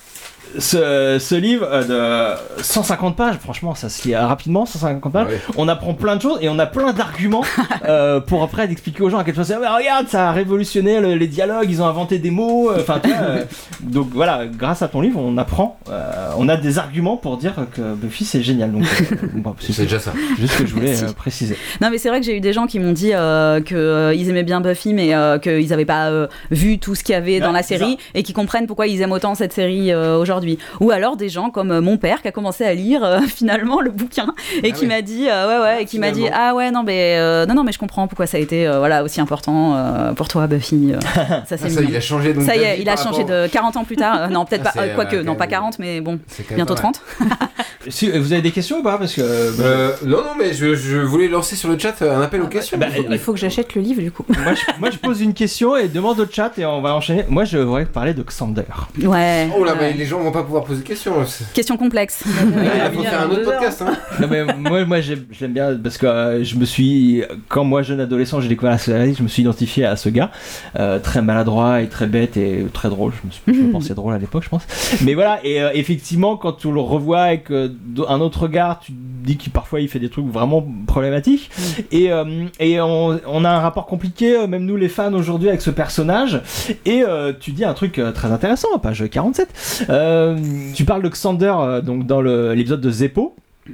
Ce, ce livre de cent cinquante pages, franchement, ça se lit rapidement, cent cinquante pages. Ouais. On apprend plein de choses et on a plein d'arguments euh, pour après expliquer aux gens à quel point c'est. Ah, regarde, ça a révolutionné le, les dialogues, ils ont inventé des mots. Enfin, euh, donc voilà, grâce à ton livre, on apprend, euh, on a des arguments pour dire que Buffy c'est génial. Donc, euh, bon, c'est, c'est déjà ça. Juste ce que je voulais euh, préciser. Non, mais c'est vrai que j'ai eu des gens qui m'ont dit euh, qu'ils euh, aimaient bien Buffy, mais euh, qu'ils n'avaient pas euh, vu tout ce qu'il y avait ouais, dans la série et qui comprennent pourquoi ils aiment autant cette série euh, aujourd'hui. Ou alors des gens comme mon père qui a commencé à lire euh, finalement le bouquin et ah qui oui. m'a dit euh, ouais ouais et qui finalement. m'a dit ah ouais non mais euh, non non mais je comprends pourquoi ça a été euh, voilà aussi important euh, pour toi Buffy. Euh, ça c'est ah, ça, il a changé donc. Ça y est, il a changé rapport... de quarante ans plus tard. Euh, non peut-être ah, pas euh, quoique euh, non pas quarante mais bon bientôt trente. Si, vous avez des questions ou pas parce que euh, non non mais je, je voulais lancer sur le chat un appel ah, aux questions. Bah, il, faut, il faut que j'achète le livre du coup. moi, je, moi je pose une question et demande au chat et on va enchaîner. Moi je voudrais parler de Xander. Ouais. Oh là ouais. mais les gens vont pas pouvoir poser de questions. Question complexe. Ouais, il faut faire un autre podcast. Hein. Non mais moi, moi j'aime, j'aime bien parce que euh, je me suis, quand moi jeune adolescent j'ai découvert la série, je me suis identifié à ce gars, euh, très maladroit et très bête et très drôle. Je me, suis, je me pensais drôle à l'époque je pense. Mais voilà et euh, effectivement quand tu le revois avec euh, un autre regard, tu te dis qu'il parfois il fait des trucs vraiment problématiques et, euh, et on, on a un rapport compliqué même nous les fans aujourd'hui avec ce personnage et euh, tu dis un truc euh, très intéressant, page quarante-sept. Euh, tu parles de Xander euh, donc dans le, l'épisode de Zeppo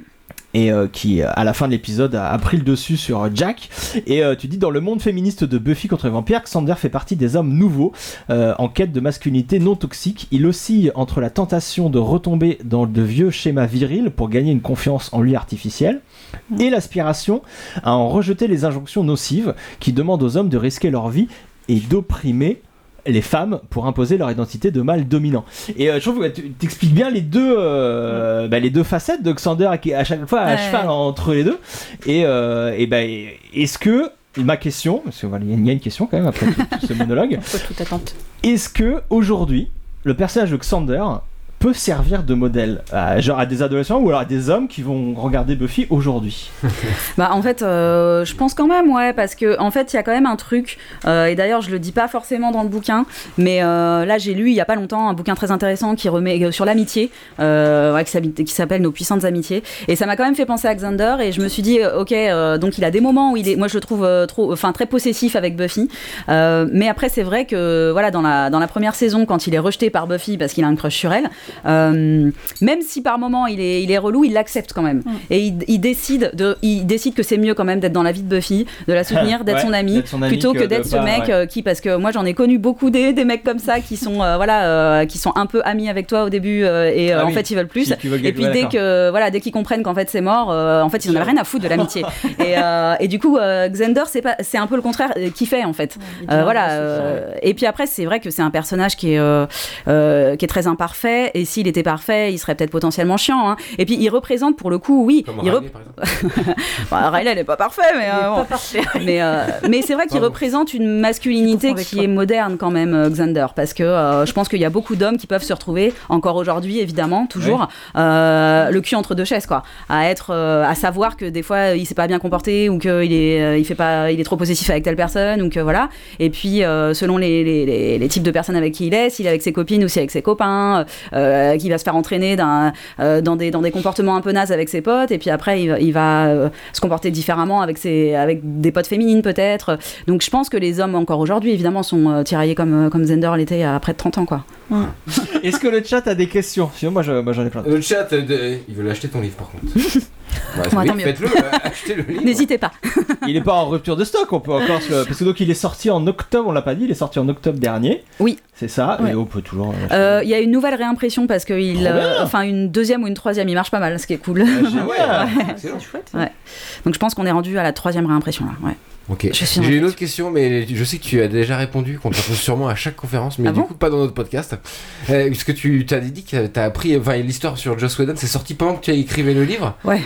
et euh, qui à la fin de l'épisode a, a pris le dessus sur Jack et euh, tu dis dans le monde féministe de Buffy contre les vampires, Xander fait partie des hommes nouveaux euh, en quête de masculinité non toxique. Il oscille entre la tentation de retomber dans de vieux schémas virils pour gagner une confiance en lui artificielle et l'aspiration à en rejeter les injonctions nocives qui demandent aux hommes de risquer leur vie et d'opprimer les femmes pour imposer leur identité de mâle dominant. Et euh, je trouve que tu t'expliques bien les deux, euh, bah, les deux facettes de Xander qui est à chaque fois à ouais. cheval entre les deux. Et, euh, et bah, est-ce que, ma question, parce qu'il y a une question quand même après tout, tout ce monologue, faut tout attendre. Est-ce que aujourd'hui le personnage de Xander peut servir de modèle à, genre à des adolescents ou alors à des hommes qui vont regarder Buffy aujourd'hui? Bah en fait euh, je pense quand même ouais parce que en fait il y a quand même un truc euh, et d'ailleurs je le dis pas forcément dans le bouquin mais euh, là j'ai lu il y a pas longtemps un bouquin très intéressant qui remet euh, sur l'amitié euh, ouais, qui, qui s'appelle Nos puissantes amitiés et ça m'a quand même fait penser à Xander et je me suis dit euh, ok euh, donc il a des moments où il est moi je le trouve euh, trop enfin très possessif avec Buffy euh, mais après c'est vrai que voilà dans la dans la première saison quand il est rejeté par Buffy parce qu'il a un crush sur elle Euh, même si par moment il est, il est relou, il l'accepte quand même. Mm. Et il, il, décide de, il décide que c'est mieux quand même d'être dans la vie de Buffy, de la soutenir, d'être, ouais, son, ami, d'être son ami, plutôt que, que d'être ce pas, mec ouais. euh, qui, parce que moi j'en ai connu beaucoup des, des mecs comme ça qui sont, euh, voilà, euh, qui sont un peu amis avec toi au début euh, et euh, ah, en oui. fait ils veulent plus. Qui, qui veut et puis ouais, dès, que, voilà, dès qu'ils comprennent qu'en fait c'est mort, euh, en fait ils en avaient rien à foutre de l'amitié. et, euh, et du coup, euh, Xander, c'est, pas, c'est un peu le contraire euh, qu'il fait en fait. Ouais, euh, voilà. Euh, et puis après, c'est vrai que c'est un personnage qui est, euh, euh, qui est très imparfait. Et s'il était parfait, il serait peut-être potentiellement chiant. Hein. Et puis il représente pour le coup, oui. Comme il Riley, rep... par exemple. Bon, Riley n'est pas parfait, mais, euh, bon. pas parfait. mais, euh, mais c'est vrai qu'il Pardon. représente une masculinité qui toi. est moderne quand même, euh, Xander, parce que euh, je pense qu'il y a beaucoup d'hommes qui peuvent se retrouver encore aujourd'hui, évidemment, toujours ouais. euh, le cul entre deux chaises, quoi, à être, euh, à savoir que des fois il s'est pas bien comporté ou qu'il est, euh, il fait pas, il est trop possessif avec telle personne, ou que voilà. Et puis euh, selon les, les, les, les types de personnes avec qui il est, s'il est avec ses copines ou s'il est avec ses copains, euh, qui va se faire entraîner d'un, euh, dans des dans des comportements un peu nazes avec ses potes, et puis après il, il va euh, se comporter différemment avec ses, avec des potes féminines peut-être. Donc je pense que les hommes encore aujourd'hui évidemment sont euh, tiraillés comme comme Xander l'était il y a près de trente ans, quoi. Ouais. Est-ce que le chat a des questions? Sinon moi, je, moi j'en ai plein. Le chat, de... ils veulent acheter ton livre par contre. Bah, bon, oui, faites-le, euh, achetez le livre. N'hésitez pas. Il est pas en rupture de stock, on peut encore se... parce que donc il est sorti en octobre, on l'a pas dit, il est sorti en octobre dernier. Oui. C'est ça, ouais. Et on peut toujours. Il euh, y a une nouvelle réimpression parce que il, euh, enfin une deuxième ou une troisième, il marche pas mal, ce qui est cool. Ouais, ouais. C'est chouette. Ouais. Donc je pense qu'on est rendu à la troisième réimpression là. Ouais. Ok. J'ai une autre question, mais je sais que tu as déjà répondu, qu'on te pose sûrement à chaque conférence, mais ah du bon coup pas dans notre podcast. Euh, parce que tu as dit que tu as appris, enfin l'histoire sur Joss Whedon, c'est sorti pendant que tu écrivais le livre. Ouais.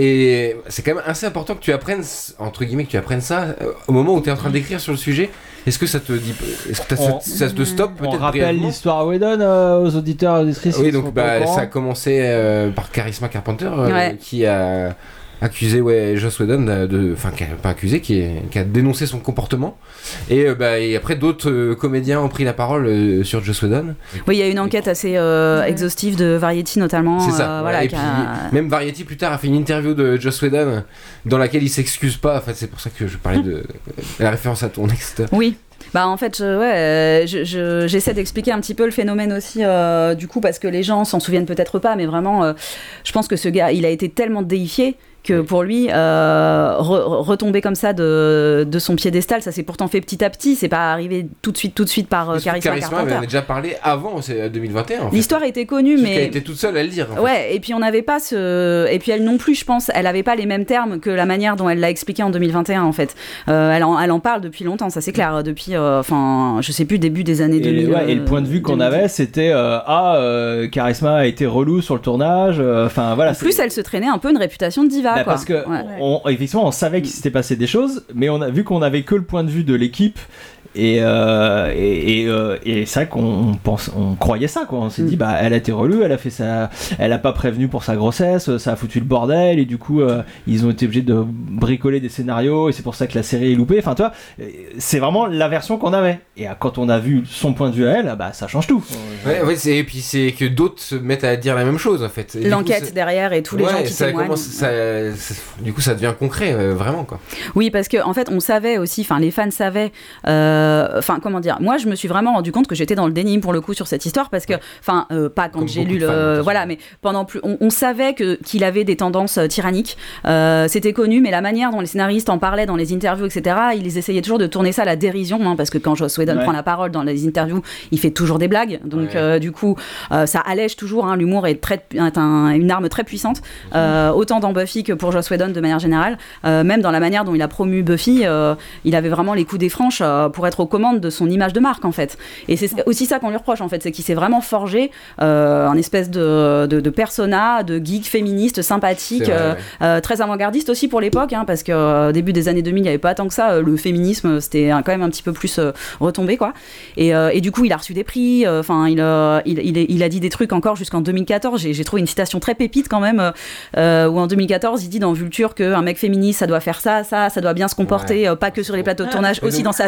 Et c'est quand même assez important que tu apprennes, entre guillemets, que tu apprennes ça euh, au moment où tu es en train d'écrire sur le sujet. Est-ce que ça te dit, est-ce que on, ça te stoppe peut-être? On rappelle l'histoire Whedon euh, aux auditeurs et auditrices. Oui, donc bah, ça a commencé euh, par Charisma Carpenter euh, ouais. qui a accusé ouais, Joss Whedon de, enfin pas accusé, qui, est, qui a dénoncé son comportement, et, euh, bah, et après d'autres euh, comédiens ont pris la parole euh, sur Joss Whedon. Oui, il y a une enquête assez euh, exhaustive de Variety notamment. C'est ça. Euh, voilà, et puis, a... même Variety plus tard a fait une interview de Joss Whedon dans laquelle il s'excuse pas. En fait, c'est pour ça que je parlais de la référence à ton ex. Oui. Bah en fait, je, ouais, je, je, j'essaie d'expliquer un petit peu le phénomène aussi, euh, du coup, parce que les gens s'en souviennent peut-être pas, mais vraiment, euh, je pense que ce gars, il a été tellement déifié que pour lui, euh, re- retomber comme ça de, de son piédestal, ça s'est pourtant fait petit à petit, c'est pas arrivé tout de suite, tout de suite par euh, Charisma Carpenter. Charisma, on avait déjà parlé avant, c'est deux mille vingt et un. En L'histoire fait. était connue, Parce mais qu'elle était toute seule à le dire. En fait. Ouais, et puis on n'avait pas ce, et puis elle non plus, je pense, elle avait pas les mêmes termes que la manière dont elle l'a expliqué en deux mille vingt et un en fait. Euh, elle, en, elle en parle depuis longtemps, ça c'est clair, depuis, enfin, euh, je sais plus, début des années et deux mille. Ouais, et le point de vue qu'on deux mille avait, c'était euh, ah, euh, Charisma a été relou sur le tournage, enfin euh, voilà. En plus, c'est... elle se traînait un peu une réputation de diva, bah, quoi. Parce que ouais. on, effectivement, on savait qu'il s'était passé des choses, mais on a vu qu'on avait que le point de vue de l'équipe. Et, euh, et, et, euh, et c'est vrai qu'on pense, on croyait ça, quoi. On s'est mm. dit, bah, elle a été relue, elle a fait ça, elle a pas prévenu pour sa grossesse, ça a foutu le bordel, et du coup, euh, ils ont été obligés de bricoler des scénarios, et c'est pour ça que la série est loupée. Enfin, tu vois, c'est vraiment la version qu'on avait. Et quand on a vu son point de vue à elle, bah, ça change tout. Ouais, ouais, c'est, et puis c'est que d'autres se mettent à dire la même chose, en fait. Et l'enquête coup, derrière et tous les ouais, gens qui ça témoignent. Commence, ça, ça, du coup, ça devient concret, euh, vraiment, quoi. Oui, parce qu'en en fait, on savait aussi, enfin, les fans savaient, enfin, euh, comment dire, moi, je me suis vraiment rendu compte que j'étais dans le déni pour le coup sur cette histoire, parce que, enfin, euh, pas quand Comme j'ai lu le, fans, voilà, mais pendant plus, on, on savait que qu'il avait des tendances euh, tyranniques, euh, c'était connu, mais la manière dont les scénaristes en parlaient dans les interviews, et cetera, ils essayaient toujours de tourner ça à la dérision, hein, parce que quand Joss Whedon ouais. prend la parole dans les interviews, il fait toujours des blagues, donc ouais. euh, du coup, euh, ça allège toujours. Hein, l'humour est, très, est un, une arme très puissante, euh, autant dans Buffy que pour Joss Whedon de manière générale. Euh, même dans la manière dont il a promu Buffy, euh, il avait vraiment les coups des franches euh, pour être aux commandes de son image de marque, en fait. Et c'est aussi ça qu'on lui reproche, en fait, c'est qu'il s'est vraiment forgé euh, un espèce de, de, de persona, de geek féministe sympathique, vrai, euh, ouais. euh, très avant-gardiste aussi pour l'époque, hein, parce qu'au euh, début des années deux mille, il n'y avait pas tant que ça. Euh, le féminisme, c'était quand même un petit peu plus euh, retombé, quoi. Et, euh, et du coup, il a reçu des prix. Enfin, euh, il, euh, il, il, il a dit des trucs encore jusqu'en deux mille quatorze. J'ai, j'ai trouvé une citation très pépite quand même, euh, où en deux mille quatorze, il dit dans Vulture qu'un mec féministe, ça doit faire ça, ça, ça doit bien se comporter, ouais. euh, pas que sur les plateaux de tournage, ah, aussi donc... dans sa vie privée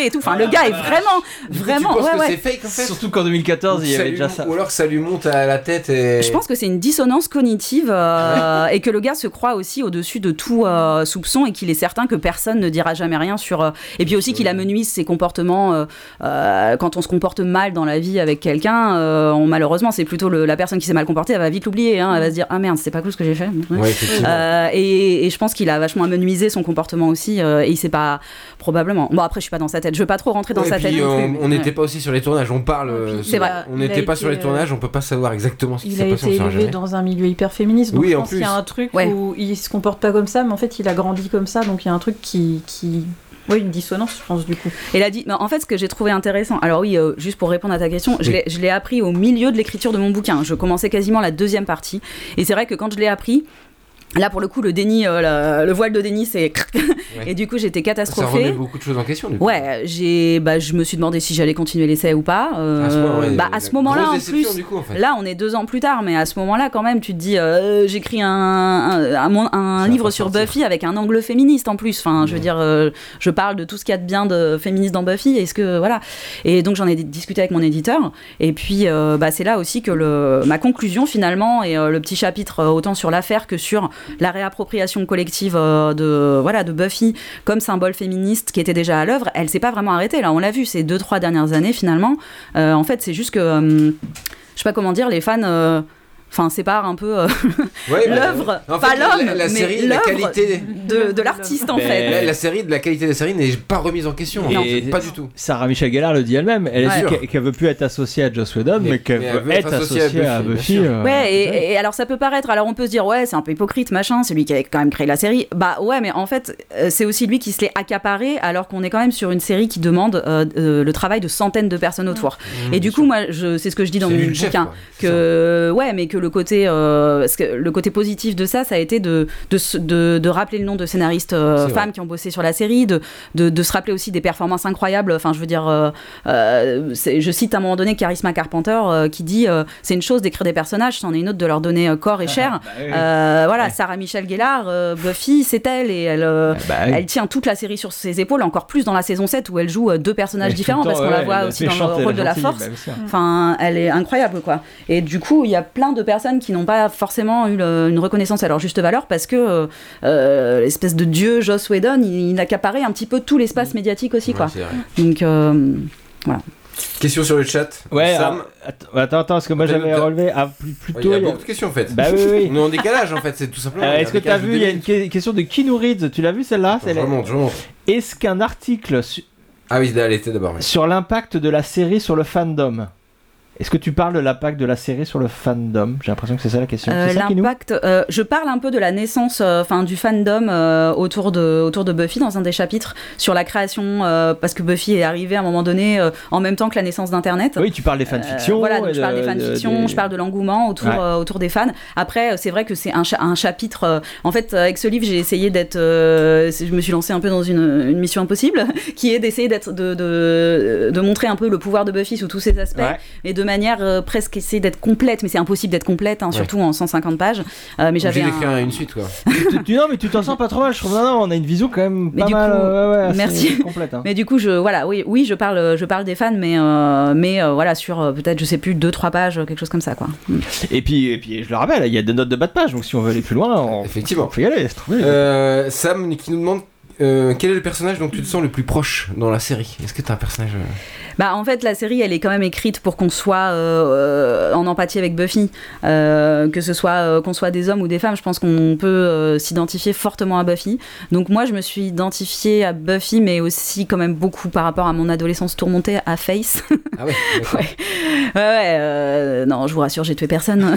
et tout. Enfin, le gars est vraiment, Du coup, vraiment. tu penses ouais, que ouais. c'est fake en fait. Surtout qu'en deux mille quatorze, il y Ça avait lui déjà mon- ça. Ou alors que ça lui monte à la tête et. Je pense que c'est une dissonance cognitive euh, et que le gars se croit aussi au-dessus de tout euh, soupçon et qu'il est certain que personne ne dira jamais rien sur. Euh, et puis aussi qu'il amenuise ses comportements euh, euh, quand on se comporte mal dans la vie avec quelqu'un. Euh, on, malheureusement, c'est plutôt le, la personne qui s'est mal comportée, elle va vite l'oublier. Hein, elle va se dire ah merde, c'est pas cool ce que j'ai fait. Ouais, effectivement. Euh, et, et je pense qu'il a vachement amenuisé son comportement aussi euh, et il sait pas probablement. Bon après, je suis pas dans sa tête. Je veux pas trop rentrer dans Ouais, sa et tête. puis, non on plus, on mais- n'était pas aussi sur les tournages. On parle. euh, C'est vrai. On Il a n'était pas été, sur les euh, tournages. On peut pas savoir exactement ce qui Il s'est a passé. on été saura élevé jamais. dans un milieu hyper féministe, donc Oui, je en pense qu'il y a plus. un truc Ouais. où il se comporte pas comme ça, mais en fait il a grandi comme ça, donc il y a un truc qui, qui... oui, une dissonance, je pense du coup. Et là dit, mais en fait, ce que j'ai trouvé intéressant, alors oui, euh, juste pour répondre à ta question, je l'ai, je l'ai appris au milieu de l'écriture de mon bouquin. Je commençais quasiment la deuxième partie, et c'est vrai que quand je l'ai appris. Là, pour le coup, le déni, euh, la- le voile de déni, c'est... Et du coup, j'étais Ça catastrophée. remet beaucoup de choses en question. Du coup. Ouais, j'ai, bah, je me suis demandé si j'allais continuer l'essai ou pas. Euh, À ce moment, ouais, bah, à ce moment-là, grosse en déception, plus, du coup, en fait. là, on est deux ans plus tard, mais à ce moment-là, quand même, tu te dis, euh, j'écris un, un, un, un Ça livre va sur sortir. Buffy avec un angle féministe en plus. Enfin, je veux dire, euh, je parle de tout ce qu'il y a de bien de féministe dans Buffy. Est-ce que voilà. Et donc, j'en ai discuté avec mon éditeur. Et puis, euh, bah, c'est là aussi que le, ma conclusion finalement et euh, le petit chapitre euh, autant sur l'affaire que sur la réappropriation collective euh, de voilà de Buffy comme symbole féministe qui était déjà à l'œuvre, elle s'est pas vraiment arrêtée. Là, on l'a vu ces deux trois dernières années finalement. Euh, en fait, c'est juste que euh, je sais pas comment dire, les fans. Euh, Enfin, sépare un peu euh, Ouais, bah, l'œuvre, en pas fait, la- l'homme, la, la série, mais la l'œuvre qualité de, de l'artiste en Mais- fait. La, la série, de la qualité de la série n'est pas remise en question. en Et- fait. Pas du tout. Sarah Michelle Gellar le dit elle-même, elle Ouais. dit qu'elle, qu'elle veut plus être associée à Joss Whedon, mais, Mais- qu'elle mais veut elle veut être être associée associée à à Buffy, Buffy. bien sûr. euh, Ouais, et, et alors ça peut paraître, alors on peut se dire, ouais, c'est un peu hypocrite, machin, c'est lui qui a quand même créé la série. Bah ouais, mais en fait, euh, c'est aussi lui qui se l'est accaparé, alors qu'on est quand même sur une série qui demande euh, euh, le travail de centaines de personnes autour. Mmh, et du coup, moi, je, c'est ce que je dis dans C'est mon lui le chef, bouquin, quoi. C'est que ouais, mais que le côté, euh, parce que le côté positif de ça, ça a été de, de, se- de, de rappeler le nom de scénaristes euh, C'est femmes vrai. qui ont bossé sur la série, de, de, de se rappeler aussi des performances incroyables. Enfin, je veux dire, euh, euh, c'est- je cite à un moment donné Charisma Carpenter euh, qui dit euh, c'est une chose d'écrire des personnages, c'en est une autre de leur donner euh, corps et chair. bah oui. Euh, voilà, Sarah Michelle Gellar, euh, Buffy, c'est elle et elle, euh, Bah oui. elle tient toute la série sur ses épaules, encore plus dans la saison sept où elle joue euh, deux personnages Mais tout différents le temps, parce qu'on la ouais, voit la aussi dans méchante et le la rôle de la gentille, force. bah, bien sûr. Enfin, elle est incroyable, quoi. Et du coup, il y a plein de personnes qui n'ont pas forcément eu le- une reconnaissance à leur juste valeur parce que euh, euh, l'espèce de dieu Joss Whedon, il, il accaparait un petit peu tout l'espace médiatique aussi, quoi. Ouais, c'est vrai. Donc, euh, voilà. Question sur le chat. Ouais, Sam. alors, attends, attends, attends, parce que moi Peut-être j'avais que- relevé ah, plus, plus Ouais, tôt. Il y a il y a- beaucoup de questions en fait. Bah oui, oui. On est en décalage en fait, c'est tout simplement. Euh, Il y a est-ce un que tu as décalage de vu, il y a deux une minutes. que- question de Keanu Reeves, tu l'as vu celle-là? Je remonte, je remonte. Est-ce qu'un article su- Ah oui, elle était d'abord. oui. sur l'impact de la série sur le fandom, est-ce que tu parles de l'impact de la série sur le fandom? J'ai l'impression que c'est ça la question. Euh, c'est ça, Keanu? l'impact, euh, je parle un peu de la naissance, enfin du fandom euh, autour de autour de Buffy dans un des chapitres sur la création, euh, parce que Buffy est arrivée à un moment donné euh, en même temps que la naissance d'Internet. Oui, tu parles des fanfictions. Euh, voilà, donc et je parle de- des fanfictions, de- je parle de l'engouement autour, Ouais. euh, autour des fans. Après, euh, c'est vrai que c'est un, cha- un chapitre. euh, en fait, avec ce livre, j'ai essayé d'être. euh, je me suis lancée un peu dans une, une mission impossible, qui est d'essayer d'être, de, de, de montrer un peu le pouvoir de Buffy sous tous ses aspects, Ouais. et de manière euh, presque essayer d'être complète. Mais c'est impossible d'être complète, hein, Ouais. surtout en cent cinquante pages. Euh, mais j'avais J'ai un... d'écrire une suite quoi. tu, tu- non, mais tu t'en sens pas trop mal. Je trouve non, non, on a une vision quand même Mais pas du mal. coup, euh, ouais, ouais, assez merci. complète. hein. Mais du coup, je, voilà, oui, oui, je parle, je parle des fans, mais, euh, mais euh, voilà, sur euh, peut-être, je sais plus, deux, trois pages, quelque chose comme ça, quoi. Mm. Et puis, et puis, je le rappelle, il y a des notes de bas de page, donc si on veut aller plus loin, on, Effectivement. on peut y aller. C'est trop bien. Euh, Sam qui nous demande euh, quel est le personnage dont tu te sens le plus proche dans la série. Est-ce que t'as un personnage euh, Bah, en fait, la série, elle est quand même écrite pour qu'on soit euh, euh, en empathie avec Buffy, euh, que ce soit euh, qu'on soit des hommes ou des femmes. Je pense qu'on peut euh, s'identifier fortement à Buffy. Donc moi, je me suis identifiée à Buffy, mais aussi quand même beaucoup par rapport à mon adolescence tourmentée à Face. Ah ouais, d'accord. Ouais, ouais, ouais, euh, non, je vous rassure, j'ai tué personne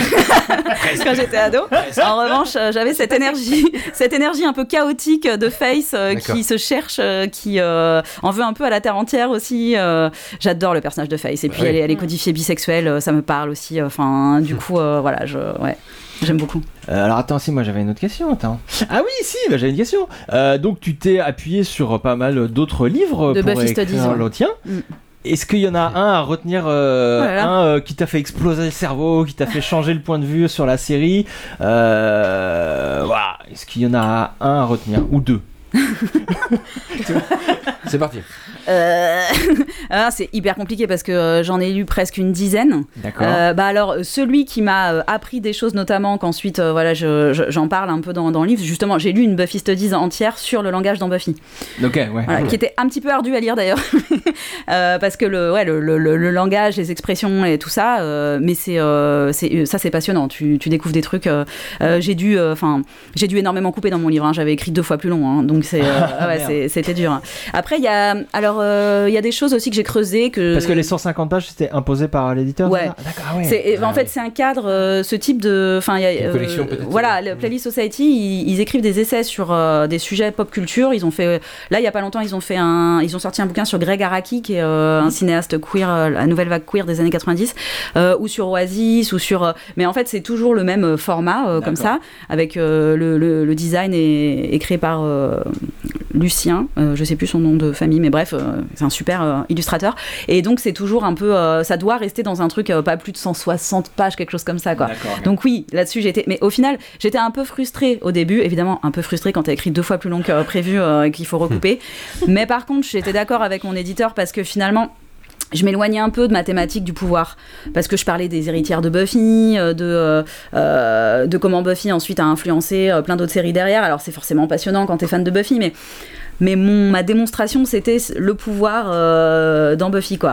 quand j'étais ado. En revanche, euh, j'avais cette énergie, cette énergie un peu chaotique de Face euh, D'accord. qui se cherche, euh, qui euh, en veut un peu à la terre entière aussi. euh, J'adore le personnage de Face. Et puis Bah oui. elle, est, elle est codifiée bisexuelle, euh, ça me parle aussi. Enfin, du coup, euh, voilà, je, ouais, j'aime beaucoup. Euh, alors attends, si moi j'avais une autre question, attends. Ah oui, si, bah, j'avais une question. Euh, donc tu t'es appuyé sur pas mal d'autres livres De pour Buffy écrire Studies, ouais. le tien. Mm. Est-ce qu'il y en a un à retenir, euh, Oh là là. un euh, qui t'a fait exploser le cerveau, qui t'a fait changer le point de vue sur la série euh, voilà. Est-ce qu'il y en a un à retenir ou deux? C'est parti. Euh... ah, c'est hyper compliqué parce que euh, j'en ai lu presque une dizaine. D'accord. Euh, bah alors, celui qui m'a euh, appris des choses, notamment qu'ensuite, euh, voilà, je, je, j'en parle un peu dans, dans le livre. Justement, j'ai lu une Buffy Studies entière sur le langage dans Buffy. Ok, ouais. Voilà, ouais. Qui était un petit peu ardu à lire d'ailleurs, euh, parce que le, ouais, le, le, le, le langage, les expressions et tout ça, euh, mais c'est, euh, c'est, ça c'est passionnant. Tu, tu découvres des trucs. Euh, euh, j'ai dû, enfin, euh, j'ai dû énormément couper dans mon livre. Hein, j'avais écrit deux fois plus long, hein, donc c'est, euh, ouais, c'est, c'était dur. Hein. Après, il y a, alors, il euh, y a des choses aussi que j'ai creusées que. Parce que les cent cinquante pages c'était imposé par l'éditeur. Ouais. Ah, d'accord. Ouais. C'est, ah, en fait, ouais. c'est un cadre, euh, ce type de, enfin, il y a une euh, collection peut-être. Voilà, le Playlist Society, ils, ils écrivent des essais sur euh, des sujets pop culture. Ils ont fait, là, il y a pas longtemps, ils ont fait un, ils ont sorti un bouquin sur Greg Araki, qui est euh, un cinéaste queer, euh, la nouvelle vague queer des années quatre-vingt-dix, euh, ou sur Oasis, ou sur, euh, mais en fait, c'est toujours le même format, euh, comme ça, avec euh, le, le, le design est, est créé par euh, Lucien, euh, je sais plus son nom de famille, mais bref, euh, c'est un super euh, illustrateur. Et donc, c'est toujours un peu, euh, ça doit rester dans un truc euh, pas plus de cent soixante pages, quelque chose comme ça, quoi. D'accord, okay. Donc oui, là-dessus, j'étais, mais au final, j'étais un peu frustrée au début, évidemment, un peu frustrée quand t'as écrit deux fois plus long que prévu euh, et qu'il faut recouper. mais par contre, j'étais d'accord avec mon éditeur parce que finalement, je m'éloignais un peu de ma thématique du pouvoir, parce que je parlais des héritières de Buffy, de, euh, euh, de comment Buffy ensuite a influencé euh, plein d'autres séries derrière. Alors c'est forcément passionnant quand t'es fan de Buffy, mais... Mais mon, ma démonstration, c'était le pouvoir euh, dans Buffy, quoi.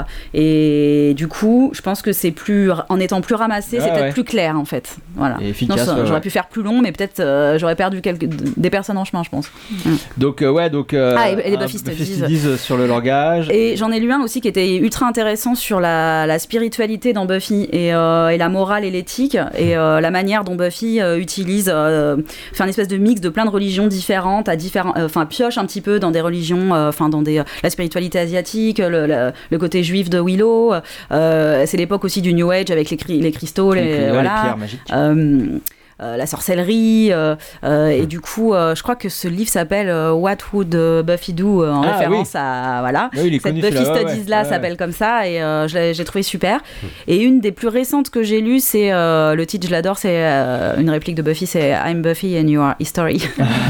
Et du coup, je pense que c'est plus, en étant plus ramassé, ah, c'est peut-être ouais. plus clair, en fait. Voilà. Et efficace. Non, ça, ouais, j'aurais ouais. pu faire plus long, mais peut-être euh, j'aurais perdu quelques, des personnes en chemin, je pense. Mm. Donc, euh, ouais, donc. Euh, ah, et, et les Buffy Studies sur le langage. Et j'en ai lu un aussi qui était ultra intéressant sur la, la spiritualité dans Buffy et, euh, et la morale et l'éthique et euh, la manière dont Buffy euh, utilise, euh, fait un espèce de mix de plein de religions différentes, à différents, enfin, euh, pioche un petit peu dans des religions. Enfin, dans des, la spiritualité asiatique, le, le, le côté juif de Willow. Euh, c'est l'époque aussi du New Age avec les, les cristaux, les, les, voilà. les pierres magiques. Euh, Euh, la sorcellerie euh, euh, et du coup euh, je crois que ce livre s'appelle euh, What Would uh, Buffy Do euh, en ah, référence oui. à voilà oui, cette Buffy Studies ouais, là ouais, s'appelle ouais. comme ça et euh, je l'ai, j'ai trouvé super et une des plus récentes que j'ai lues c'est euh, le titre je l'adore c'est euh, une réplique de Buffy c'est I'm Buffy and you are history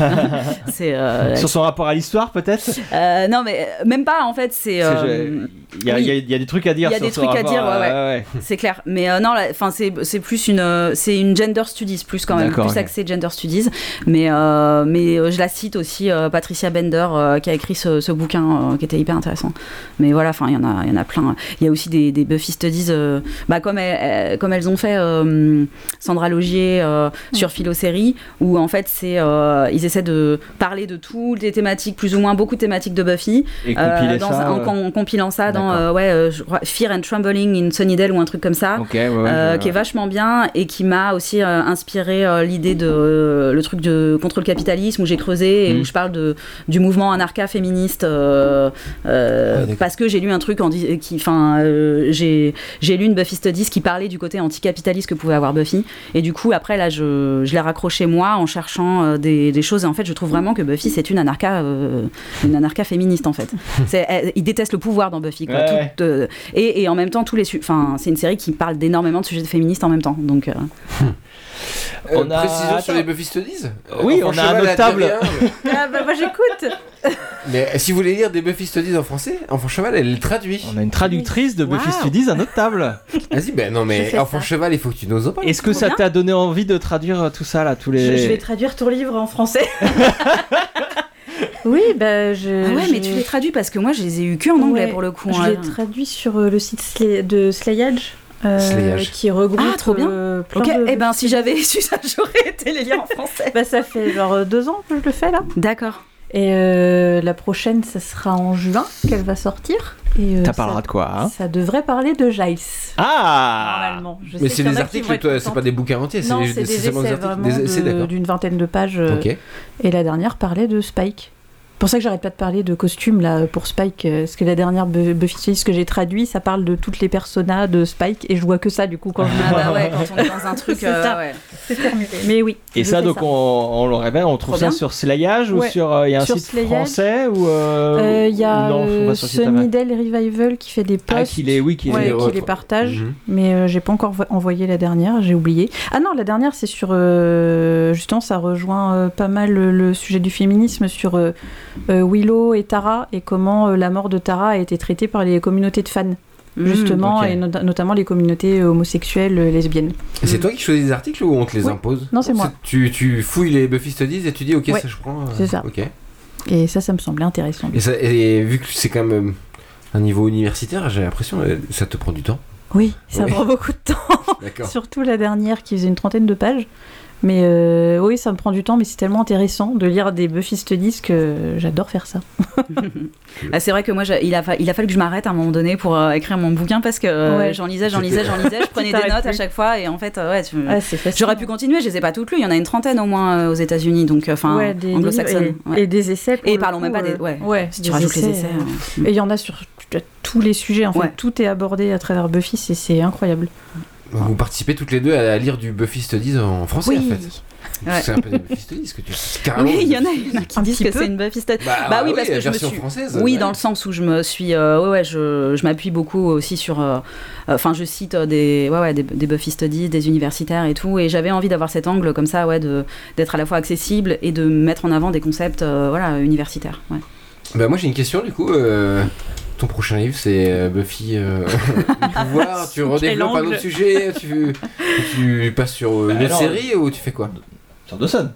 c'est, euh, sur son rapport à l'histoire peut-être euh, non mais même pas en fait c'est euh, il y, oui. y, y a des trucs à dire il y a sur des trucs à dire ouais, ouais. Euh, ouais. c'est clair mais euh, non enfin c'est, c'est plus une c'est une gender studies plus quand même D'accord, plus okay. axé Gender Studies, mais, euh, mais euh, je la cite aussi, euh, Patricia Bender, euh, qui a écrit ce, ce bouquin euh, qui était hyper intéressant. Mais voilà, il y en a, y en a plein. Il y a aussi des, des Buffy Studies, euh, bah, comme, elles, comme elles ont fait euh, Sandra Logier euh, sur Philosérie, où en fait, c'est, euh, ils essaient de parler de toutes les thématiques, plus ou moins beaucoup de thématiques de Buffy, et euh, dans, ça, en, en compilant ça dans euh, ouais, euh, je crois, Fear and Trembling in Sunnydale ou un truc comme ça, okay, ouais, ouais, euh, ouais. qui est vachement bien et qui m'a aussi euh, inspiré euh, l'idée de euh, le truc de contre le capitalisme où j'ai creusé et mmh. où je parle de, du mouvement anarcha-féministe euh, euh, ah, parce que j'ai lu un truc en qui, enfin, euh, j'ai, j'ai lu une Buffy Studies qui parlait du côté anticapitaliste que pouvait avoir Buffy et du coup après là je, je l'ai raccroché moi en cherchant euh, des, des choses et en fait je trouve vraiment que Buffy c'est une anarcha euh, une anarcha féministe en fait c'est, elle, ils détestent le pouvoir dans Buffy quoi, ouais. tout, euh, et, et en même temps tous les enfin c'est une série qui parle d'énormément de sujets féministes en même temps donc euh, Euh, on a précision Attends. sur les Buffy Studies. Oui, on a un notable. Ah bah moi j'écoute. Mais si vous voulez lire des Buffy Studies en français, Enfant Cheval, elle les traduit. On a une traductrice de Buffy wow. Studies à notre table. Vas-y, ben non mais Enfant Cheval, il faut que tu nous en parles. Est-ce que ça bien. t'a donné envie de traduire tout ça là, tous les je, je vais traduire ton livre en français. Oui, bah je. Ah ouais, je... mais tu les traduis parce que moi je les ai eu que en anglais ouais, pour le coup. Je hein. les traduis sur euh, le site Slay... de Slayage. Euh, qui regroupe ah, trop bien. Euh, plein ok, de... et eh ben si j'avais su ça, j'aurais été les lire en français. Bah ça fait genre deux ans que je le fais là. D'accord. Et euh, la prochaine, ça sera en juin qu'elle va sortir. Et euh, ça parlera de quoi hein Ça devrait parler de Giles. Ah. Normalement. Je mais sais c'est des articles, toi, c'est pas des bouquins entiers. Non, c'est, c'est des, c'est des essais vraiment des essais, de, d'une vingtaine de pages. Okay. Et la dernière parlait de Spike. C'est pour ça que j'arrête pas de parler de costumes là pour Spike, parce que la dernière Buffy Studies que j'ai traduit, ça parle de toutes les personas de Spike et je vois que ça du coup quand je ah bah ouais, quand on est dans un truc, c'est, euh, ça. Ouais. C'est terminé. Mais oui. Et ça donc ça. On, on le répète, on trouve Trop ça bien. Sur Slayage ou ouais. sur il euh, y a un sur site Slayage. Français ou il euh, euh, y a euh, Sunnydale Revival qui fait des posts, ah, qui les oui qui ouais, les, qui les partage, mm-hmm. mais euh, j'ai pas encore envoyé la dernière, j'ai oublié. Ah non, la dernière c'est sur euh, justement ça rejoint euh, pas mal le, le sujet du féminisme sur euh, euh, Willow et Tara et comment euh, la mort de Tara a été traitée par les communautés de fans. Justement, okay. et not- notamment les communautés homosexuelles, euh, lesbiennes. Et c'est toi qui choisis les articles ou on te les oui. impose? Non, c'est moi. C'est, tu, tu fouilles les Buffy Studies et tu dis ok, ouais, ça je prends. Euh, c'est ça. Ok. Et ça, ça me semblait intéressant. Et, ça, et vu que c'est quand même un niveau universitaire, j'ai l'impression que ça te prend du temps. Oui, ça oui. prend beaucoup de temps. D'accord. Surtout la dernière qui faisait une trentaine de pages. Mais euh, oui, ça me prend du temps, mais c'est tellement intéressant de lire des Buffy Studies que j'adore faire ça. Ah, c'est vrai que moi, j'ai- il a, fa- il a fallu que je m'arrête à un moment donné pour euh, écrire mon bouquin parce que euh, Ouais. j'en lisais, j'en lisais, j'en lisais, je prenais des t'arrêtes notes à plus. chaque fois et en fait, euh, ouais, tu- Ah, c'est facile. j'aurais pu continuer, je les ai pas toutes lues, il y en a une trentaine au moins euh, aux États-Unis, donc enfin Ouais, des- des anglo-saxonnes. livres et, ouais. et des essais. pour Et le parlons coup, même pas des. euh, Ouais, ouais, si tu des rajoutes les essais. euh, euh, Et il y en a sur t- tous les sujets, en fait. Ouais. Tout est abordé à travers Buffy, c'est, c'est incroyable. Vous participez toutes les deux à lire du Buffy Studies en français Oui. en fait. Ouais. C'est un peu des Buffy Studies que tu c'est carrément. Oui, il y en a, il y en a qui Un disent petit que peu. c'est une Buffy Studies. Bah, Bah oui, oui, parce la que je me version suis. française, Oui, ouais. dans le sens où je me suis. euh, ouais, ouais, je, je m'appuie beaucoup aussi sur. euh, Enfin, je cite euh, des, ouais, ouais, des, des Buffy Studies, des universitaires et tout, et j'avais envie d'avoir cet angle comme ça, ouais, de d'être à la fois accessible et de mettre en avant des concepts, euh, voilà, universitaires. Ouais. Bah moi j'ai une question du coup. Euh, ton prochain livre c'est euh, Buffy euh, le pouvoir. Tu redéveloppes un angle. autre sujet. Tu, tu passes sur euh, une Bah autre alors, série ou tu fais quoi? Sur Dawson.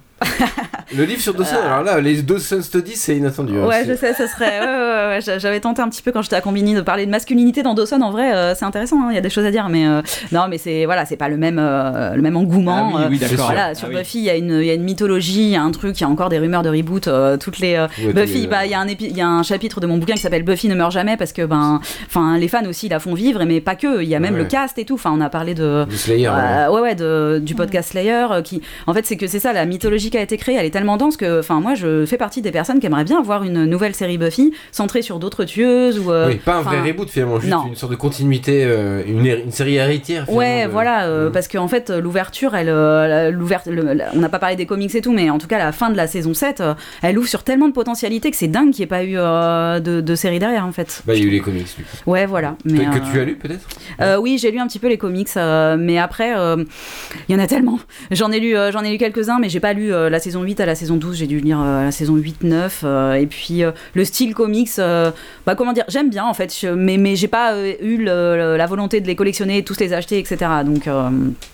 Le livre sur Dawson. Alors là, les Dawson Studies c'est inattendu. hein, Ouais, c'est- je sais, ça serait. Ouais, ouais, ouais, j'a- j'avais tenté un petit peu quand j'étais à Combini de parler de masculinité dans Dawson. En vrai, euh, c'est intéressant. hein, Il y a des choses à dire, mais euh, non, mais c'est voilà, c'est pas le même euh, le même engouement. Ah oui, oui, euh, d'accord. Voilà, Ah sur oui. Buffy, il y a une il y a une mythologie, il y a un truc, il y a encore des rumeurs de reboot. euh, toutes les euh, Ouais, Buffy, tous les- bah il y a un épi- il y a un chapitre de mon bouquin qui s'appelle Buffy ne meurt jamais parce que ben, enfin les fans aussi la font vivre, mais pas que. Il y a même Ouais. le cast et tout. Enfin, on a parlé de Du Slayer. ouais. euh, ouais, ouais, de, du podcast Slayer, euh, qui, en fait, c'est que c'est ça, la mythologie qui a été créée, elle est tellement dense que, enfin, moi, je fais partie des personnes qui aimeraient bien voir une nouvelle série Buffy centrée sur d'autres tueuses ou. euh, Oui, pas un vrai enfin, reboot finalement, juste non. une sorte de continuité, euh, une, héri- une série héritière. finalement, Ouais, de- voilà, euh, Mhm. parce qu'en fait, l'ouverture, elle, euh, la- l'ouvert- le- la- on n'a pas parlé des comics et tout, mais en tout cas, la fin de la saison sept, euh, elle ouvre sur tellement de potentialités que c'est dingue qu'il n'y ait pas eu euh, de, de série derrière, en fait. Bah il y a eu les comics du coup. Ouais, voilà. Que, Mais, que euh, tu as lu peut-être? Euh, oui, j'ai lu un petit peu les comics, euh, mais après, euh, il y en a tellement. J'en ai lu, euh, j'en ai lu quelques-uns, mais j'ai pas lu euh, la saison huit à la saison douze. J'ai dû lire euh, la saison huit neuf. euh, et puis euh, le style comics, euh, bah comment dire, j'aime bien en fait, je- mais mais j'ai pas euh, eu le- le- la volonté de les collectionner, et tous les acheter, et cetera. Donc euh,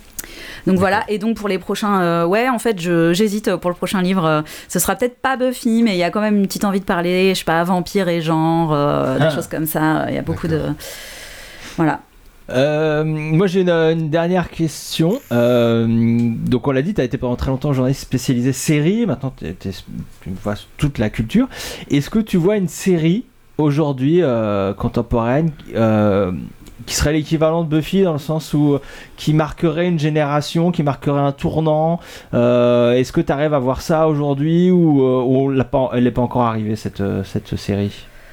donc voilà, et donc pour les prochains, euh, ouais, en fait, je, j'hésite pour le prochain livre. euh, ce sera peut-être pas Buffy, mais il y a quand même une petite envie de parler, je sais pas, vampire et genre, euh, des Ah. choses comme ça. Il y a beaucoup de, voilà. Euh, moi j'ai une, une dernière question. Euh, donc on l'a dit, tu as été pendant très longtemps journaliste spécialisé série, maintenant t'es- t'es- tu vois toute la culture. Est-ce que tu vois une série aujourd'hui euh, contemporaine euh, qui serait l'équivalent de Buffy dans le sens où euh, qui marquerait une génération, qui marquerait un tournant? euh, Est-ce que tu arrives à voir ça aujourd'hui ou, euh, ou on l'a pas- elle n'est pas encore arrivée cette, euh, cette série?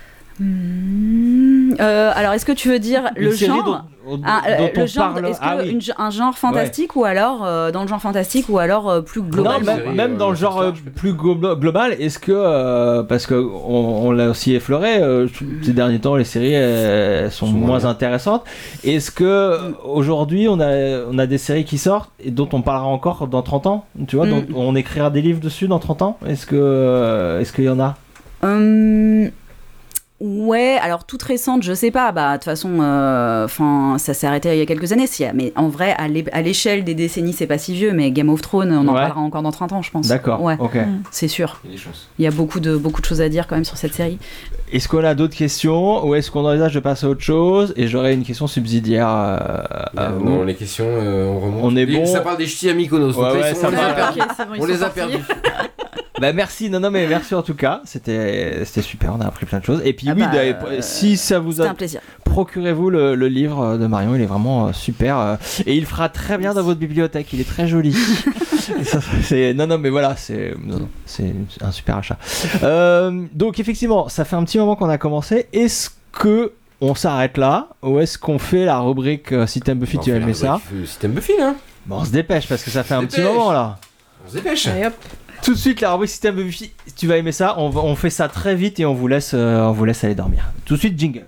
Hmm, euh, alors, est-ce que tu veux dire Une le série genre dont- Ah, euh, dont le on genre, parle- est-ce que ah oui. une- un genre fantastique ou alors euh, dans le genre fantastique ou alors euh, plus Non, globalement? même, série, même euh, dans le genre euh, plus glo- global, est-ce que, euh, parce que on, on l'a aussi effleuré, euh, ces derniers temps, les séries elles sont Sont moins moins bien. intéressantes. Est-ce que euh, aujourd'hui, on a, on a des séries qui sortent et dont on parlera encore dans trente ans, tu vois, Mm. dont on écrira des livres dessus dans trente ans? Est-ce que, euh, est-ce qu'il y en a? Hum, Ouais, alors toute récente, je sais pas. Bah de toute façon, enfin, ça s'est arrêté il y a quelques années. Si, mais en vrai, à l'é- à l'échelle des décennies, c'est pas si vieux. Mais Game of Thrones, on en Ouais. parlera encore dans trente ans, je pense. D'accord, Ouais, ok. c'est sûr. Il y a des chances. Il y a beaucoup de beaucoup de choses à dire quand même sur cette série. Est-ce qu'on a d'autres questions ou est-ce qu'on envisage de passer à autre chose? Et j'aurais une question subsidiaire euh, à Euh, vous. non, les questions, euh, on remonte. On est Les- bon. Ça parle des ch'tis à Mykonos. donc Ouais, là, ils ouais, sont- ça on les va. a perdus. Ok, c'est bon, ils On sont les a partis. perdus. Bah merci, non non mais merci en tout cas, c'était c'était super, on a appris plein de choses. Et puis Ah oui, bah, d'ailleurs, euh, si ça vous C'était a un plaisir. procurez-vous le, le livre de Marion, il est vraiment euh, super euh, et il fera très bien dans votre bibliothèque, il est très joli. Et ça, c'est, non non mais voilà, c'est non, non, c'est un super achat. Euh, donc effectivement, ça fait un petit moment qu'on a commencé. Est-ce que on s'arrête là ou est-ce qu'on fait la rubrique euh, si t'aimes Buffy On tu fait vas la aimer ça? rubrique, Si t'aimes Buffy, là. Bon, on se dépêche parce que ça fait On un se petit dépêche. moment là. On se dépêche. Allez, hop. Tout de suite la rubrique Système Buffy, tu vas aimer ça, on, va- on fait ça très vite et on vous laisse, euh, on vous laisse aller dormir. Tout de suite jingle.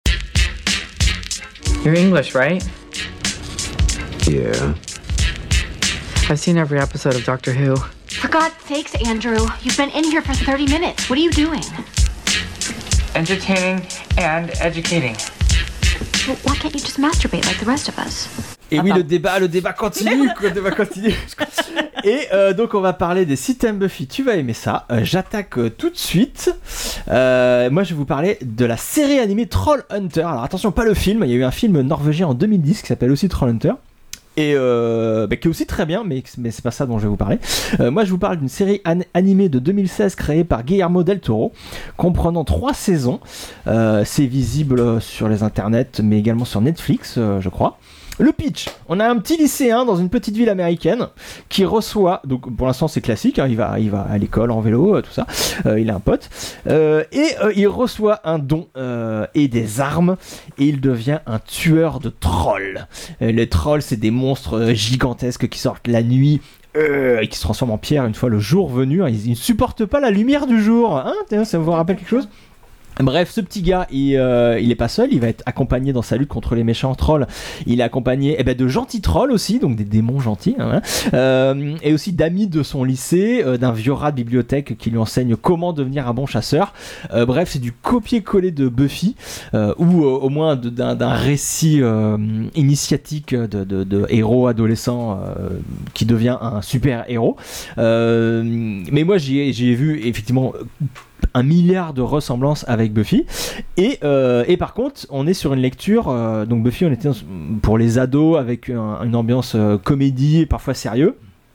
You're English, right? Yeah. I've seen every episode of Doctor Who. For God's sakes, Andrew, you've been in here for thirty minutes. What are you doing? Entertaining and educating. Well, why can't you just masturbate like the rest of us? Et oui, le débat, le débat continue, le débat continue. Et euh, donc on va parler des Si t'aimes Buffy, tu vas aimer ça. Euh, j'attaque euh, tout de suite. Euh, moi je vais vous parler de la série animée Trollhunter. Alors attention, pas le film, il y a eu un film norvégien en deux mille dix qui s'appelle aussi Trollhunter. Et euh, bah, qui est aussi très bien, mais, mais c'est pas ça dont je vais vous parler. Euh, moi je vous parle d'une série an- animée de deux mille seize créée par Guillermo del Toro, comprenant trois saisons. Euh, c'est visible sur les internets, mais également sur Netflix, euh, je crois. Le pitch, on a un petit lycéen dans une petite ville américaine qui reçoit, donc pour l'instant c'est classique, hein, il, va, il va à l'école en vélo, euh, tout ça, euh, il a un pote, euh, et euh, il reçoit un don euh, et des armes, et il devient un tueur de trolls. Euh, les trolls, c'est des monstres euh, gigantesques qui sortent la nuit, euh, et qui se transforment en pierre une fois le jour venu, hein, ils ne supportent pas la lumière du jour, hein, ça vous rappelle quelque chose ? Bref, ce petit gars, il, euh, il est pas seul, il va être accompagné dans sa lutte contre les méchants trolls. Il est accompagné eh ben, de gentils trolls aussi, donc des démons gentils, hein, euh, et aussi d'amis de son lycée, euh, d'un vieux rat de bibliothèque qui lui enseigne comment devenir un bon chasseur. Euh, bref, c'est du copier-coller de Buffy, euh, ou euh, au moins de, d'un, d'un récit euh, initiatique de, de, de héros adolescent euh, qui devient un super héros. Euh, mais moi, j'y ai, j'y ai vu effectivement un milliard de ressemblances avec Buffy et, euh, et par contre on est sur une lecture euh, donc Buffy on était pour les ados avec un, une ambiance euh, comédie et parfois sérieux.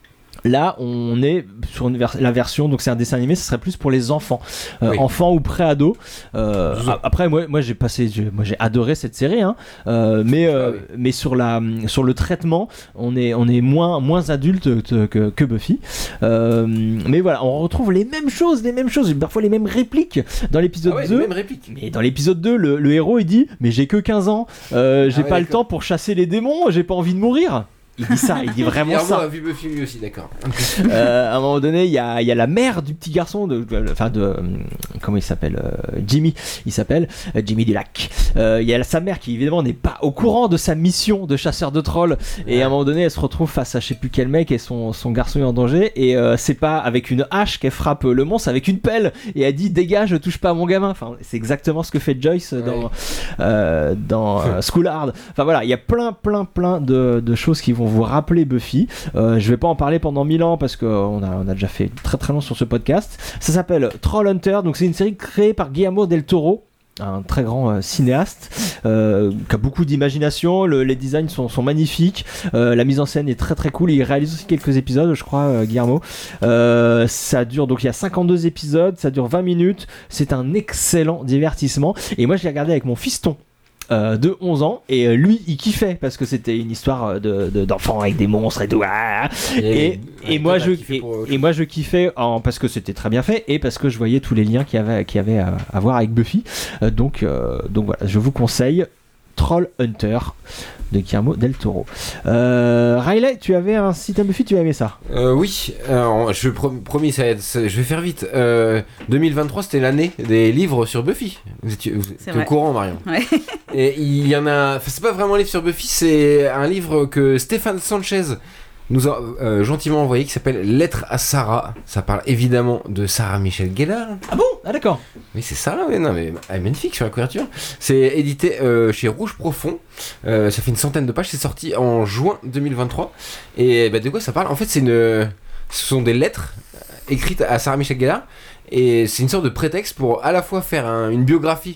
Là, on est sur une vers- la version, donc c'est un dessin animé, ce serait plus pour les enfants, euh, oui. enfants ou pré-ados. Euh, après, moi, moi j'ai passé, j'ai, moi j'ai adoré cette série, hein, euh, mais euh, ah, oui. mais sur la, sur le traitement, on est, on est moins, moins adulte que, que, que Buffy. Euh, mais voilà, on retrouve les mêmes choses, les mêmes choses, parfois les mêmes répliques dans l'épisode ah ouais, deux. Les mêmes répliques. Mais dans l'épisode deux, le, le héros il dit, mais j'ai que quinze ans, euh, j'ai ah ouais, pas d'accord. le temps pour chasser les démons, j'ai pas envie de mourir. Il dit ça, il dit vraiment ça. a vu Buffy lui aussi, d'accord. euh, à un moment donné, il y a, il y a la mère du petit garçon, de, enfin de, de, comment il s'appelle, euh, Jimmy, il s'appelle euh, Jimmy du lac. Euh, il y a sa mère qui évidemment n'est pas au courant de sa mission de chasseur de trolls, et ouais. à un moment donné, elle se retrouve face à je sais plus quel mec et son, son garçon est en danger, et euh, c'est pas avec une hache qu'elle frappe le monstre, avec une pelle, et elle dit dégage, touche pas à mon gamin. Enfin, c'est exactement ce que fait Joyce ouais. dans, euh, dans euh, School Hard. Enfin voilà, il y a plein, plein, plein de, de choses qui vont vous rappeler Buffy. Euh, je vais pas en parler pendant mille ans parce qu'on a, on a déjà fait très très long sur ce podcast. Ça s'appelle Trollhunter, donc c'est une série créée par Guillermo del Toro, un très grand euh, cinéaste euh, qui a beaucoup d'imagination. Le, les designs sont, sont magnifiques, euh, la mise en scène est très très cool. Il réalise aussi quelques épisodes, je crois, euh, Guillermo. Euh, ça dure, donc il y a cinquante-deux épisodes, ça dure vingt minutes. C'est un excellent divertissement. Et moi je l'ai regardé avec mon fiston Euh, de onze ans et euh, lui il kiffait parce que c'était une histoire de, de, d'enfants avec des monstres et tout ah, et, et, et, moi je, et, et moi je kiffais en, parce que c'était très bien fait et parce que je voyais tous les liens qu'il y avait, qu'il y avait à, à voir avec Buffy euh, donc, euh, donc voilà, je vous conseille Trollhunter de Guillermo del Toro. Euh, Riley, tu avais un site à Buffy, tu avais ça euh, Oui, alors, je promis, ça, ça, je vais faire vite. Euh, deux mille vingt-trois, c'était l'année des livres sur Buffy. Vous êtes, vous êtes au courant, Marion. Ouais. Et il y en a. Enfin, c'est pas vraiment un livre sur Buffy, c'est un livre que Stéphane Sanchez nous a euh, gentiment envoyé qui s'appelle Lettre à Sarah. Ça parle évidemment de Sarah Michelle Gellar. Ah bon ? Ah d'accord. Oui, c'est ça, mais non, mais elle est magnifique sur la couverture. C'est édité euh, chez Rouge Profond. Euh, ça fait une centaine de pages. C'est sorti en juin deux mille vingt-trois. Et bah, de quoi ça parle ? En fait, c'est une... ce sont des lettres écrites à Sarah Michelle Gellar. Et c'est une sorte de prétexte pour à la fois faire un, une biographie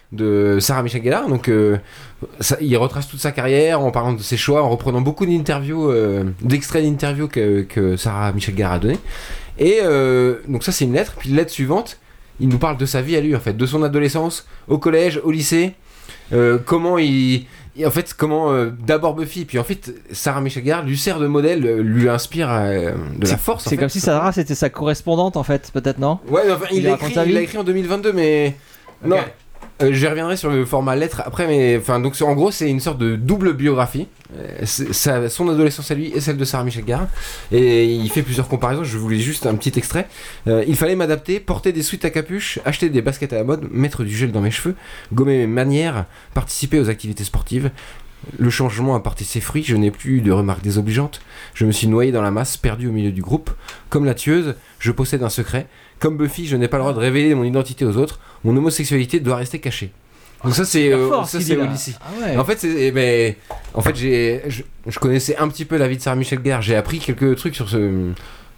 de Sarah Michelle Gellar, donc euh, ça, il retrace toute sa carrière en parlant de ses choix, en reprenant beaucoup d'interviews, euh, d'extraits d'interviews que, que Sarah Michelle Gellar a donné. Et euh, donc ça c'est une lettre, puis la lettre suivante, il nous parle de sa vie à lui en fait, de son adolescence, au collège, au lycée, euh, comment il, en fait comment euh, d'abord Buffy, puis en fait Sarah Michelle Gellar lui sert de modèle, euh, lui inspire euh, de c'est, la force. C'est en comme fait. si Sarah c'était sa correspondante en fait, peut-être non ? Ouais, mais enfin il, il, l'a écrit, il l'a écrit en deux mille vingt-deux, mais okay. non. Euh, je reviendrai sur le format lettre après, mais enfin donc en gros c'est une sorte de double biographie, euh, c'est, c'est son adolescence à lui et celle de Sarah Michelle Gellar, et il fait plusieurs comparaisons. Je voulais juste un petit extrait. Euh, il fallait m'adapter, porter des sweats à capuche, acheter des baskets à la mode, mettre du gel dans mes cheveux, gommer mes manières, participer aux activités sportives. Le changement a porté ses fruits, je n'ai plus de remarques désobligeantes. Je me suis noyé dans la masse, perdu au milieu du groupe. Comme la tueuse, je possède un secret. Comme Buffy, je n'ai pas le droit de révéler mon identité aux autres. Mon homosexualité doit rester cachée. Donc ça c'est, euh, fort, ça, ce c'est qu'il au dit, là. lycée. Ah ouais. En fait, c'est, eh ben, en fait j'ai, je, je connaissais un petit peu la vie de Sarah Michelle Gellar. J'ai appris quelques trucs sur, ce,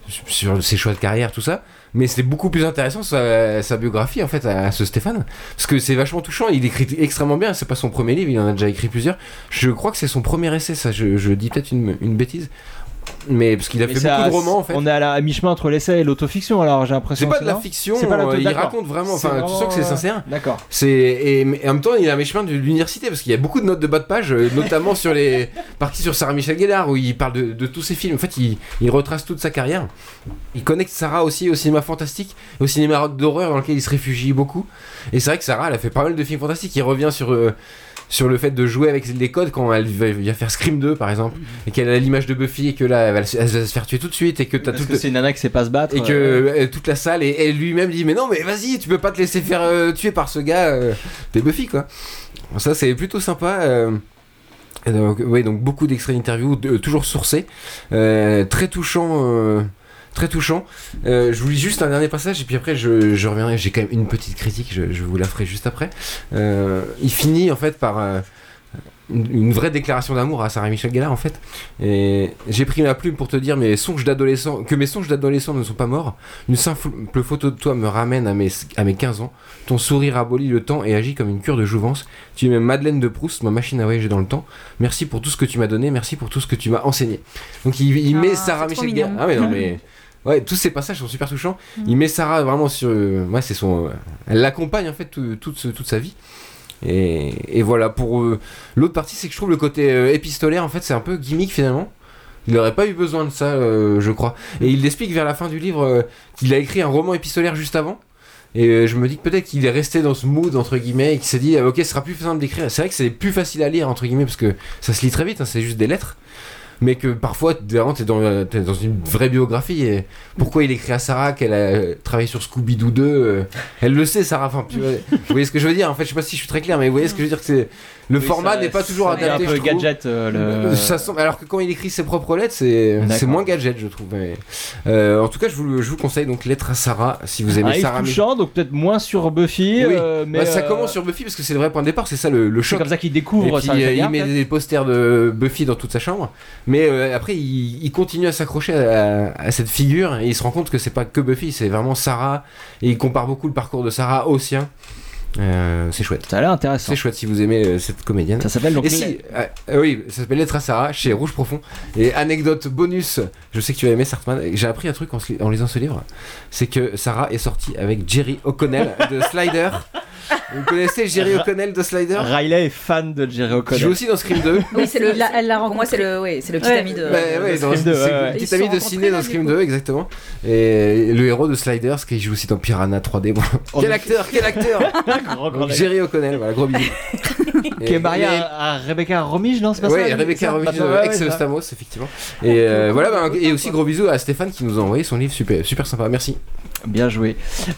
sur ses choix de carrière, tout ça. Mais c'était beaucoup plus intéressant sa, sa biographie en fait à, à ce Stéphane. Parce que c'est vachement touchant. Il écrit extrêmement bien. C'est pas son premier livre, il en a déjà écrit plusieurs. Je crois que c'est son premier essai, ça. Je, je dis peut-être une, une bêtise. Mais parce qu'il a Mais fait ça, beaucoup de romans en fait. On est à, la, à mi-chemin entre l'essai et l'autofiction, alors j'ai l'impression. C'est pas que de la non fiction, C'est pas la- euh, il d'accord. raconte vraiment, C'est enfin tu sens que c'est vraiment, sincère. euh, D'accord. C'est, et, mais en même temps il est à mi-chemin de l'université parce qu'il y a beaucoup de notes de bas de page, euh, notamment sur les parties sur Sarah Michelle Gellar où il parle de, de tous ses films. En fait il, il retrace toute sa carrière. Il connecte Sarah aussi au cinéma fantastique, au cinéma rock d'horreur dans lequel il se réfugie beaucoup. Et c'est vrai que Sarah elle a fait pas mal de films fantastiques. Il revient sur... Euh, sur le fait de jouer avec les codes quand elle va, vient faire Scream deux par exemple et qu'elle a l'image de Buffy et que là elle va, elle va se faire tuer tout de suite et que t'as Parce tout que c'est une nana qui sait pas se battre. et que euh, toute la salle et, et lui-même dit mais non mais vas-y tu peux pas te laisser faire euh, tuer par ce gars, euh, t'es Buffy quoi. Bon, ça c'est plutôt sympa. euh, et donc, ouais, donc beaucoup d'extraits d'interviews de, toujours sourcés, euh, très touchant. Euh, Très touchant. Euh, je vous lis juste un dernier passage et puis après je, je reviendrai. J'ai quand même une petite critique, je, je vous la ferai juste après. Euh, il finit en fait par euh, une, une vraie déclaration d'amour à Sarah Michelle Gellar en fait. Et j'ai pris ma plume pour te dire mes songes d'adolescent, que mes songes d'adolescent ne sont pas morts. Une simple photo de toi me ramène à mes, à mes quinze ans. Ton sourire abolit le temps et agit comme une cure de jouvence. Tu es même Madeleine de Proust, ma machine à voyager dans le temps. Merci pour tout ce que tu m'as donné, merci pour tout ce que tu m'as enseigné. Donc il, il met Ah, Sarah c'est trop Michelle Gellar. mignon. Ah mais non mais. Ouais, tous ces passages sont super touchants. Il met Sarah vraiment sur. Euh, ouais, c'est son. Euh, elle l'accompagne en fait tout, toute, ce- toute sa vie. Et, et voilà, pour euh, l'autre partie, c'est que je trouve le côté euh, épistolaire en fait, c'est un peu gimmick finalement. Il n'aurait pas eu besoin de ça, euh, je crois. Et il l'explique vers la fin du livre euh, qu'il a écrit un roman épistolaire juste avant. Et euh, je me dis que peut-être qu'il est resté dans ce mood entre guillemets et qu'il s'est dit ah, ok, ce sera plus simple d'écrire. C'est vrai que c'est plus facile à lire entre guillemets parce que ça se lit très vite, hein, c'est juste des lettres. Mais que parfois vraiment, t'es dans, t'es dans une vraie biographie et pourquoi il écrit à Sarah qu'elle a travaillé sur Scooby-Doo deux, euh, elle le sait Sarah, enfin, tu vois, vous voyez ce que je veux dire en fait, je sais pas si je suis très clair mais vous voyez ce que je veux dire que c'est le Oui, format ça- n'est pas toujours ça adapté, est un peu je trouve. gadget, euh, le- Ça semble- alors que quand il écrit ses propres lettres c'est, c'est D'accord. moins gadget je trouve mais, euh, en tout cas je vous, je vous conseille donc Lettre à Sarah si vous aimez Un livre Sarah mais- touchant, donc peut-être moins sur Buffy. oui. euh, mais Bah, ça euh, commence sur Buffy parce que c'est le vrai point de départ, c'est ça le, le C'est choc. comme ça qu'il Et découvre puis Sarah euh, il Gellar, met peut-être. des posters de Buffy dans toute sa chambre, mais euh, après il, il continue à s'accrocher à, à cette figure et il se rend compte que c'est pas que Buffy, c'est vraiment Sarah et il compare beaucoup le parcours de Sarah au sien. Euh, c'est chouette. Ça a l'air intéressant. C'est chouette si vous aimez euh, cette comédienne. Ça s'appelle donc. Et si, euh, euh, oui, ça s'appelle Lettre à Sarah chez Rouge Profond. Et anecdote bonus, je sais que tu as aimé Sartman, j'ai appris un truc en, en lisant ce livre, c'est que Sarah est sortie avec Jerry O'Connell de Slider. Vous connaissez Jerry O'Connell de Slider? Riley est fan de Jerry Qui O'Connell. joue aussi dans Scream deux. Oui, c'est le. Elle l'a- elle l'a Pour moi, c'est le, oui, c'est le petit Ouais. ami de. Bah, ouais, dans- Scream deux, c'est ouais, le ouais. petit Ils se ami sont de rencontrés, ciné là, dans du Scream coup. deux, exactement. Et le héros de Sliders qui joue aussi dans Piranha trois D. Bon. On Quel est- acteur, quel acteur Grand, grand Donc, acteur. Jerry O'Connell, voilà, gros bisous. Qui est marié Et- à, à Rebecca Romijn, non, c'est pas ça? Ouais, lui, Rebecca ça Romijn, Bah, ouais, ex ouais, ça. Stamos, effectivement. Et euh, voilà, bah, et aussi gros bisous à Stéphane qui nous a envoyé son livre super, super sympa. Merci. Bien joué.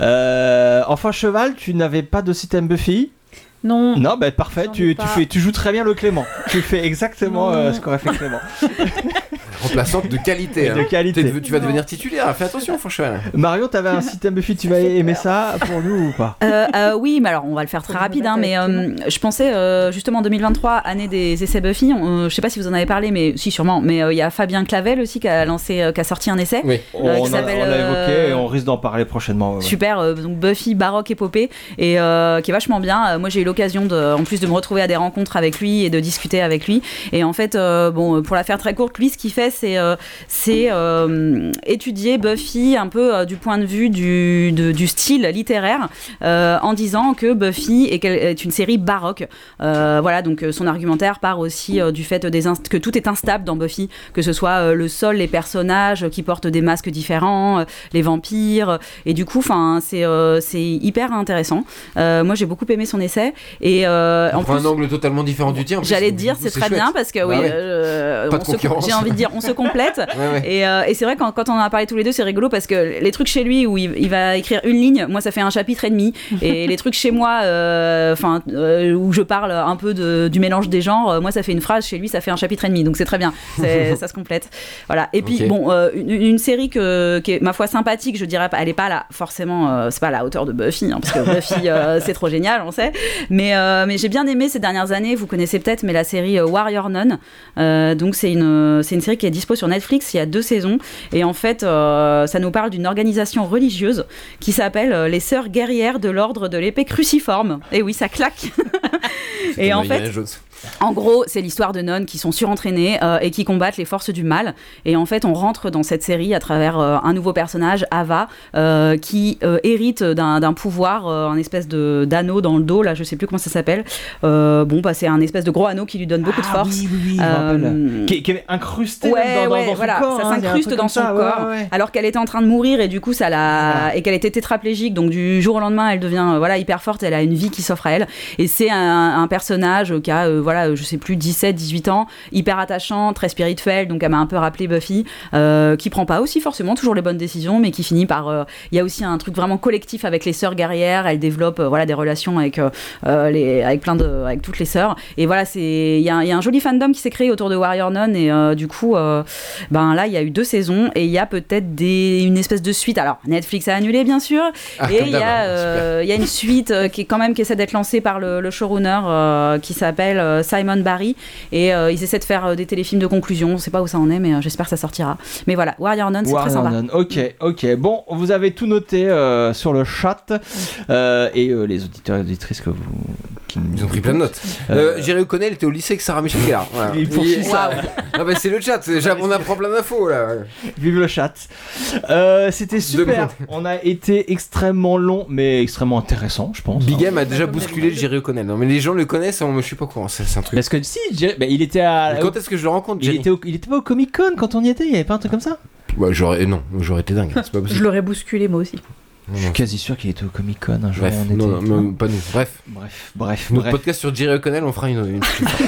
Euh, enfin, Cheval, tu n'avais pas de système Buffy? Non. Non, bah parfait, J'en ai tu, pas. tu, fais, tu joues très bien le Clément. Tu fais exactement euh, ce qu'aurait fait Clément. Remplaçante de qualité. De hein. qualité. T'es- Tu vas devenir titulaire, fais attention, franchement. Mario, t'avais un système Buffy, tu vas aimer ça pour nous ou pas? Euh, euh, oui, mais alors on va le faire très rapide, hein, mais euh, je pensais euh, justement deux mille vingt-trois, année des essais Buffy. On- je sais pas si vous en avez parlé, mais si sûrement. Mais euh, il y a Fabien Clavel aussi qui a lancé, euh, qui a sorti un essai. Oui. Euh, on, qui en a- s'appelle, on l'a évoqué euh, et on risque d'en parler prochainement. ouais. Super, euh, donc Buffy baroque épopée et euh, qui est vachement bien. Euh, moi j'ai eu l'occasion de, en plus de me retrouver à des rencontres avec lui et de discuter avec lui. Et en fait, euh, bon, pour la faire très courte, lui ce qu'il fait, c'est euh, c'est euh, étudier Buffy un peu euh, du point de vue du, de- du style littéraire, euh, en disant que Buffy est, quel- est une série baroque. Euh, voilà, donc euh, son argumentaire part aussi euh, du fait des inst- que tout est instable dans Buffy, que ce soit euh, le sol, les personnages qui portent des masques différents, euh, les vampires, et du coup, enfin, c'est euh, c'est hyper intéressant. Euh, moi, j'ai beaucoup aimé son essai et euh, On en prend plus, un angle totalement différent du tien. en plus, j'allais donc, te dire, du coup, c'est très chouette. bien parce que Bah oui, ouais. euh, Pas on de se- concurrence. j'ai envie de dire, on se complète. Ouais, ouais. Et, euh, et c'est vrai quand, quand on en a parlé tous les deux, c'est rigolo parce que les trucs chez lui où il, il va écrire une ligne, moi ça fait un chapitre et demi. Et les trucs chez moi, enfin euh, euh, où je parle un peu de, du mélange des genres, euh, moi ça fait une phrase, chez lui ça fait un chapitre et demi. Donc c'est très bien, c'est, ça se complète. Voilà. Et puis Okay. bon, euh, une, une série que, qui est ma foi sympathique, je dirais pas, elle est pas là forcément, euh, c'est pas à la hauteur de Buffy, hein, parce que Buffy euh, c'est trop génial, on sait. Mais euh, mais j'ai bien aimé ces dernières années. Vous connaissez peut-être, mais la série euh, Warrior Nun. Euh, donc c'est une c'est une série qui est dispo sur Netflix. Il y a deux saisons et en fait euh, ça nous parle d'une organisation religieuse qui s'appelle euh, les Sœurs guerrières de l'ordre de l'épée cruciforme. Et oui, ça claque. Et en fait, en gros, c'est l'histoire de nonnes qui sont surentraînées euh, et qui combattent les forces du mal. Et en fait, on rentre dans cette série à travers euh, un nouveau personnage, Ava, euh, qui euh, hérite d'un, d'un pouvoir, euh, un espèce de, d'anneau dans le dos, là, je sais plus comment ça s'appelle. Euh, bon, bah, c'est un espèce de gros anneau qui lui donne beaucoup ah, de force. Oui, oui, oui, euh, qui, qui est incrusté ouais, dans, dans, ouais, dans voilà, son corps. Ça hein, s'incruste dans son ça, corps. ouais, ouais. Alors qu'elle était en train de mourir et du coup, ça l'a. Voilà. Et qu'elle était tétraplégique. Donc, du jour au lendemain, elle devient euh, voilà, hyper forte. Elle a une vie qui s'offre à elle. Et c'est un, un personnage qui a, euh, voilà, je sais plus, dix-sept, dix-huit ans, hyper attachant, très spirituel, donc elle m'a un peu rappelé Buffy, euh, qui prend pas aussi forcément toujours les bonnes décisions, mais qui finit par... Il euh, y a aussi un truc vraiment collectif avec les sœurs guerrières, elle développe euh, voilà, des relations avec, euh, les, avec, plein de, avec toutes les sœurs, et voilà, il y a, y a un joli fandom qui s'est créé autour de Warrior Nun, et euh, du coup, euh, ben là, il y a eu deux saisons, et il y a peut-être des, une espèce de suite, alors Netflix a annulé bien sûr, ah, et il y, euh, y a une suite euh, qui, quand même, qui essaie d'être lancée par le, le showrunner, euh, qui s'appelle euh, Simon Barry, et euh, ils essaient de faire euh, des téléfilms de conclusion. On sait pas où ça en est, mais euh, j'espère que ça sortira. Mais voilà, Warrior Nun, c'est Warrior très sympa. Nun. Ok, ok. Bon, vous avez tout noté euh, sur le chat euh, et euh, les auditeurs et auditrices que vous. Qui Ils ont pris plein de notes. Euh, euh, Jerry O'Connell était au lycée avec Sarah Michel Gellar. Voilà. Il poursuit ça. Ah bah c'est le chat. Déjà, on apprend plein d'infos là. Vive le chat. Euh, c'était super. On a été extrêmement long, mais extrêmement intéressant, je pense. Big hein. M a déjà bousculé Jerry O'Connell. Non, mais les gens le connaissent, on, je suis pas au courant. C'est, c'est un truc. Parce que si, Jerry, bah, il était à. Mais quand est-ce que je le rencontre, Jerry? Il était, au, il était pas au Comic Con quand on y était. Il y avait pas un truc comme ça? Ouais, j'aurais non, j'aurais été dingue. C'est pas possible. Je l'aurais bousculé moi aussi. Je suis quasi sûr qu'il était au Comic Con un jour. Bref, on non, était... non, non, pas nous. Bref, bref, bref. Notre bref. podcast sur Jerry O'Connell, on fera une. une...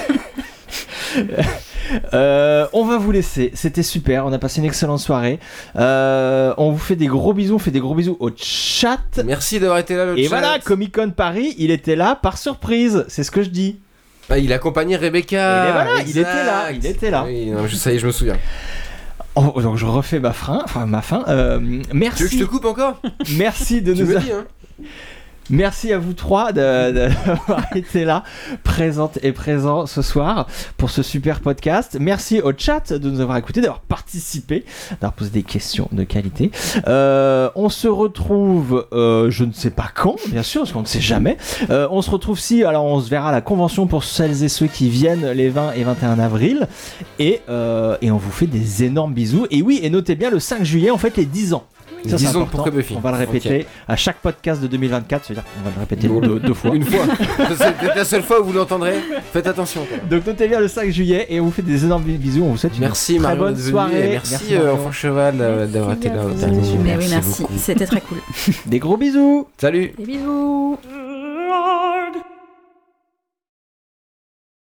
euh, on va vous laisser. C'était super. On a passé une excellente soirée. Euh, on vous fait des gros bisous. On fait des gros bisous au chat. Merci d'avoir été là. Le Et chat. voilà, Comic Con Paris, il était là par surprise. C'est ce que je dis. Ah, il accompagnait Rebecca. Et voilà, exact. il était là. Il était là. Oui, non, je, ça y est, je me souviens. Oh, donc je refais ma fin, enfin ma fin. Euh, merci. Tu veux que je te coupe encore? Merci de tu nous. me a... dis, hein. Merci à vous trois de, de, d'avoir été là, présentes et présents ce soir pour ce super podcast. Merci au chat de nous avoir écoutés, d'avoir participé, d'avoir posé des questions de qualité. Euh, on se retrouve, euh, je ne sais pas quand, bien sûr, parce qu'on ne sait jamais. Euh, on se retrouve si, alors on se verra à la convention pour celles et ceux qui viennent les vingt et vingt et un avril. Et, euh, et on vous fait des énormes bisous. Et oui, et notez bien, le cinq juillet, on fête les dix ans. Ça, dix ans pour Buffy. On va le répéter okay. à chaque podcast de deux mille vingt-quatre, c'est-à-dire qu'on va le répéter deux, deux fois. Une fois. C'est peut-être la seule fois où vous l'entendrez. Faites attention. Quoi. Donc notez bien le cinq juillet et on vous fait des énormes bisous. On vous souhaite une merci, très Marion bonne soirée. Merci, merci euh, Enfant Cheval euh, d'avoir été là. Mais oui, merci. C'était très cool. Des gros bisous. Salut. Des bisous.